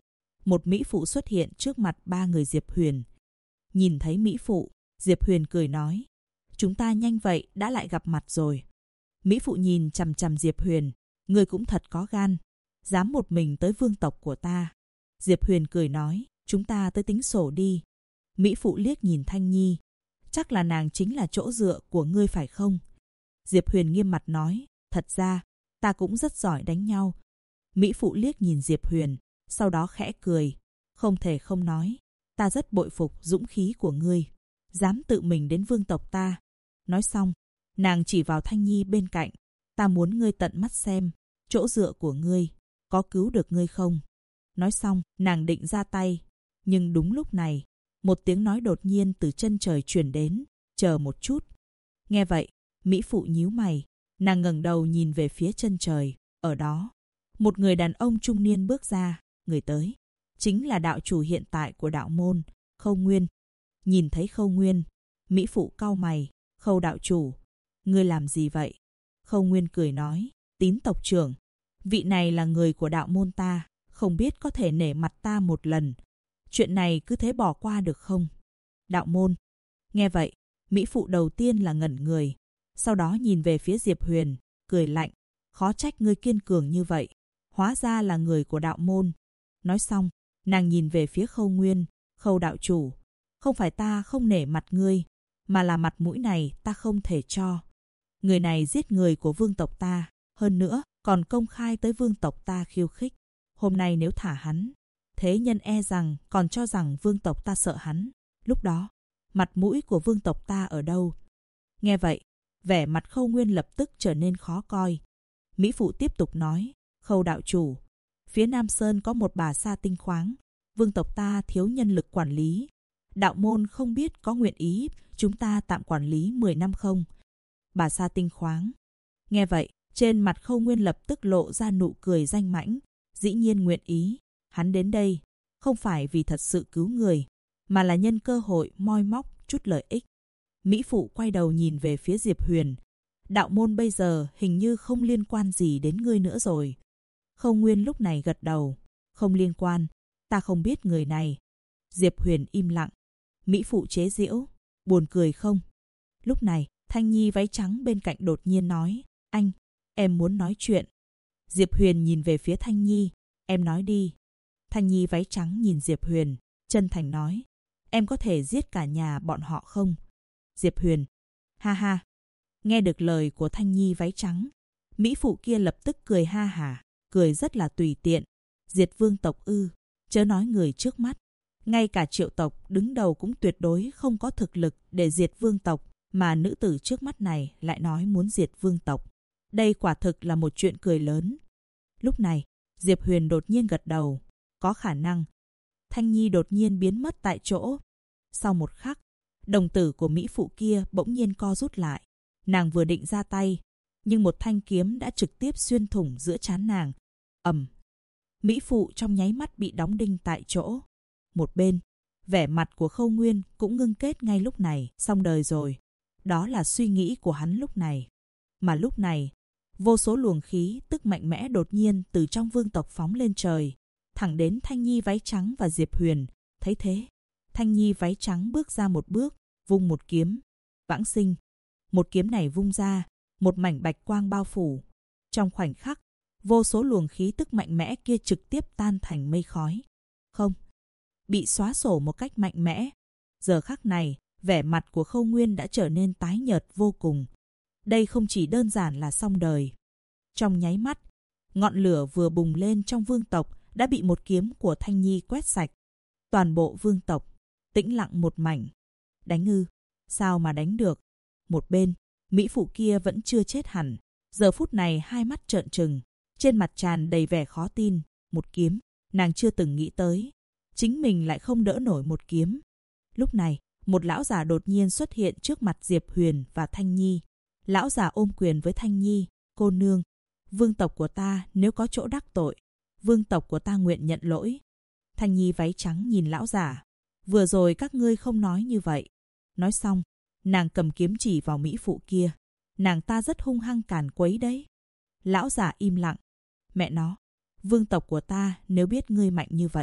một mỹ phụ xuất hiện trước mặt ba người Diệp Huyền. Nhìn thấy mỹ phụ, Diệp Huyền cười nói, chúng ta nhanh vậy đã lại gặp mặt rồi. Mỹ phụ nhìn chằm chằm Diệp Huyền, ngươi cũng thật có gan, dám một mình tới vương tộc của ta. Diệp Huyền cười nói, chúng ta tới tính sổ đi. Mỹ phụ liếc nhìn Thanh Nhi, chắc là nàng chính là chỗ dựa của ngươi phải không? Diệp Huyền nghiêm mặt nói, thật ra, ta cũng rất giỏi đánh nhau. Mỹ phụ liếc nhìn Diệp Huyền, sau đó khẽ cười, không thể không nói, ta rất bội phục dũng khí của ngươi, dám tự mình đến vương tộc ta. Nói xong, nàng chỉ vào Thanh Nhi bên cạnh, ta muốn ngươi tận mắt xem, chỗ dựa của ngươi, có cứu được ngươi không? Nói xong, nàng định ra tay, nhưng đúng lúc này, một tiếng nói đột nhiên từ chân trời truyền đến, chờ một chút. Nghe vậy, mỹ phụ nhíu mày, nàng ngẩng đầu nhìn về phía chân trời, ở đó, một người đàn ông trung niên bước ra, người tới, chính là đạo chủ hiện tại của đạo môn, Khâu Nguyên. Nhìn thấy Khâu Nguyên, mỹ phụ cau mày, Khâu đạo chủ, ngươi làm gì vậy? Khâu Nguyên cười nói, Tín tộc trưởng, vị này là người của đạo môn ta, không biết có thể nể mặt ta một lần. Chuyện này cứ thế bỏ qua được không? Đạo môn. Nghe vậy, mỹ phụ đầu tiên là ngẩn người, sau đó nhìn về phía Diệp Huyền, cười lạnh, khó trách ngươi kiên cường như vậy, hóa ra là người của đạo môn. Nói xong, nàng nhìn về phía Khâu Nguyên, Khâu đạo chủ, không phải ta không nể mặt ngươi, mà là mặt mũi này ta không thể cho. Người này giết người của vương tộc ta, hơn nữa còn công khai tới vương tộc ta khiêu khích. Hôm nay nếu thả hắn, thế nhân e rằng còn cho rằng vương tộc ta sợ hắn. Lúc đó, mặt mũi của vương tộc ta ở đâu? Nghe vậy, vẻ mặt Khâu Nguyên lập tức trở nên khó coi. Mỹ phụ tiếp tục nói, Khâu đạo chủ, phía Nam Sơn có một bà sa tinh khoáng, vương tộc ta thiếu nhân lực quản lý. Đạo môn không biết có nguyện ý chúng ta tạm quản lý 10 năm không? Bà sa tinh khoáng. Nghe vậy, trên mặt Khâu Nguyên lập tức lộ ra nụ cười danh mãnh, dĩ nhiên nguyện ý. Hắn đến đây, không phải vì thật sự cứu người, mà là nhân cơ hội moi móc chút lợi ích. Mỹ phụ quay đầu nhìn về phía Diệp Huyền. Đạo môn bây giờ hình như không liên quan gì đến ngươi nữa rồi. Khâu Nguyên lúc này gật đầu. Không liên quan, ta không biết người này. Diệp Huyền im lặng. Mỹ phụ chế giễu, buồn cười không? Lúc này, Thanh Nhi váy trắng bên cạnh đột nhiên nói, anh, em muốn nói chuyện. Diệp Huyền nhìn về phía Thanh Nhi, em nói đi. Thanh Nhi váy trắng nhìn Diệp Huyền, chân thành nói, em có thể giết cả nhà bọn họ không? Diệp Huyền, ha ha. Nghe được lời của Thanh Nhi váy trắng, mỹ phụ kia lập tức cười ha hả, cười rất là tùy tiện. Diệt vương tộc ư? Chớ nói người trước mắt, ngay cả Triệu tộc đứng đầu cũng tuyệt đối không có thực lực để diệt vương tộc, mà nữ tử trước mắt này lại nói muốn diệt vương tộc. Đây quả thực là một chuyện cười lớn. Lúc này, Diệp Huyền đột nhiên gật đầu, có khả năng. Thanh Nhi đột nhiên biến mất tại chỗ. Sau một khắc, đồng tử của mỹ phụ kia bỗng nhiên co rút lại. Nàng vừa định ra tay, nhưng một thanh kiếm đã trực tiếp xuyên thủng giữa trán nàng. Ầm. Mỹ phụ trong nháy mắt bị đóng đinh tại chỗ. Một bên, vẻ mặt của Khâu Nguyên cũng ngưng kết ngay lúc này, xong đời rồi. Đó là suy nghĩ của hắn lúc này. Mà lúc này, vô số luồng khí tức mạnh mẽ đột nhiên từ trong vương tộc phóng lên trời, thẳng đến Thanh Nhi váy trắng và Diệp Huyền. Thấy thế, Thanh Nhi váy trắng bước ra một bước, vung một kiếm. Vãng sinh. Một kiếm này vung ra, một mảnh bạch quang bao phủ. Trong khoảnh khắc, vô số luồng khí tức mạnh mẽ kia trực tiếp tan thành mây khói. Không, bị xóa sổ một cách mạnh mẽ. Giờ khắc này, vẻ mặt của Khâu Nguyên đã trở nên tái nhợt vô cùng. Đây không chỉ đơn giản là xong đời. Trong nháy mắt, ngọn lửa vừa bùng lên trong vương tộc đã bị một kiếm của Thanh Nhi quét sạch. Toàn bộ vương tộc tĩnh lặng một mảnh. Đánh ư? Sao mà đánh được? Một bên, mỹ phụ kia vẫn chưa chết hẳn. Giờ phút này hai mắt trợn trừng, trên mặt tràn đầy vẻ khó tin. Một kiếm, nàng chưa từng nghĩ tới, chính mình lại không đỡ nổi một kiếm. Lúc này, một lão già đột nhiên xuất hiện trước mặt Diệp Huyền và Thanh Nhi. Lão già ôm quyền với Thanh Nhi, cô nương, vương tộc của ta nếu có chỗ đắc tội, vương tộc của ta nguyện nhận lỗi. Thanh Nhi váy trắng nhìn lão già, vừa rồi các ngươi không nói như vậy. Nói xong, nàng cầm kiếm chỉ vào mỹ phụ kia. Nàng ta rất hung hăng càn quấy đấy. Lão già im lặng. Mẹ nó, vương tộc của ta nếu biết ngươi mạnh như vậy,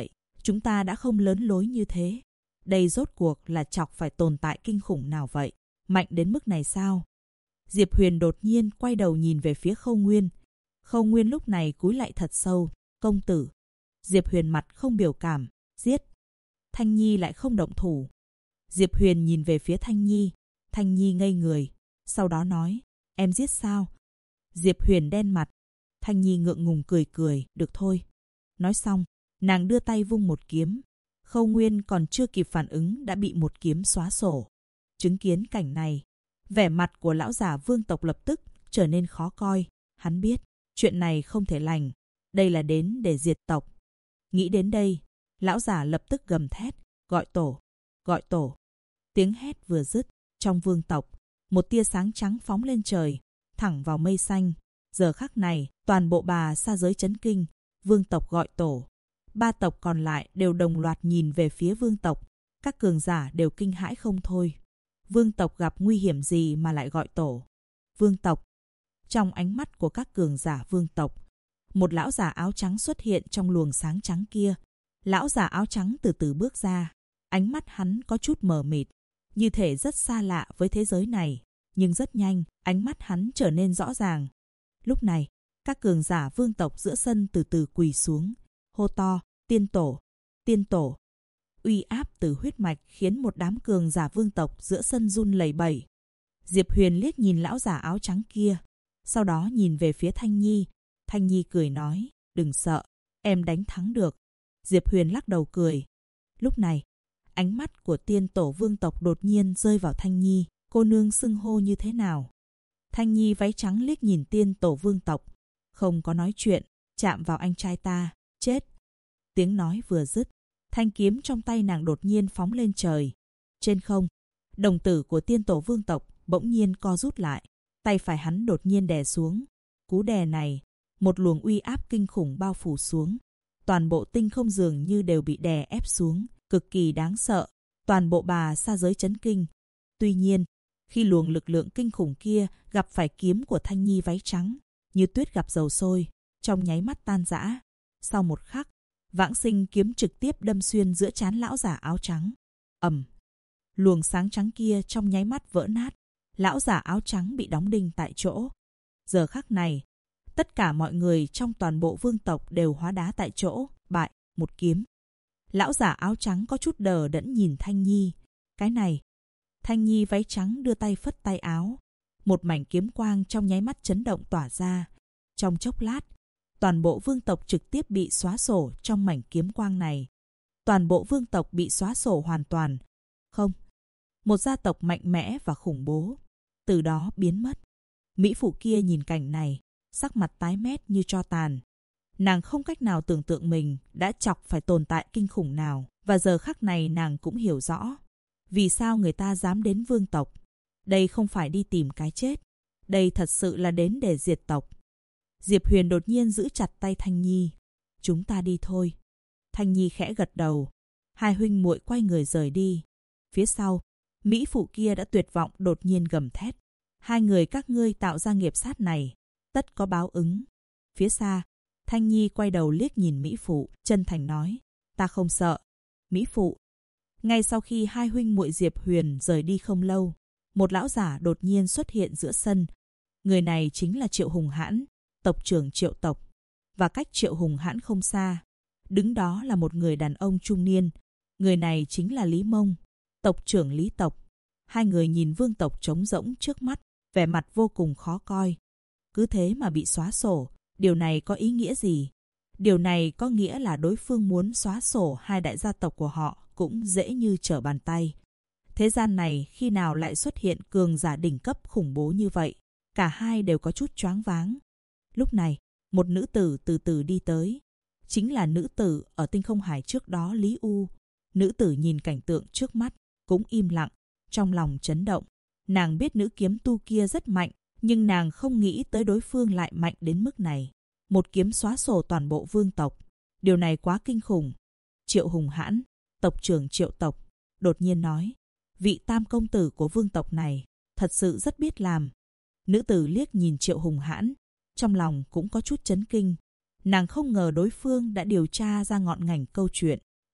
Chúng ta đã không lớn lối như thế. Đây rốt cuộc là chọc phải tồn tại kinh khủng nào vậy? Mạnh đến mức này sao? Diệp Huyền đột nhiên quay đầu nhìn về phía Khâu Nguyên. Khâu Nguyên lúc này cúi lạy thật sâu. Công tử. Diệp Huyền mặt không biểu cảm. Giết. Thanh Nhi lại không động thủ. Diệp Huyền nhìn về phía Thanh Nhi. Thanh Nhi ngây người. Sau đó nói. Em giết sao? Diệp Huyền đen mặt. Thanh Nhi ngượng ngùng cười cười. Được thôi. Nói xong, nàng đưa tay vung một kiếm. Khâu Nguyên còn chưa kịp phản ứng đã bị một kiếm xóa sổ. Chứng kiến cảnh này, vẻ mặt của lão giả vương tộc lập tức trở nên khó coi. Hắn biết, chuyện này không thể lành. Đây là đến để diệt tộc. Nghĩ đến đây, lão giả lập tức gầm thét. Gọi tổ, gọi tổ. Tiếng hét vừa dứt, trong vương tộc, một tia sáng trắng phóng lên trời, thẳng vào mây xanh. Giờ khắc này, toàn bộ Bà Sa giới chấn kinh. Vương tộc gọi tổ. 3 tộc còn lại đều đồng loạt nhìn về phía vương tộc. Các cường giả đều kinh hãi không thôi. Vương tộc gặp nguy hiểm gì mà lại gọi tổ? Vương tộc. Trong ánh mắt của các cường giả vương tộc, một lão giả áo trắng xuất hiện trong luồng sáng trắng kia. Lão giả áo trắng từ từ bước ra. Ánh mắt hắn có chút mờ mịt, như thể rất xa lạ với thế giới này. Nhưng rất nhanh, ánh mắt hắn trở nên rõ ràng. Lúc này, các cường giả vương tộc giữa sân từ từ quỳ xuống, hô to, tiên tổ, tiên tổ. Uy áp từ huyết mạch khiến một đám cường giả vương tộc giữa sân run lẩy bẩy. Diệp Huyền liếc nhìn lão giả áo trắng kia, sau đó nhìn về phía Thanh Nhi. Thanh Nhi cười nói, đừng sợ, em đánh thắng được. Diệp Huyền lắc đầu cười. Lúc này, ánh mắt của tiên tổ vương tộc đột nhiên rơi vào Thanh Nhi. Cô nương xưng hô như thế nào? Thanh Nhi váy trắng liếc nhìn tiên tổ vương tộc. Không có nói chuyện, chạm vào anh trai ta, chết. Tiếng nói vừa dứt, thanh kiếm trong tay nàng đột nhiên phóng lên trời. Trên không, đồng tử của tiên tổ vương tộc bỗng nhiên co rút lại. Tay phải hắn đột nhiên đè xuống. Cú đè này, một luồng uy áp kinh khủng bao phủ xuống. Toàn bộ tinh không dường như đều bị đè ép xuống, cực kỳ đáng sợ. Toàn bộ Bà Sa giới chấn kinh. Tuy nhiên, khi luồng lực lượng kinh khủng kia gặp phải kiếm của Thanh Nhi váy trắng, như tuyết gặp dầu sôi, trong nháy mắt tan rã. Sau một khắc, Vãng Sinh kiếm trực tiếp đâm xuyên giữa trán lão giả áo trắng. Ầm, luồng sáng trắng kia trong nháy mắt vỡ nát. Lão giả áo trắng bị đóng đinh tại chỗ. Giờ khắc này, tất cả mọi người trong toàn bộ vương tộc đều hóa đá tại chỗ, bại, một kiếm. Lão giả áo trắng có chút đờ đẫn nhìn Thanh Nhi. Cái này, Thanh Nhi váy trắng đưa tay phất tay áo. Một mảnh kiếm quang trong nháy mắt chấn động tỏa ra. Trong chốc lát, toàn bộ vương tộc trực tiếp bị xóa sổ trong mảnh kiếm quang này. Toàn bộ vương tộc bị xóa sổ hoàn toàn. Không, một gia tộc mạnh mẽ và khủng bố, từ đó biến mất. Mỹ phụ kia nhìn cảnh này, sắc mặt tái mét như tro tàn. Nàng không cách nào tưởng tượng mình đã chọc phải tồn tại kinh khủng nào. Và giờ khắc này nàng cũng hiểu rõ. Vì sao người ta dám đến vương tộc? Đây không phải đi tìm cái chết. Đây thật sự là đến để diệt tộc. Diệp Huyền đột nhiên giữ chặt tay Thanh Nhi. Chúng ta đi thôi. Thanh Nhi khẽ gật đầu. Hai huynh muội quay người rời đi. Phía sau, Mỹ phụ kia đã tuyệt vọng đột nhiên gầm thét. Hai người các ngươi tạo ra nghiệp sát này, tất có báo ứng. Phía xa, Thanh Nhi quay đầu liếc nhìn Mỹ phụ, chân thành nói. Ta không sợ. Mỹ phụ. Ngay sau khi hai huynh muội Diệp Huyền rời đi không lâu, một lão giả đột nhiên xuất hiện giữa sân. Người này chính là Triệu Hùng Hãn, tộc trưởng Triệu tộc. Và cách Triệu Hùng Hãn không xa, đứng đó là một người đàn ông trung niên. Người này chính là Lý Mông, tộc trưởng Lý tộc. Hai người nhìn vương tộc trống rỗng trước mắt, vẻ mặt vô cùng khó coi. Cứ thế mà bị xóa sổ, điều này có ý nghĩa gì? Điều này có nghĩa là đối phương muốn xóa sổ hai đại gia tộc của họ cũng dễ như trở bàn tay. Thế gian này khi nào lại xuất hiện cường giả đỉnh cấp khủng bố như vậy? Cả hai đều có chút choáng váng. Lúc này, một nữ tử từ từ đi tới. Chính là nữ tử ở tinh không hải trước đó Lý U. Nữ tử nhìn cảnh tượng trước mắt, cũng im lặng, trong lòng chấn động. Nàng biết nữ kiếm tu kia rất mạnh, nhưng nàng không nghĩ tới đối phương lại mạnh đến mức này. Một kiếm xóa sổ toàn bộ vương tộc. Điều này quá kinh khủng. Triệu Hùng Hãn, tộc trưởng Triệu tộc, đột nhiên nói. Vị tam công tử của vương tộc này thật sự rất biết làm. Nữ tử liếc nhìn Triệu Hùng Hãn, trong lòng cũng có chút chấn kinh. Nàng không ngờ đối phương đã điều tra ra ngọn ngành câu chuyện.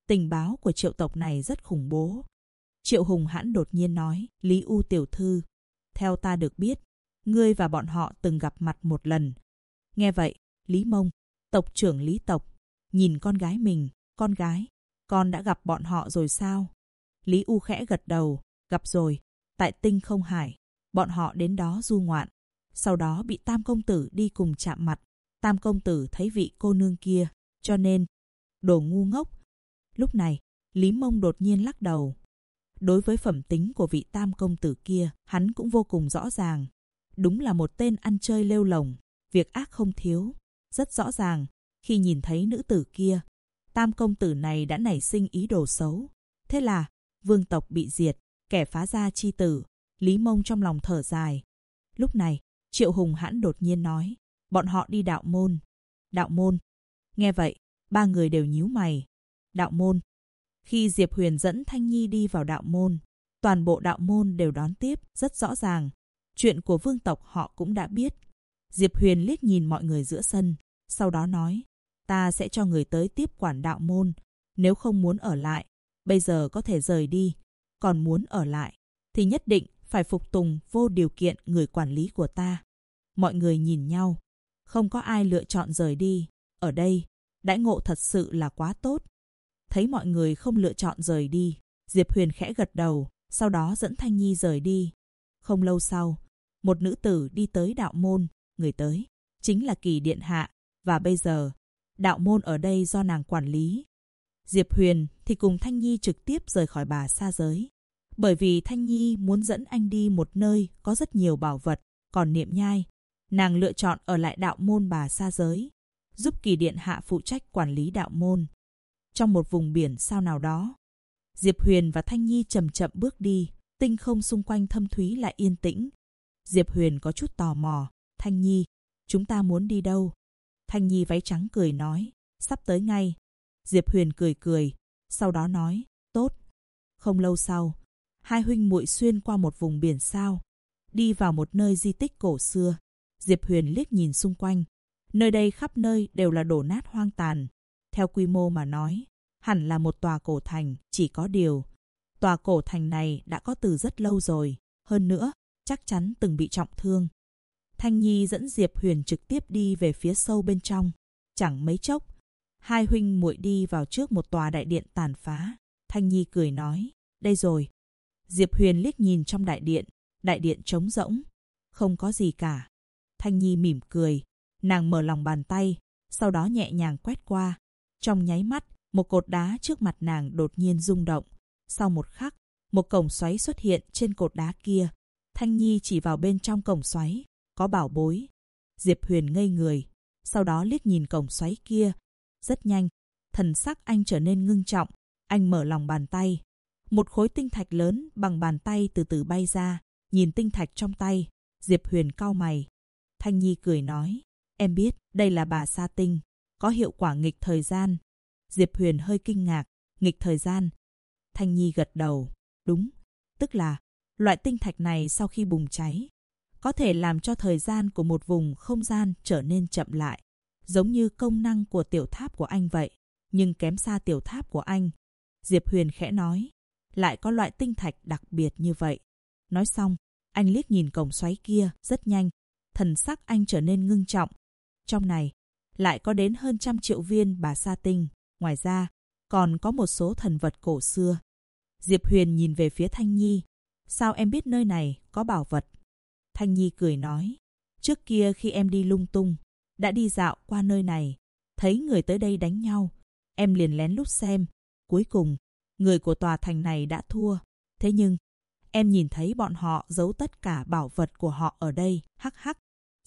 Tình báo của Triệu tộc này rất khủng bố. Triệu hùng hãn đột nhiên nói, Lý U tiểu thư, theo ta được biết, ngươi và bọn họ từng gặp mặt một lần. Nghe vậy, Lý Mông, tộc trưởng Lý tộc, nhìn con gái mình, con gái, con đã gặp bọn họ rồi sao? Lý U khẽ gật đầu, gặp rồi, tại Tinh Không Hải, bọn họ đến đó du ngoạn. Sau đó bị Tam công tử đi cùng chạm mặt. Tam công tử thấy vị cô nương kia, cho nên, đồ ngu ngốc. Lúc này, Lý Mông đột nhiên lắc đầu. Đối với phẩm tính của vị Tam công tử kia, hắn cũng vô cùng rõ ràng. Đúng là một tên ăn chơi lêu lổng, việc ác không thiếu. Rất rõ ràng, khi nhìn thấy nữ tử kia, Tam công tử này đã nảy sinh ý đồ xấu. Thế là, vương tộc bị diệt, kẻ phá gia chi tử. Lý Mông trong lòng thở dài. Lúc này, Triệu hùng hãn đột nhiên nói, bọn họ đi đạo môn. Đạo môn. Nghe vậy, ba người đều nhíu mày. Đạo môn. Khi Diệp Huyền dẫn Thanh Nhi đi vào đạo môn, toàn bộ đạo môn đều đón tiếp, rất rõ ràng. Chuyện của vương tộc họ cũng đã biết. Diệp Huyền liếc nhìn mọi người giữa sân, sau đó nói, ta sẽ cho người tới tiếp quản đạo môn. Nếu không muốn ở lại, bây giờ có thể rời đi. Còn muốn ở lại, thì nhất định phải phục tùng vô điều kiện người quản lý của ta. Mọi người nhìn nhau, không có ai lựa chọn rời đi. Ở đây, đãi ngộ thật sự là quá tốt. Thấy mọi người không lựa chọn rời đi, Diệp Huyền khẽ gật đầu, sau đó dẫn Thanh Nhi rời đi. Không lâu sau, một nữ tử đi tới đạo môn, người tới chính là Kỳ điện hạ, và bây giờ, đạo môn ở đây do nàng quản lý. Diệp Huyền thì cùng Thanh Nhi trực tiếp rời khỏi Bà Sa Giới. Bởi vì Thanh Nhi muốn dẫn anh đi một nơi có rất nhiều bảo vật, còn Niệm Nhai, nàng lựa chọn ở lại đạo môn Bà Sa Giới, giúp Kỳ điện hạ phụ trách quản lý đạo môn. Trong một vùng biển sao nào đó, Diệp Huyền và Thanh Nhi chậm chậm bước đi, tinh không xung quanh thâm thúy lại yên tĩnh. Diệp Huyền có chút tò mò, Thanh Nhi, chúng ta muốn đi đâu? Thanh Nhi váy trắng cười nói, sắp tới ngay. Diệp Huyền cười cười, sau đó nói, tốt. Không lâu sau, hai huynh muội xuyên qua một vùng biển sao, đi vào một nơi di tích cổ xưa. Diệp Huyền liếc nhìn xung quanh, nơi đây khắp nơi đều là đổ nát hoang tàn. Theo quy mô mà nói, hẳn là một tòa cổ thành, chỉ có điều, tòa cổ thành này đã có từ rất lâu rồi, hơn nữa, chắc chắn từng bị trọng thương. Thanh Nhi dẫn Diệp Huyền trực tiếp đi về phía sâu bên trong. Chẳng mấy chốc, hai huynh muội đi vào trước một tòa đại điện tàn phá. Thanh Nhi cười nói, đây rồi. Diệp Huyền liếc nhìn trong đại điện trống rỗng, không có gì cả. Thanh Nhi mỉm cười, nàng mở lòng bàn tay, sau đó nhẹ nhàng quét qua. Trong nháy mắt, một cột đá trước mặt nàng đột nhiên rung động. Sau một khắc, một cổng xoáy xuất hiện trên cột đá kia. Thanh Nhi chỉ vào bên trong cổng xoáy, có bảo bối. Diệp Huyền ngây người, sau đó liếc nhìn cổng xoáy kia. Rất nhanh, thần sắc anh trở nên ngưng trọng. Anh mở lòng bàn tay. Một khối tinh thạch lớn bằng bàn tay từ từ bay ra. Nhìn tinh thạch trong tay, Diệp Huyền cau mày. Thanh Nhi cười nói, em biết đây là Bà Sa Tinh, có hiệu quả nghịch thời gian. Diệp Huyền hơi kinh ngạc, nghịch thời gian. Thanh Nhi gật đầu, đúng, tức là loại tinh thạch này sau khi bùng cháy, có thể làm cho thời gian của một vùng không gian trở nên chậm lại, giống như công năng của tiểu tháp của anh vậy, nhưng kém xa tiểu tháp của anh. Diệp Huyền khẽ nói, lại có loại tinh thạch đặc biệt như vậy. Nói xong, anh liếc nhìn cổng xoáy kia, rất nhanh, thần sắc anh trở nên ngưng trọng. Trong này, lại có đến hơn 100 triệu viên Bà Sa Tinh, ngoài ra, còn có một số thần vật cổ xưa. Diệp Huyền nhìn về phía Thanh Nhi, sao em biết nơi này có bảo vật? Thanh Nhi cười nói, trước kia khi em đi lung tung, đã đi dạo qua nơi này, thấy người tới đây đánh nhau, em liền lén lút xem. Cuối cùng, người của tòa thành này đã thua. Thế nhưng, em nhìn thấy bọn họ giấu tất cả bảo vật của họ ở đây, hắc hắc.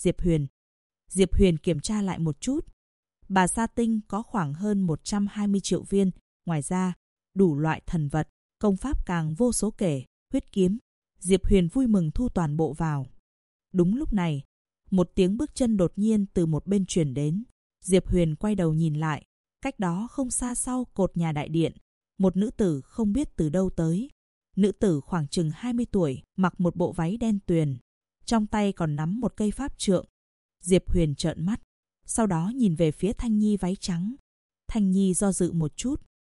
Diệp Huyền kiểm tra lại một chút. Bà Sa Tinh có khoảng hơn 120 triệu viên, ngoài ra, đủ loại thần vật, công pháp càng vô số kể, huyết kiếm. Diệp Huyền vui mừng thu toàn bộ vào. Đúng lúc này, một tiếng bước chân đột nhiên từ một bên truyền đến. Diệp Huyền quay đầu nhìn lại, cách đó không xa sau cột nhà đại điện, một nữ tử không biết từ đâu tới. Nữ tử khoảng chừng 20 tuổi, mặc một bộ váy đen tuyền, trong tay còn nắm một cây pháp trượng. Diệp Huyền trợn mắt, sau đó nhìn về phía Thanh Nhi váy trắng. Thanh Nhi do dự một chút,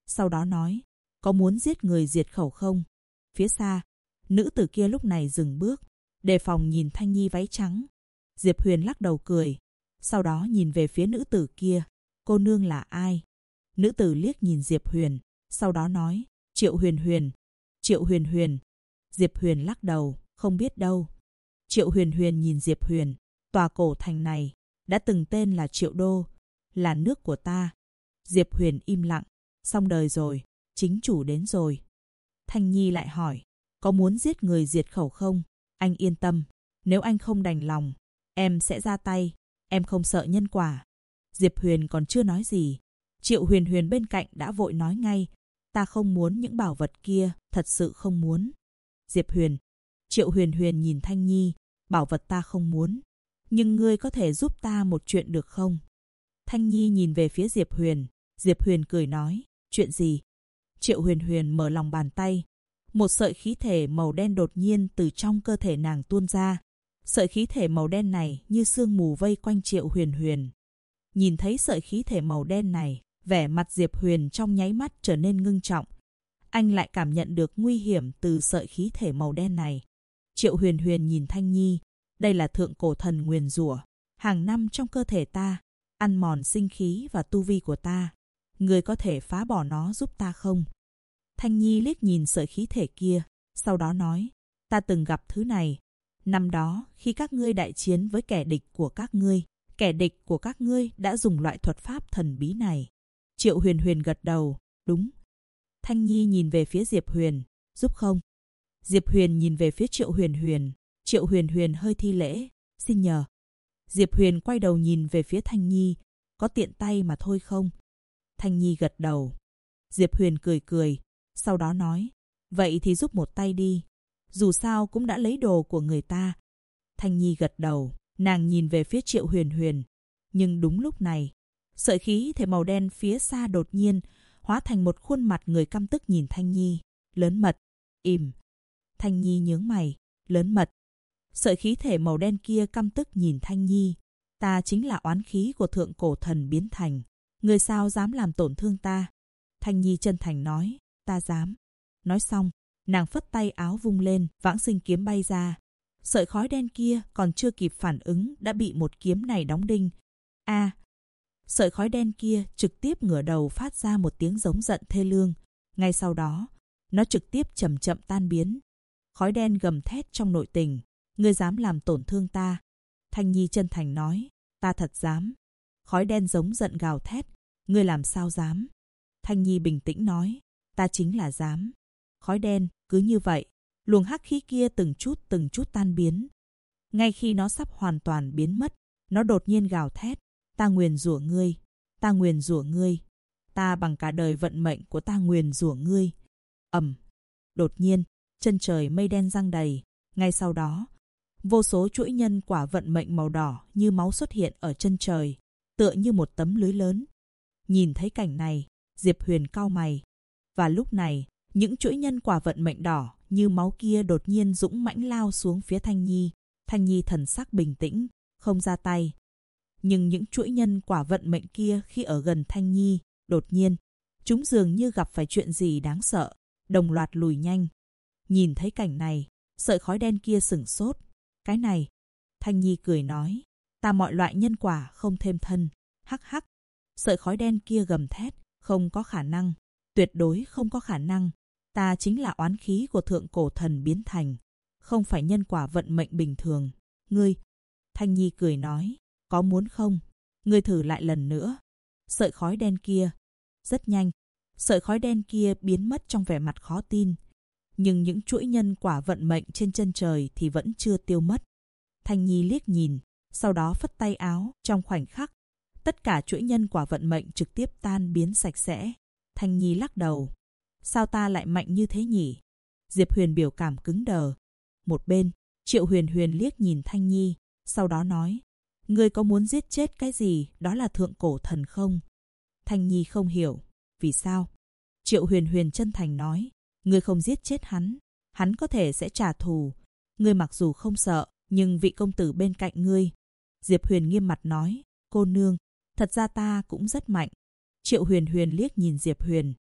sau đó nói, có muốn giết người diệt khẩu không? Phía xa, nữ tử kia lúc này dừng bước, đề phòng nhìn Thanh Nhi váy trắng. Diệp Huyền lắc đầu cười, sau đó nhìn về phía nữ tử kia, cô nương là ai? Nữ tử liếc nhìn Diệp Huyền, sau đó nói, Triệu Huyền Huyền. Triệu Huyền Huyền. Diệp Huyền lắc đầu, không biết đâu. Triệu Huyền Huyền nhìn Diệp Huyền, tòa cổ thành này đã từng tên là Triệu Đô, là nước của ta. Diệp Huyền im lặng, xong đời rồi, chính chủ đến rồi. Thanh Nhi lại hỏi, có muốn giết người diệt khẩu không? Anh yên tâm, nếu anh không đành lòng, em sẽ ra tay, em không sợ nhân quả. Diệp Huyền còn chưa nói gì, Triệu Huyền Huyền bên cạnh đã vội nói ngay, ta không muốn những bảo vật kia, thật sự không muốn. Diệp Huyền. Triệu Huyền Huyền nhìn Thanh Nhi, bảo vật ta không muốn, nhưng ngươi có thể giúp ta một chuyện được không? Thanh Nhi nhìn về phía Diệp Huyền, Diệp Huyền cười nói, chuyện gì? Triệu Huyền Huyền mở lòng bàn tay, một sợi khí thể màu đen đột nhiên từ trong cơ thể nàng tuôn ra. Sợi khí thể màu đen này như sương mù vây quanh Triệu Huyền Huyền. Nhìn thấy sợi khí thể màu đen này, vẻ mặt Diệp Huyền trong nháy mắt trở nên ngưng trọng. Anh lại cảm nhận được nguy hiểm từ sợi khí thể màu đen này. Triệu Huyền Huyền nhìn Thanh Nhi, đây là thượng cổ thần nguyền rủa, hàng năm trong cơ thể ta, ăn mòn sinh khí và tu vi của ta. Ngươi có thể phá bỏ nó giúp ta không? Thanh Nhi liếc nhìn sợi khí thể kia, sau đó nói, ta từng gặp thứ này. Năm đó, khi các ngươi đại chiến với kẻ địch của các ngươi đã dùng loại thuật pháp thần bí này. Triệu Huyền Huyền gật đầu, đúng. Thanh Nhi nhìn về phía Diệp Huyền, giúp không? Diệp Huyền nhìn về phía Triệu Huyền Huyền, Triệu Huyền Huyền hơi thi lễ, xin nhờ. Diệp Huyền quay đầu nhìn về phía Thanh Nhi, có tiện tay mà thôi không? Thanh Nhi gật đầu. Diệp Huyền cười cười, sau đó nói, vậy thì giúp một tay đi, dù sao cũng đã lấy đồ của người ta. Thanh Nhi gật đầu, nàng nhìn về phía Triệu Huyền Huyền, nhưng đúng lúc này, sợi khí thể màu đen phía xa đột nhiên hóa thành một khuôn mặt người căm tức nhìn Thanh Nhi, lớn mật, im. Thanh Nhi nhướng mày, lớn mật. Sợi khí thể màu đen kia căm tức nhìn Thanh Nhi, ta chính là oán khí của thượng cổ thần biến thành, người sao dám làm tổn thương ta? Thanh Nhi chân thành nói, ta dám. Nói xong, nàng phất tay áo vung lên, vãng sinh kiếm bay ra. Sợi khói đen kia còn chưa kịp phản ứng đã bị một kiếm này đóng đinh. A! Sợi khói đen kia trực tiếp ngửa đầu phát ra một tiếng giống giận thê lương. Ngay sau đó, nó trực tiếp chậm chậm tan biến. Khói đen gầm thét trong nội tình, ngươi dám làm tổn thương ta? Thanh Nhi chân thành nói, ta thật dám. Khói đen giống giận gào thét, ngươi làm sao dám? Thanh Nhi bình tĩnh nói, ta chính là dám. Khói đen cứ như vậy, luồng hắc khí kia từng chút tan biến. Ngay khi nó sắp hoàn toàn biến mất, nó đột nhiên gào thét, ta nguyền rủa ngươi, ta nguyền rủa ngươi, ta bằng cả đời vận mệnh của ta nguyền rủa ngươi. Ầm. Đột nhiên, chân trời mây đen giăng đầy, ngay sau đó, vô số chuỗi nhân quả vận mệnh màu đỏ như máu xuất hiện ở chân trời, tựa như một tấm lưới lớn. Nhìn thấy cảnh này, Diệp Huyền cau mày. Và lúc này, những chuỗi nhân quả vận mệnh đỏ như máu kia đột nhiên dũng mãnh lao xuống phía Thanh Nhi. Thanh Nhi thần sắc bình tĩnh, không ra tay. Nhưng những chuỗi nhân quả vận mệnh kia khi ở gần Thanh Nhi, đột nhiên, chúng dường như gặp phải chuyện gì đáng sợ, đồng loạt lùi nhanh. Nhìn thấy cảnh này, sợi khói đen kia sửng sốt. Cái này, Thanh Nhi cười nói, ta mọi loại nhân quả không thêm thân, hắc hắc. Sợi khói đen kia gầm thét, không có khả năng, tuyệt đối không có khả năng. Ta chính là oán khí của thượng cổ thần biến thành, không phải nhân quả vận mệnh bình thường. Ngươi, Thanh Nhi cười nói, có muốn không? Ngươi thử lại lần nữa. Sợi khói đen kia, rất nhanh, sợi khói đen kia biến mất trong vẻ mặt khó tin. Nhưng những chuỗi nhân quả vận mệnh trên chân trời thì vẫn chưa tiêu mất. Thanh Nhi liếc nhìn, sau đó phất tay áo, trong khoảnh khắc, tất cả chuỗi nhân quả vận mệnh trực tiếp tan biến sạch sẽ. Thanh Nhi lắc đầu. Sao ta lại mạnh như thế nhỉ? Diệp Huyền biểu cảm cứng đờ. Một bên, Triệu Huyền Huyền liếc nhìn Thanh Nhi, sau đó nói, ngươi có muốn giết chết cái gì đó là thượng cổ thần không? Thanh Nhi không hiểu. Vì sao? Triệu Huyền Huyền chân thành nói, ngươi không giết chết hắn có thể sẽ trả thù. Ngươi mặc dù không sợ, nhưng vị công tử bên cạnh ngươi. Diệp Huyền nghiêm mặt nói, cô nương, thật ra ta cũng rất mạnh. Triệu Huyền Huyền liếc nhìn Diệp Huyền,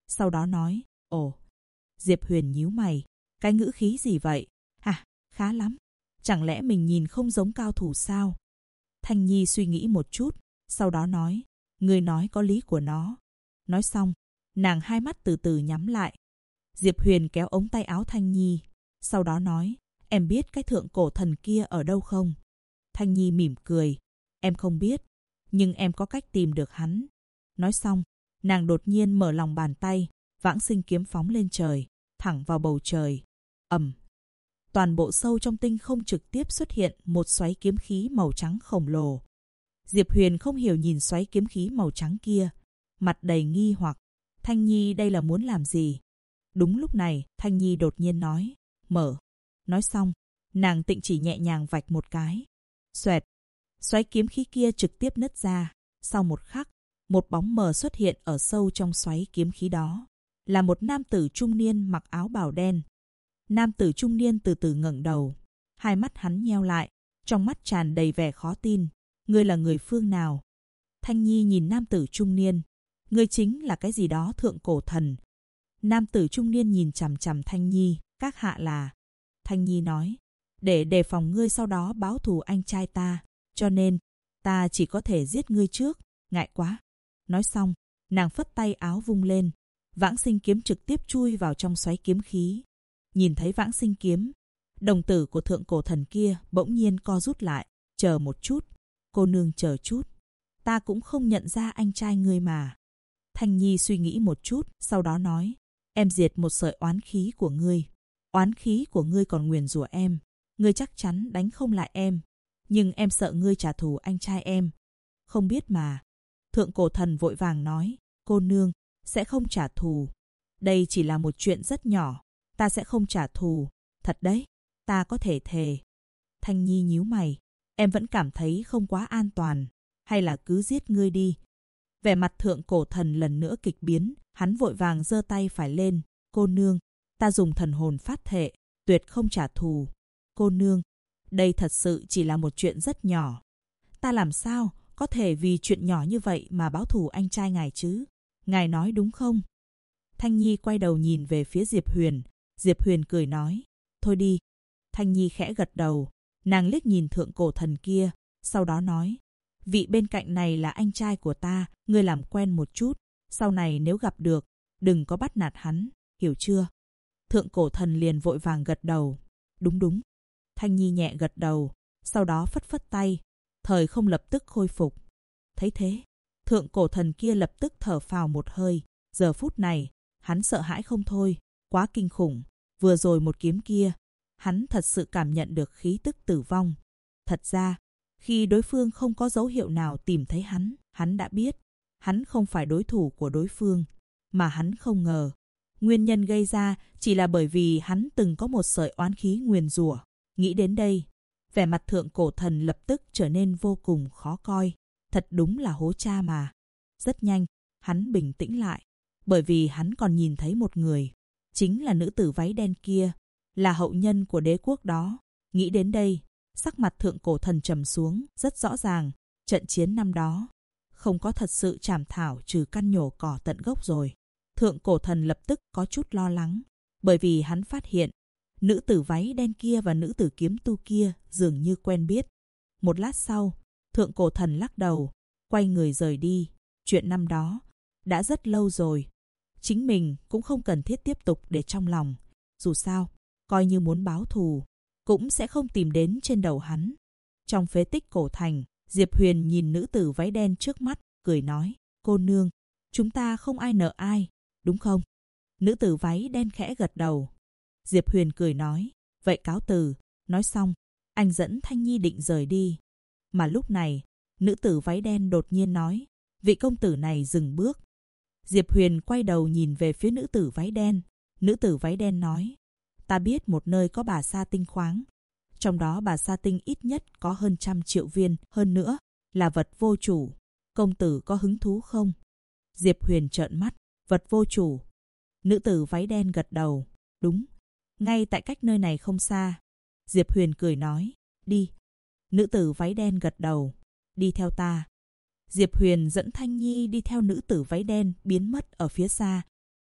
sau đó nói, ồ. Diệp Huyền nhíu mày, cái ngữ khí gì vậy? À, khá lắm. Chẳng lẽ mình nhìn không giống cao thủ sao? Thanh Nhi suy nghĩ một chút, sau đó nói, ngươi nói có lý của nó. Nói xong, nàng hai mắt từ từ nhắm lại. Diệp Huyền kéo ống tay áo Thanh Nhi, sau đó nói, em biết cái thượng cổ thần kia ở đâu không? Thanh Nhi mỉm cười, em không biết, nhưng em có cách tìm được hắn. Nói xong, nàng đột nhiên mở lòng bàn tay, vãng sinh kiếm phóng lên trời, thẳng vào bầu trời. Ầm. Toàn bộ sâu trong tinh không trực tiếp xuất hiện một xoáy kiếm khí màu trắng khổng lồ. Diệp Huyền không hiểu nhìn xoáy kiếm khí màu trắng kia, mặt đầy nghi hoặc. Thanh Nhi đây là muốn làm gì? Đúng lúc này, Thanh Nhi đột nhiên nói, mở. Nói xong, nàng tịnh chỉ nhẹ nhàng vạch một cái. Xoẹt. Xoáy kiếm khí kia trực tiếp nứt ra. Sau một khắc, một bóng mờ xuất hiện ở sâu trong xoáy kiếm khí đó. Là một nam tử trung niên mặc áo bào đen. Nam tử trung niên từ từ ngẩng đầu. Hai mắt hắn nheo lại, trong mắt tràn đầy vẻ khó tin. Ngươi là người phương nào? Thanh Nhi nhìn nam tử trung niên. Ngươi chính là cái gì đó thượng cổ thần. Nam tử trung niên nhìn chằm chằm Thanh Nhi. Các hạ là... Thanh Nhi nói, để đề phòng ngươi sau đó báo thù anh trai ta. Cho nên, ta chỉ có thể giết ngươi trước. Ngại quá. Nói xong, nàng phất tay áo vung lên. Vãng sinh kiếm trực tiếp chui vào trong xoáy kiếm khí. Nhìn thấy vãng sinh kiếm, đồng tử của thượng cổ thần kia bỗng nhiên co rút lại. Chờ một chút, cô nương chờ chút. Ta cũng không nhận ra anh trai ngươi mà. Thanh Nhi suy nghĩ một chút, sau đó nói, em diệt một sợi oán khí của ngươi. Oán khí của ngươi còn nguyền rủa em. Ngươi chắc chắn đánh không lại em. Nhưng em sợ ngươi trả thù anh trai em. Không biết mà. Thượng cổ thần vội vàng nói, cô nương, sẽ không trả thù. Đây chỉ là một chuyện rất nhỏ. Ta sẽ không trả thù. Thật đấy, ta có thể thề. Thanh Nhi nhíu mày. Em vẫn cảm thấy không quá an toàn. Hay là cứ giết ngươi đi. Vẻ mặt thượng cổ thần lần nữa kịch biến. Hắn vội vàng giơ tay phải lên. Cô nương, ta dùng thần hồn phát thệ. Tuyệt không trả thù. Cô nương, đây thật sự chỉ là một chuyện rất nhỏ. Ta làm sao có thể vì chuyện nhỏ như vậy mà báo thù anh trai ngài chứ? Ngài nói đúng không? Thanh Nhi quay đầu nhìn về phía Diệp Huyền. Diệp Huyền cười nói, thôi đi. Thanh Nhi khẽ gật đầu. Nàng liếc nhìn thượng cổ thần kia, sau đó nói, vị bên cạnh này là anh trai của ta, ngươi làm quen một chút. Sau này nếu gặp được, đừng có bắt nạt hắn, hiểu chưa? Thượng cổ thần liền vội vàng gật đầu. Đúng đúng. Thanh Nhi nhẹ gật đầu, sau đó phất phất tay. Thời không lập tức khôi phục. Thấy thế, thượng cổ thần kia lập tức thở phào một hơi. Giờ phút này, hắn sợ hãi không thôi. Quá kinh khủng. Vừa rồi một kiếm kia, hắn thật sự cảm nhận được khí tức tử vong. Thật ra, khi đối phương không có dấu hiệu nào tìm thấy hắn đã biết. Hắn không phải đối thủ của đối phương. Mà hắn không ngờ. Nguyên nhân gây ra chỉ là bởi vì hắn từng có một sợi oán khí nguyền rủa. Nghĩ đến đây, vẻ mặt thượng cổ thần lập tức trở nên vô cùng khó coi. Thật đúng là hố cha mà. Rất nhanh, hắn bình tĩnh lại. Bởi vì hắn còn nhìn thấy một người. Chính là nữ tử váy đen kia. Là hậu nhân của đế quốc đó. Nghĩ đến đây, sắc mặt thượng cổ thần trầm xuống. Rất rõ ràng, trận chiến năm đó không có thật sự chảm thảo trừ căn nhổ cỏ tận gốc rồi. Thượng cổ thần lập tức có chút lo lắng. Bởi vì hắn phát hiện nữ tử váy đen kia và nữ tử kiếm tu kia dường như quen biết. Một lát sau, thượng cổ thần lắc đầu, quay người rời đi. Chuyện năm đó đã rất lâu rồi. Chính mình cũng không cần thiết tiếp tục để trong lòng. Dù sao, coi như muốn báo thù, cũng sẽ không tìm đến trên đầu hắn. Trong phế tích cổ thành, Diệp Huyền nhìn nữ tử váy đen trước mắt, cười nói, cô nương, chúng ta không ai nợ ai, đúng không? Nữ tử váy đen khẽ gật đầu. Diệp Huyền cười nói, vậy cáo từ. Nói xong, anh dẫn Thanh Nhi định rời đi. Mà lúc này, nữ tử váy đen đột nhiên nói, vị công tử này dừng bước. Diệp Huyền quay đầu nhìn về phía nữ tử váy đen. Nữ tử váy đen nói, ta biết một nơi có bà sa tinh khoáng. Trong đó bà sa tinh ít nhất có hơn 100 triệu viên, hơn nữa là vật vô chủ. Công tử có hứng thú không? Diệp Huyền trợn mắt, vật vô chủ. Nữ tử váy đen gật đầu, đúng. Ngay tại cách nơi này không xa. Diệp Huyền cười nói, đi. Nữ tử váy đen gật đầu, đi theo ta. Diệp Huyền dẫn Thanh Nhi đi theo nữ tử váy đen biến mất ở phía xa.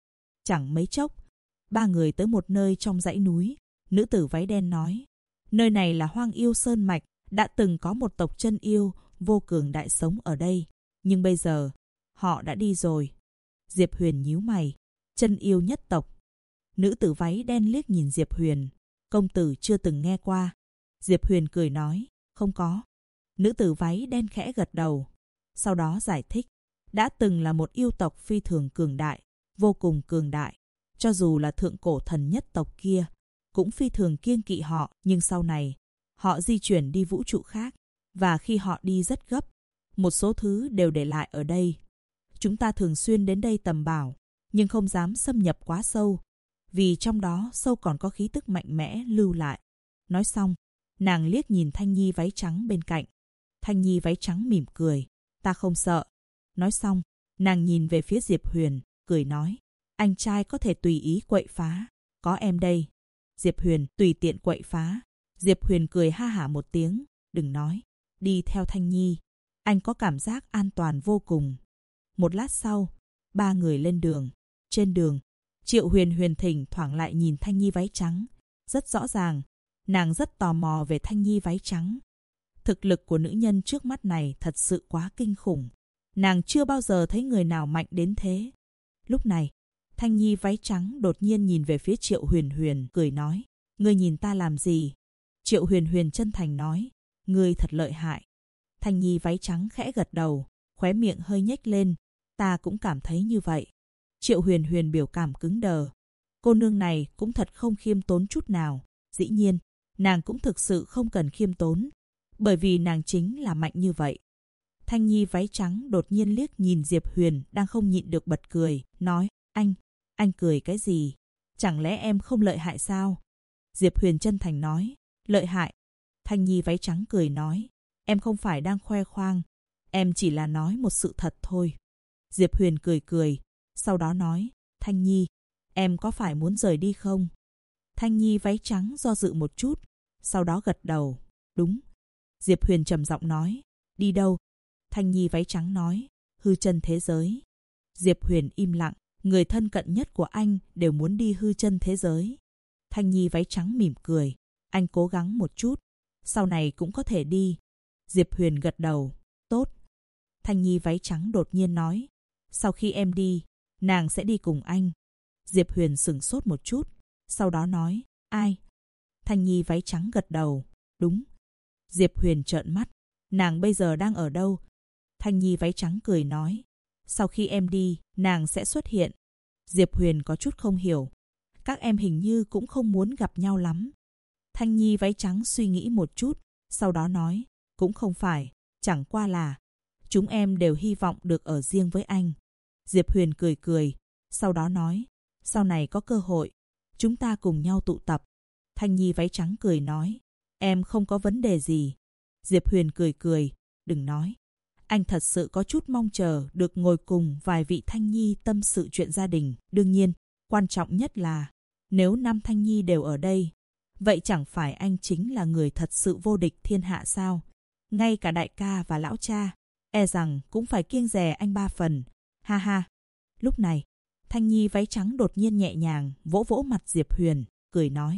Chẳng mấy chốc, ba người tới một nơi trong dãy núi. Nữ tử váy đen nói, nơi này là Hoang Yêu Sơn Mạch, đã từng có một tộc chân yêu vô cường đại sống ở đây, nhưng bây giờ họ đã đi rồi. Diệp Huyền nhíu mày, chân yêu nhất tộc. Nữ tử váy đen liếc nhìn Diệp Huyền, công tử chưa từng nghe qua. Diệp Huyền cười nói, không có. Nữ tử váy đen khẽ gật đầu, sau đó giải thích, đã từng là một yêu tộc phi thường cường đại, vô cùng cường đại. Cho dù là thượng cổ thần nhất tộc kia, cũng phi thường kiêng kỵ họ, nhưng sau này, họ di chuyển đi vũ trụ khác, và khi họ đi rất gấp, một số thứ đều để lại ở đây. Chúng ta thường xuyên đến đây tầm bảo, nhưng không dám xâm nhập quá sâu, vì trong đó sâu còn có khí tức mạnh mẽ lưu lại. Nói xong, nàng liếc nhìn Thanh Nhi váy trắng bên cạnh. Thanh Nhi váy trắng mỉm cười, ta không sợ. Nói xong, nàng nhìn về phía Diệp Huyền, cười nói, anh trai có thể tùy ý quậy phá, có em đây. Diệp Huyền tùy tiện quậy phá. Diệp Huyền cười ha hả một tiếng, đừng nói, đi theo Thanh Nhi. Anh có cảm giác an toàn vô cùng. Một lát sau, ba người lên đường. Trên đường, Triệu Huyền Huyền thỉnh thoảng lại nhìn Thanh Nhi váy trắng. Rất rõ ràng, nàng rất tò mò về Thanh Nhi váy trắng. Thực lực của nữ nhân trước mắt này thật sự quá kinh khủng. Nàng chưa bao giờ thấy người nào mạnh đến thế. Lúc này, Thanh Nhi váy trắng đột nhiên nhìn về phía Triệu Huyền Huyền, cười nói, ngươi nhìn ta làm gì? Triệu Huyền Huyền chân thành nói, ngươi thật lợi hại. Thanh Nhi váy trắng khẽ gật đầu, khóe miệng hơi nhếch lên, ta cũng cảm thấy như vậy. Triệu Huyền Huyền biểu cảm cứng đờ. Cô nương này cũng thật không khiêm tốn chút nào. Dĩ nhiên, nàng cũng thực sự không cần khiêm tốn, bởi vì nàng chính là mạnh như vậy. Thanh Nhi váy trắng đột nhiên liếc nhìn Diệp Huyền đang không nhịn được bật cười, nói, anh cười cái gì? Chẳng lẽ em không lợi hại sao? Diệp Huyền chân thành nói, lợi hại. Thanh Nhi váy trắng cười nói, em không phải đang khoe khoang, em chỉ là nói một sự thật thôi. Diệp Huyền cười cười, sau đó nói, Thanh Nhi, em có phải muốn rời đi không? Thanh Nhi váy trắng do dự một chút, sau đó gật đầu, đúng. Diệp Huyền trầm giọng nói, đi đâu? Thanh Nhi váy trắng nói, hư chân thế giới. Diệp Huyền im lặng, người thân cận nhất của anh đều muốn đi hư chân thế giới. Thanh Nhi váy trắng mỉm cười, anh cố gắng một chút, sau này cũng có thể đi. Diệp Huyền gật đầu, tốt. Thanh Nhi váy trắng đột nhiên nói, sau khi em đi, nàng sẽ đi cùng anh. Diệp Huyền sửng sốt một chút, sau đó nói, ai? Thanh Nhi váy trắng gật đầu, đúng. Diệp Huyền trợn mắt, nàng bây giờ đang ở đâu? Thanh Nhi váy trắng cười nói, sau khi em đi, nàng sẽ xuất hiện. Diệp Huyền có chút không hiểu, các em hình như cũng không muốn gặp nhau lắm. Thanh Nhi váy trắng suy nghĩ một chút, sau đó nói, cũng không phải, chẳng qua là chúng em đều hy vọng được ở riêng với anh. Diệp Huyền cười cười, sau đó nói, sau này có cơ hội, chúng ta cùng nhau tụ tập. Thanh Nhi váy trắng cười nói, em không có vấn đề gì. Diệp Huyền cười cười, đừng nói. Anh thật sự có chút mong chờ được ngồi cùng vài vị Thanh Nhi tâm sự chuyện gia đình. Đương nhiên, quan trọng nhất là, nếu năm Thanh Nhi đều ở đây, vậy chẳng phải anh chính là người thật sự vô địch thiên hạ sao? Ngay cả đại ca và lão cha, e rằng cũng phải kiêng dè anh 3 phần. Ha ha. Lúc này, Thanh Nhi váy trắng đột nhiên nhẹ nhàng vỗ vỗ mặt Diệp Huyền, cười nói,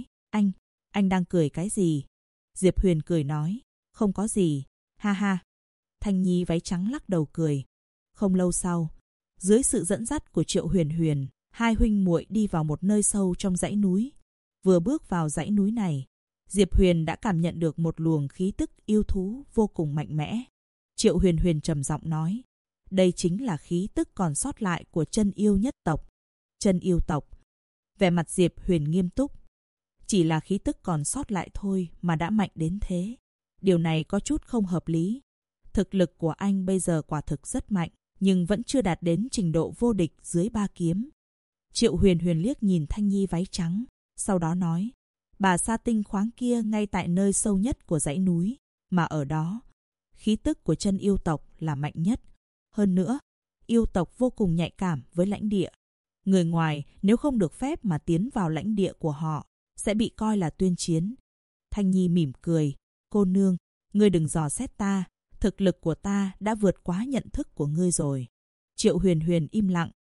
anh đang cười cái gì? Diệp Huyền cười nói, không có gì, ha ha. Thanh Nhi váy trắng lắc đầu cười. Không lâu sau, dưới sự dẫn dắt của Triệu Huyền Huyền, hai huynh muội đi vào một nơi sâu trong dãy núi. Vừa bước vào dãy núi này, Diệp Huyền đã cảm nhận được một luồng khí tức yêu thú vô cùng mạnh mẽ. Triệu Huyền Huyền trầm giọng nói, đây chính là khí tức còn sót lại của chân yêu nhất tộc. Chân yêu tộc. Vẻ mặt Diệp Huyền nghiêm túc. Chỉ là khí tức còn sót lại thôi mà đã mạnh đến thế. Điều này có chút không hợp lý. Thực lực của anh bây giờ quả thực rất mạnh, nhưng vẫn chưa đạt đến trình độ vô địch dưới 3 kiếm. Triệu Huyền Huyền liếc nhìn Thanh Nhi váy trắng, sau đó nói, bà sa tinh khoáng kia ngay tại nơi sâu nhất của dãy núi, mà ở đó, khí tức của chân yêu tộc là mạnh nhất. Hơn nữa, yêu tộc vô cùng nhạy cảm với lãnh địa. Người ngoài nếu không được phép mà tiến vào lãnh địa của họ, sẽ bị coi là tuyên chiến. Thanh Nhi mỉm cười, cô nương, ngươi đừng dò xét ta, thực lực của ta đã vượt quá nhận thức của ngươi rồi. Triệu Huyền Huyền im lặng.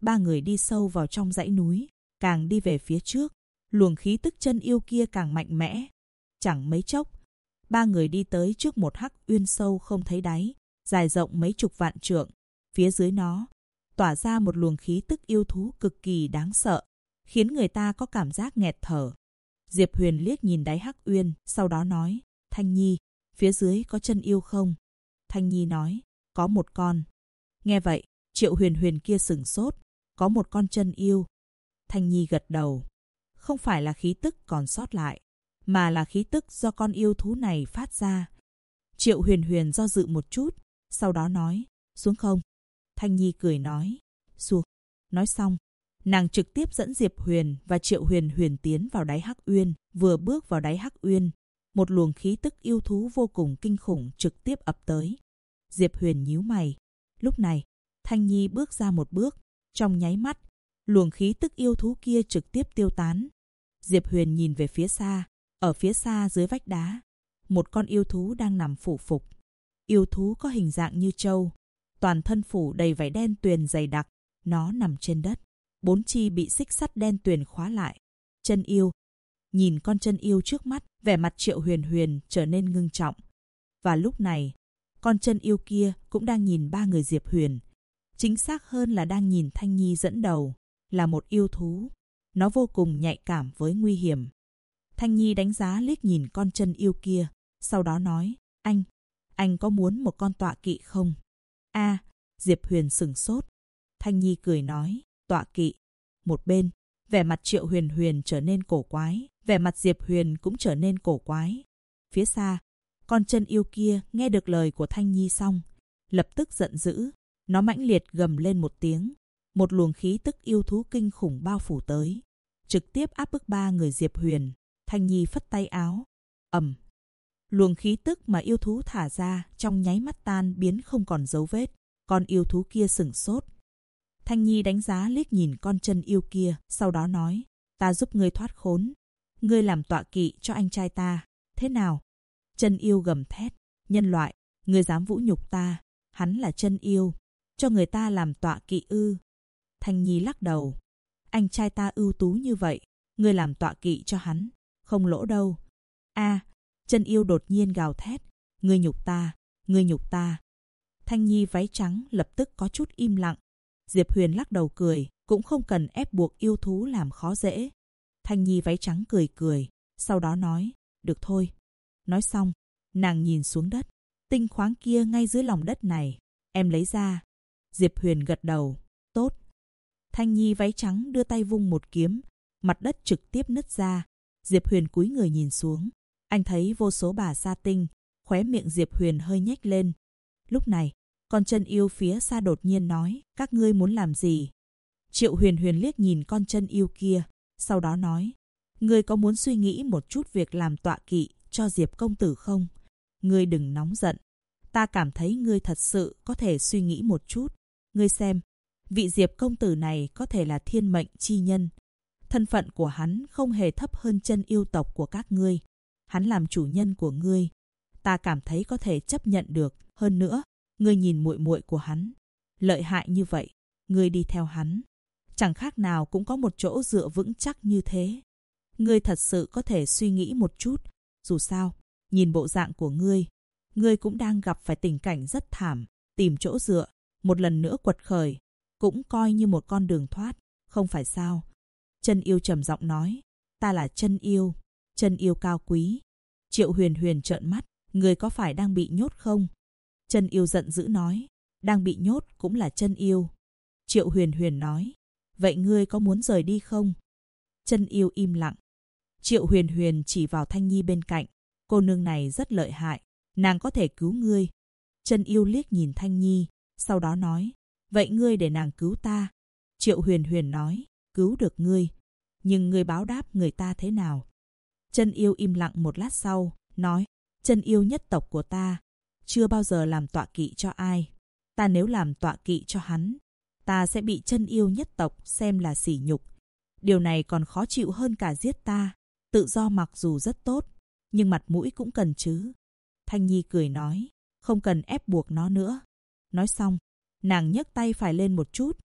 ba người đi sâu vào trong dãy núi, càng đi về phía trước, luồng khí tức chân yêu kia càng mạnh mẽ. Chẳng mấy chốc, ba người đi tới trước một hắc uyên sâu không thấy đáy, dài rộng mấy chục vạn trượng. Phía dưới nó tỏa ra một luồng khí tức yêu thú cực kỳ đáng sợ, khiến người ta có cảm giác nghẹt thở. Diệp Huyền liếc nhìn đáy hắc uyên, sau đó nói, Thanh Nhi, phía dưới có chân yêu không? Thanh Nhi nói, có một con. Nghe vậy, Triệu Huyền Huyền kia sửng sốt, có một con chân yêu. Thanh Nhi gật đầu, không phải là khí tức còn sót lại, mà là khí tức do con yêu thú này phát ra. Triệu Huyền Huyền do dự một chút, sau đó nói, xuống không? Thanh Nhi cười nói, xuống. Nói xong, nàng trực tiếp dẫn Diệp Huyền và Triệu Huyền Huyền tiến vào đáy hắc uyên. Vừa bước vào đáy hắc uyên, một luồng khí tức yêu thú vô cùng kinh khủng trực tiếp ập tới. Diệp Huyền nhíu mày. Lúc này, Thanh Nhi bước ra một bước, trong nháy mắt, luồng khí tức yêu thú kia trực tiếp tiêu tán. Diệp Huyền nhìn về phía xa, ở phía xa dưới vách đá, một con yêu thú đang nằm phủ phục. Yêu thú có hình dạng như trâu, toàn thân phủ đầy vảy đen tuyền dày đặc, nó nằm trên đất, bốn chi bị xích sắt đen tuyền khóa lại. Chân yêu. Nhìn con chân yêu trước mắt, vẻ mặt Triệu Huyền Huyền trở nên ngưng trọng. Và lúc này, con chân yêu kia cũng đang nhìn ba người Diệp Huyền. Chính xác hơn là đang nhìn Thanh Nhi dẫn đầu, là một yêu thú. Nó vô cùng nhạy cảm với nguy hiểm. Thanh Nhi đánh giá liếc nhìn con chân yêu kia, sau đó nói, anh có muốn một con tọa kỵ không? Diệp Huyền sửng sốt. Thanh Nhi cười nói, tọa kỵ. Một bên, vẻ mặt Triệu Huyền Huyền trở nên cổ quái, vẻ mặt Diệp Huyền cũng trở nên cổ quái. Phía xa, con chân yêu kia nghe được lời của Thanh Nhi xong, lập tức giận dữ. Nó mãnh liệt gầm lên một tiếng. Một luồng khí tức yêu thú kinh khủng bao phủ tới, trực tiếp áp bức ba người Diệp Huyền. Thanh Nhi phất tay áo. Ầm. Luồng khí tức mà yêu thú thả ra trong nháy mắt tan biến không còn dấu vết. Con yêu thú kia sửng sốt. Thanh Nhi đánh giá liếc nhìn con chân yêu kia, sau đó nói, ta giúp ngươi thoát khốn. Ngươi làm tọa kỵ cho anh trai ta, thế nào? Chân yêu gầm thét, nhân loại, ngươi dám vũ nhục ta, hắn là chân yêu, cho người ta làm tọa kỵ ư? Thanh Nhi lắc đầu, anh trai ta ưu tú như vậy, ngươi làm tọa kỵ cho hắn, không lỗ đâu. Chân yêu đột nhiên gào thét, ngươi nhục ta, ngươi nhục ta. Thanh Nhi váy trắng lập tức có chút im lặng. Diệp Huyền lắc đầu cười, cũng không cần ép buộc yêu thú làm khó dễ. Thanh Nhi váy trắng cười cười, sau đó nói, được thôi. Nói xong, nàng nhìn xuống đất, tinh khoáng kia ngay dưới lòng đất này, em lấy ra. Diệp Huyền gật đầu, tốt. Thanh Nhi váy trắng đưa tay vung một kiếm, mặt đất trực tiếp nứt ra. Diệp Huyền cúi người nhìn xuống, anh thấy vô số bà sa tinh, khóe miệng Diệp Huyền hơi nhếch lên. Lúc này, con chân yêu phía xa đột nhiên nói, các ngươi muốn làm gì? Triệu Huyền Huyền liếc nhìn con chân yêu kia, sau đó nói, ngươi có muốn suy nghĩ một chút việc làm tọa kỵ cho Diệp công tử không? Ngươi đừng nóng giận, ta cảm thấy ngươi thật sự có thể suy nghĩ một chút. Ngươi xem, vị Diệp công tử này có thể là thiên mệnh chi nhân. Thân phận của hắn không hề thấp hơn chân yêu tộc của các ngươi. Hắn làm chủ nhân của ngươi, ta cảm thấy có thể chấp nhận được. Hơn nữa, ngươi nhìn muội muội của hắn, lợi hại như vậy, ngươi đi theo hắn, chẳng khác nào cũng có một chỗ dựa vững chắc như thế. Ngươi thật sự có thể suy nghĩ một chút, dù sao, nhìn bộ dạng của ngươi cũng đang gặp phải tình cảnh rất thảm, tìm chỗ dựa, một lần nữa quật khởi, cũng coi như một con đường thoát, không phải sao? Chân yêu trầm giọng nói, ta là chân yêu cao quý. Triệu Huyền Huyền trợn mắt, ngươi có phải đang bị nhốt không? Chân yêu giận dữ nói, đang bị nhốt cũng là chân yêu. Triệu Huyền Huyền nói, vậy ngươi có muốn rời đi không? Chân yêu im lặng. Triệu Huyền Huyền chỉ vào Thanh Nhi bên cạnh, cô nương này rất lợi hại, nàng có thể cứu ngươi. Chân yêu liếc nhìn Thanh Nhi, sau đó nói, vậy ngươi để nàng cứu ta. Triệu Huyền Huyền nói, cứu được ngươi, nhưng ngươi báo đáp người ta thế nào? Chân yêu im lặng một lát sau, nói, chân yêu nhất tộc của ta chưa bao giờ làm tọa kỵ cho ai. Ta nếu làm tọa kỵ cho hắn, ta sẽ bị chân yêu nhất tộc xem là sỉ nhục. Điều này còn khó chịu hơn cả giết ta. Tự do mặc dù rất tốt, nhưng mặt mũi cũng cần chứ. Thanh Nhi cười nói, không cần ép buộc nó nữa. Nói xong, nàng nhấc tay phải lên một chút.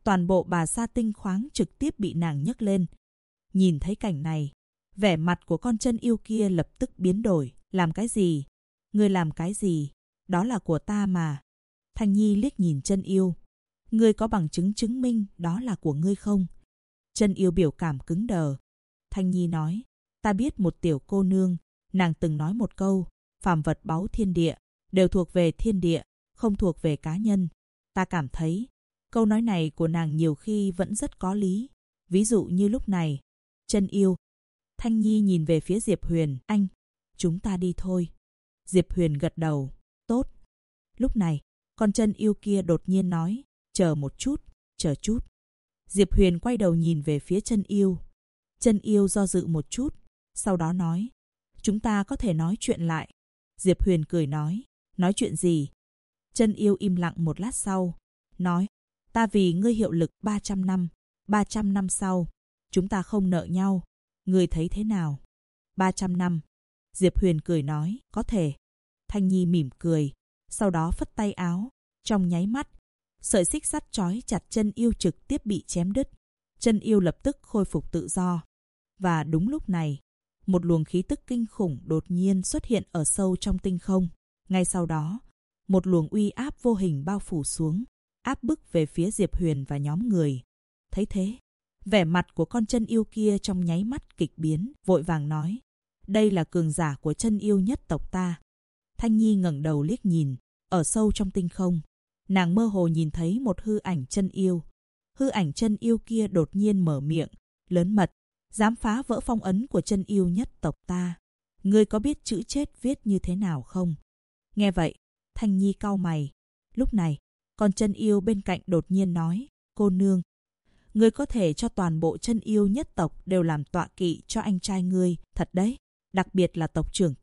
Toàn bộ bà sa tinh khoáng trực tiếp bị nàng nhấc lên. Nhìn thấy cảnh này, vẻ mặt của con chân yêu kia lập tức biến đổi. Làm cái gì? Ngươi làm cái gì? Đó là của ta mà. Thanh Nhi liếc nhìn chân yêu. Ngươi có bằng chứng chứng minh đó là của ngươi không? Chân yêu biểu cảm cứng đờ. Thanh Nhi nói, ta biết một tiểu cô nương, nàng từng nói một câu, phàm vật báu thiên địa, đều thuộc về thiên địa, không thuộc về cá nhân. Ta cảm thấy, câu nói này của nàng nhiều khi vẫn rất có lý. Ví dụ như lúc này, chân yêu. Thanh Nhi nhìn về phía Diệp Huyền, anh, chúng ta đi thôi. Diệp Huyền gật đầu, tốt. Lúc này, con chân yêu kia đột nhiên nói, chờ một chút, chờ chút. Diệp Huyền quay đầu nhìn về phía chân yêu. Chân yêu do dự một chút, sau đó nói, chúng ta có thể nói chuyện lại. Diệp Huyền cười nói chuyện gì? Chân yêu im lặng một lát sau, nói, ta vì ngươi hiệu lực 300 năm, 300 năm sau, chúng ta không nợ nhau. Ngươi thấy thế nào? 300 năm. Diệp Huyền cười nói, có thể. Thanh Nhi mỉm cười, sau đó phất tay áo. Trong nháy mắt, sợi xích sắt trói chặt chân yêu trực tiếp bị chém đứt. Chân yêu lập tức khôi phục tự do. Và đúng lúc này, một luồng khí tức kinh khủng đột nhiên xuất hiện ở sâu trong tinh không. Ngay sau đó, một luồng uy áp vô hình bao phủ xuống, áp bức về phía Diệp Huyền và nhóm người. Thấy thế, vẻ mặt của con chân yêu kia trong nháy mắt kịch biến, vội vàng nói, đây là cường giả của chân yêu nhất tộc ta. Thanh Nhi ngẩng đầu liếc nhìn, ở sâu trong tinh không, nàng mơ hồ nhìn thấy một hư ảnh chân yêu. Hư ảnh chân yêu kia đột nhiên mở miệng, lớn mật, dám phá vỡ phong ấn của chân yêu nhất tộc ta. Ngươi có biết chữ chết viết như thế nào không? Nghe vậy, Thanh Nhi cau mày. Lúc này, con chân yêu bên cạnh đột nhiên nói, cô nương, ngươi có thể cho toàn bộ chân yêu nhất tộc đều làm tọa kỵ cho anh trai ngươi, thật đấy. Đặc biệt là tộc trưởng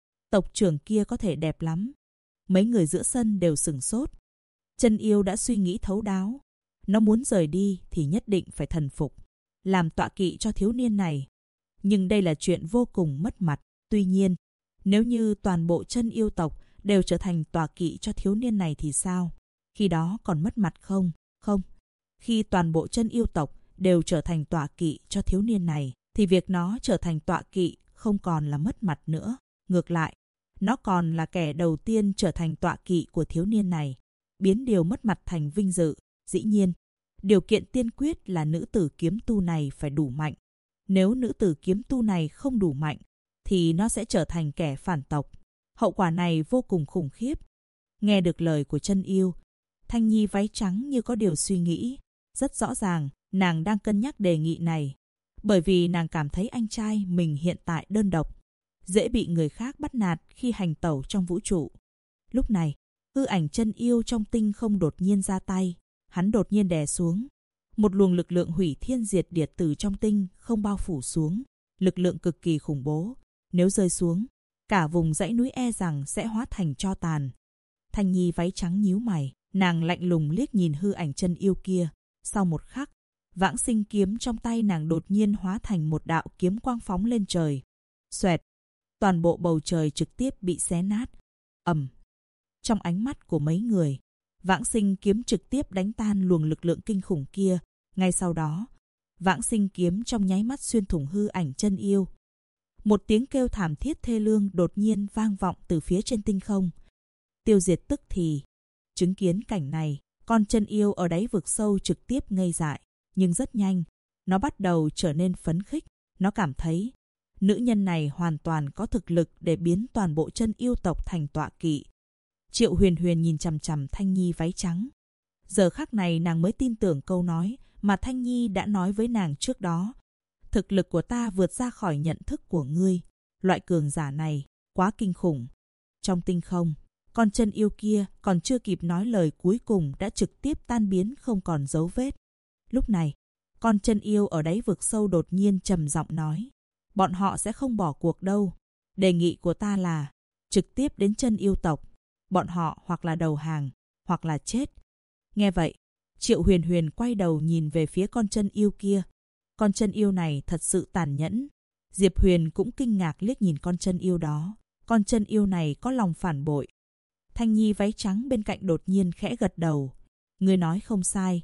kia có thể đẹp lắm. Mấy người giữa sân đều sửng sốt. Chân yêu đã suy nghĩ thấu đáo. Nó muốn rời đi thì nhất định phải thần phục, làm tọa kỵ cho thiếu niên này. Nhưng đây là chuyện vô cùng mất mặt. Tuy nhiên, nếu như toàn bộ chân yêu tộc đều trở thành tọa kỵ cho thiếu niên này thì sao? Khi đó còn mất mặt không? Không. Khi toàn bộ chân yêu tộc đều trở thành tọa kỵ cho thiếu niên này, thì việc nó trở thành tọa kỵ không còn là mất mặt nữa. Ngược lại, nó còn là kẻ đầu tiên trở thành tọa kỵ của thiếu niên này, biến điều mất mặt thành vinh dự. Dĩ nhiên, điều kiện tiên quyết là nữ tử kiếm tu này phải đủ mạnh. Nếu nữ tử kiếm tu này không đủ mạnh, thì nó sẽ trở thành kẻ phản tộc. Hậu quả này vô cùng khủng khiếp. Nghe được lời của chân yêu, Thanh Nhi váy trắng như có điều suy nghĩ. Rất rõ ràng, nàng đang cân nhắc đề nghị này. Bởi vì nàng cảm thấy anh trai mình hiện tại đơn độc, dễ bị người khác bắt nạt khi hành tẩu trong vũ trụ. Lúc này, hư ảnh chân yêu trong tinh không đột nhiên ra tay. Hắn đột nhiên đè xuống. Một luồng lực lượng hủy thiên diệt điệt từ trong tinh không bao phủ xuống. Lực lượng cực kỳ khủng bố. Nếu rơi xuống, cả vùng dãy núi e rằng sẽ hóa thành tro tàn. Thanh Nhi váy trắng nhíu mày. Nàng lạnh lùng liếc nhìn hư ảnh chân yêu kia. Sau một khắc, vãng sinh kiếm trong tay nàng đột nhiên hóa thành một đạo kiếm quang phóng lên trời. Xoẹt, toàn bộ bầu trời trực tiếp bị xé nát. Ầm. Trong ánh mắt của mấy người, vãng sinh kiếm trực tiếp đánh tan luồng lực lượng kinh khủng kia. Ngay sau đó, vãng sinh kiếm trong nháy mắt xuyên thủng hư ảnh chân yêu. Một tiếng kêu thảm thiết thê lương đột nhiên vang vọng từ phía trên tinh không. Tiêu diệt tức thì. Chứng kiến cảnh này, con chân yêu ở đáy vực sâu trực tiếp ngây dại. Nhưng rất nhanh, nó bắt đầu trở nên phấn khích. Nó cảm thấy nữ nhân này hoàn toàn có thực lực để biến toàn bộ chân yêu tộc thành tọa kỵ. Triệu Huyền Huyền nhìn chằm chằm Thanh Nhi váy trắng. Giờ khắc này nàng mới tin tưởng câu nói mà Thanh Nhi đã nói với nàng trước đó. Thực lực của ta vượt ra khỏi nhận thức của ngươi. Loại cường giả này quá kinh khủng. Trong tinh không, con chân yêu kia còn chưa kịp nói lời cuối cùng đã trực tiếp tan biến không còn dấu vết. Lúc này, con chân yêu ở đáy vực sâu đột nhiên trầm giọng nói, bọn họ sẽ không bỏ cuộc đâu. Đề nghị của ta là trực tiếp đến chân yêu tộc. Bọn họ hoặc là đầu hàng, hoặc là chết. Nghe vậy, Triệu Huyền Huyền quay đầu nhìn về phía con chân yêu kia. Con chân yêu này thật sự tàn nhẫn. Diệp Huyền cũng kinh ngạc liếc nhìn con chân yêu đó. Con chân yêu này có lòng phản bội. Thanh Nhi váy trắng bên cạnh đột nhiên khẽ gật đầu. Ngươi nói không sai.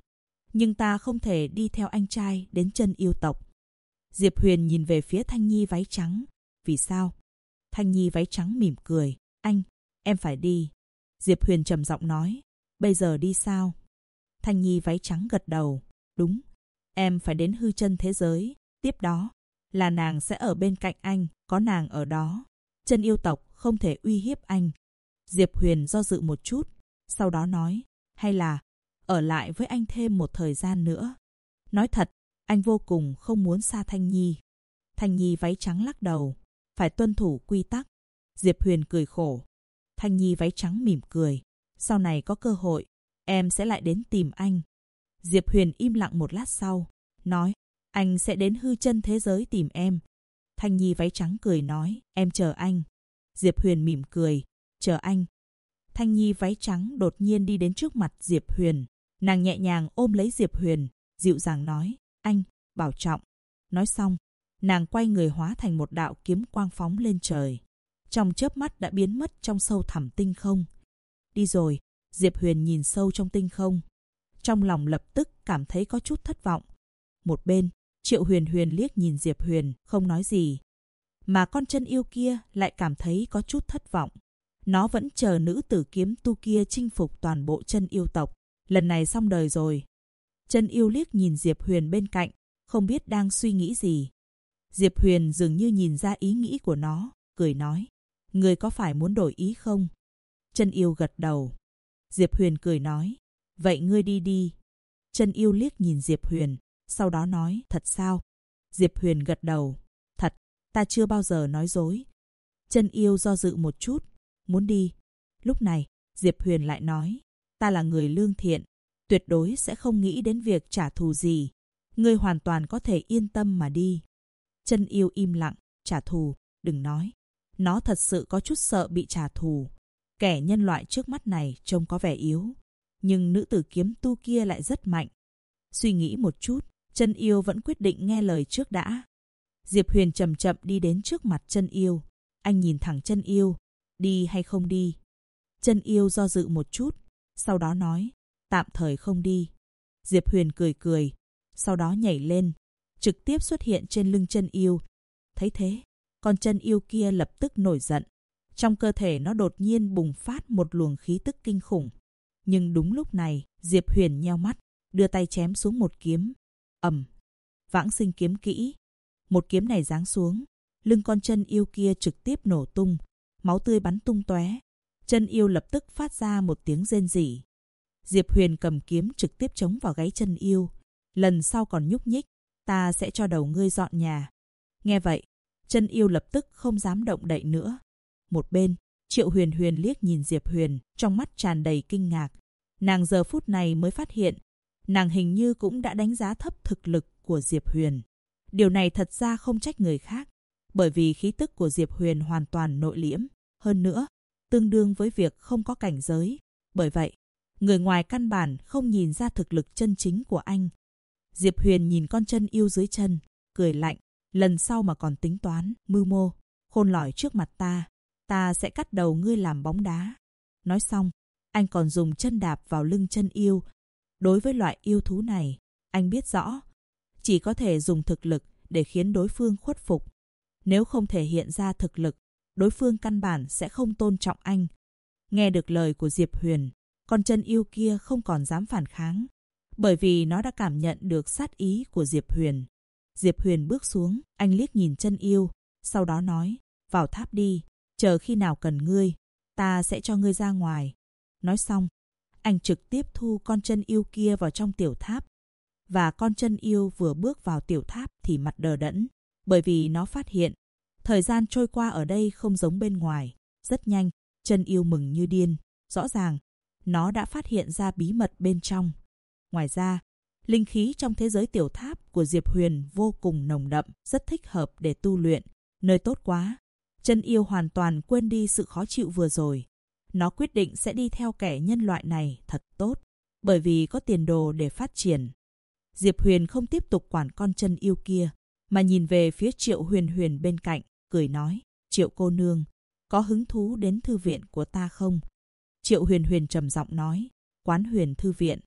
Nhưng ta không thể đi theo anh trai đến chân yêu tộc. Diệp Huyền nhìn về phía Thanh Nhi váy trắng. Vì sao? Thanh Nhi váy trắng mỉm cười. Anh, em phải đi. Diệp Huyền trầm giọng nói. Bây giờ đi sao? Thanh Nhi váy trắng gật đầu. Đúng, em phải đến hư chân thế giới. Tiếp đó là nàng sẽ ở bên cạnh anh, có nàng ở đó. Chân yêu tộc không thể uy hiếp anh. Diệp Huyền do dự một chút, sau đó nói. Hay là ở lại với anh thêm một thời gian nữa. Nói thật, anh vô cùng không muốn xa Thanh Nhi. Thanh Nhi váy trắng lắc đầu. Phải tuân thủ quy tắc. Diệp Huyền cười khổ. Thanh Nhi váy trắng mỉm cười. Sau này có cơ hội, em sẽ lại đến tìm anh. Diệp Huyền im lặng một lát sau, nói. Anh sẽ đến hư chân thế giới tìm em. Thanh Nhi váy trắng cười nói. Em chờ anh. Diệp Huyền mỉm cười. Chờ anh. Thanh Nhi váy trắng đột nhiên đi đến trước mặt Diệp Huyền. Nàng nhẹ nhàng ôm lấy Diệp Huyền, dịu dàng nói. Anh, bảo trọng. Nói xong, nàng quay người hóa thành một đạo kiếm quang phóng lên trời. Trong chớp mắt đã biến mất trong sâu thẳm tinh không. Đi rồi, Diệp Huyền nhìn sâu trong tinh không. Trong lòng lập tức cảm thấy có chút thất vọng. Một bên, Triệu Huyền Huyền liếc nhìn Diệp Huyền, không nói gì. Mà con chân yêu kia lại cảm thấy có chút thất vọng. Nó vẫn chờ nữ tử kiếm tu kia chinh phục toàn bộ chân yêu tộc. Lần này xong đời rồi. Chân yêu liếc nhìn Diệp Huyền bên cạnh, không biết đang suy nghĩ gì. Diệp Huyền dường như nhìn ra ý nghĩ của nó, cười nói. Người có phải muốn đổi ý không? Chân yêu gật đầu. Diệp Huyền cười nói. Vậy ngươi đi đi. Chân yêu liếc nhìn Diệp Huyền, sau đó nói. Thật sao? Diệp Huyền gật đầu. Thật, ta chưa bao giờ nói dối. Chân yêu do dự một chút, muốn đi. Lúc này, Diệp Huyền lại nói. Ta là người lương thiện, tuyệt đối sẽ không nghĩ đến việc trả thù gì. Ngươi hoàn toàn có thể yên tâm mà đi. Chân yêu im lặng. Trả thù, đừng nói. Nó thật sự có chút sợ bị trả thù. Kẻ nhân loại trước mắt này trông có vẻ yếu, nhưng nữ tử kiếm tu kia lại rất mạnh. Suy nghĩ một chút, chân yêu vẫn quyết định nghe lời trước đã. Diệp Huyền chậm chậm đi đến trước mặt chân yêu. Anh nhìn thẳng chân yêu. Đi hay không đi? Chân yêu do dự một chút, sau đó nói. Tạm thời không đi. Diệp Huyền cười cười, sau đó nhảy lên, trực tiếp xuất hiện trên lưng chân yêu. Thấy thế, con chân yêu kia lập tức nổi giận. Trong cơ thể nó đột nhiên bùng phát một luồng khí tức kinh khủng. Nhưng đúng lúc này, Diệp Huyền nheo mắt, đưa tay chém xuống một kiếm. Ầm, Vãng sinh kiếm kỹ. Một kiếm này giáng xuống, lưng con chân yêu kia trực tiếp nổ tung, máu tươi bắn tung tóe. Chân yêu lập tức phát ra một tiếng rên rỉ. Diệp Huyền cầm kiếm trực tiếp chống vào gáy chân yêu. Lần sau còn nhúc nhích, ta sẽ cho đầu ngươi dọn nhà. Nghe vậy, chân yêu lập tức không dám động đậy nữa. Một bên, Triệu Huyền Huyền liếc nhìn Diệp Huyền, trong mắt tràn đầy kinh ngạc. Nàng giờ phút này mới phát hiện, nàng hình như cũng đã đánh giá thấp thực lực của Diệp Huyền. Điều này thật ra không trách người khác, bởi vì khí tức của Diệp Huyền hoàn toàn nội liễm. Hơn nữa, tương đương với việc không có cảnh giới. Bởi vậy, người ngoài căn bản không nhìn ra thực lực chân chính của anh. Diệp Huyền nhìn con chân yêu dưới chân, cười lạnh. Lần sau mà còn tính toán, mưu mô, khôn lỏi trước mặt ta sẽ cắt đầu ngươi làm bóng đá. Nói xong, anh còn dùng chân đạp vào lưng chân yêu. Đối với loại yêu thú này, anh biết rõ, chỉ có thể dùng thực lực để khiến đối phương khuất phục. Nếu không thể hiện ra thực lực, đối phương căn bản sẽ không tôn trọng anh. Nghe được lời của Diệp Huyền, con chân yêu kia không còn dám phản kháng, bởi vì nó đã cảm nhận được sát ý của Diệp Huyền. Diệp Huyền bước xuống, anh liếc nhìn chân yêu, sau đó nói, vào tháp đi, chờ khi nào cần ngươi, ta sẽ cho ngươi ra ngoài. Nói xong, anh trực tiếp thu con chân yêu kia vào trong tiểu tháp. Và con chân yêu vừa bước vào tiểu tháp thì mặt đờ đẫn, bởi vì nó phát hiện, thời gian trôi qua ở đây không giống bên ngoài. Rất nhanh, chân yêu mừng như điên, rõ ràng, nó đã phát hiện ra bí mật bên trong. Ngoài ra, linh khí trong thế giới tiểu tháp của Diệp Huyền vô cùng nồng đậm, rất thích hợp để tu luyện. Nơi tốt quá. Chân yêu hoàn toàn quên đi sự khó chịu vừa rồi. Nó quyết định sẽ đi theo kẻ nhân loại này thật tốt, bởi vì có tiền đồ để phát triển. Diệp Huyền không tiếp tục quản con chân yêu kia, mà nhìn về phía Triệu Huyền Huyền bên cạnh, cười nói, Triệu cô nương, có hứng thú đến thư viện của ta không? Triệu Huyền Huyền trầm giọng nói, Quán Huyền thư viện.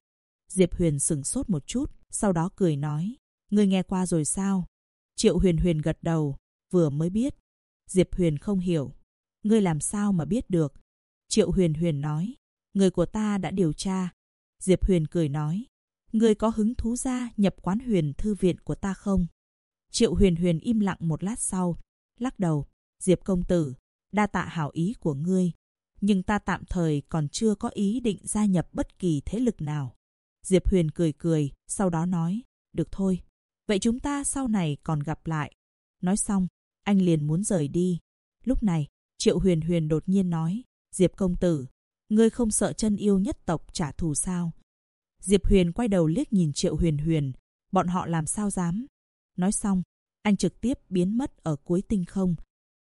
Diệp Huyền sửng sốt một chút, sau đó cười nói, ngươi nghe qua rồi sao? Triệu Huyền Huyền gật đầu, vừa mới biết. Diệp Huyền không hiểu, ngươi làm sao mà biết được? Triệu Huyền Huyền nói, người của ta đã điều tra. Diệp Huyền cười nói, ngươi có hứng thú gia nhập quán Huyền thư viện của ta không? Triệu Huyền Huyền im lặng một lát sau, lắc đầu, Diệp công tử, đa tạ hảo ý của ngươi, nhưng ta tạm thời còn chưa có ý định gia nhập bất kỳ thế lực nào. Diệp Huyền cười cười, sau đó nói, được thôi, vậy chúng ta sau này còn gặp lại. Nói xong, anh liền muốn rời đi. Lúc này, Triệu Huyền Huyền đột nhiên nói, Diệp công tử, ngươi không sợ chân yêu nhất tộc trả thù sao? Diệp Huyền quay đầu liếc nhìn Triệu Huyền Huyền, bọn họ làm sao dám? Nói xong, anh trực tiếp biến mất ở cuối tinh không,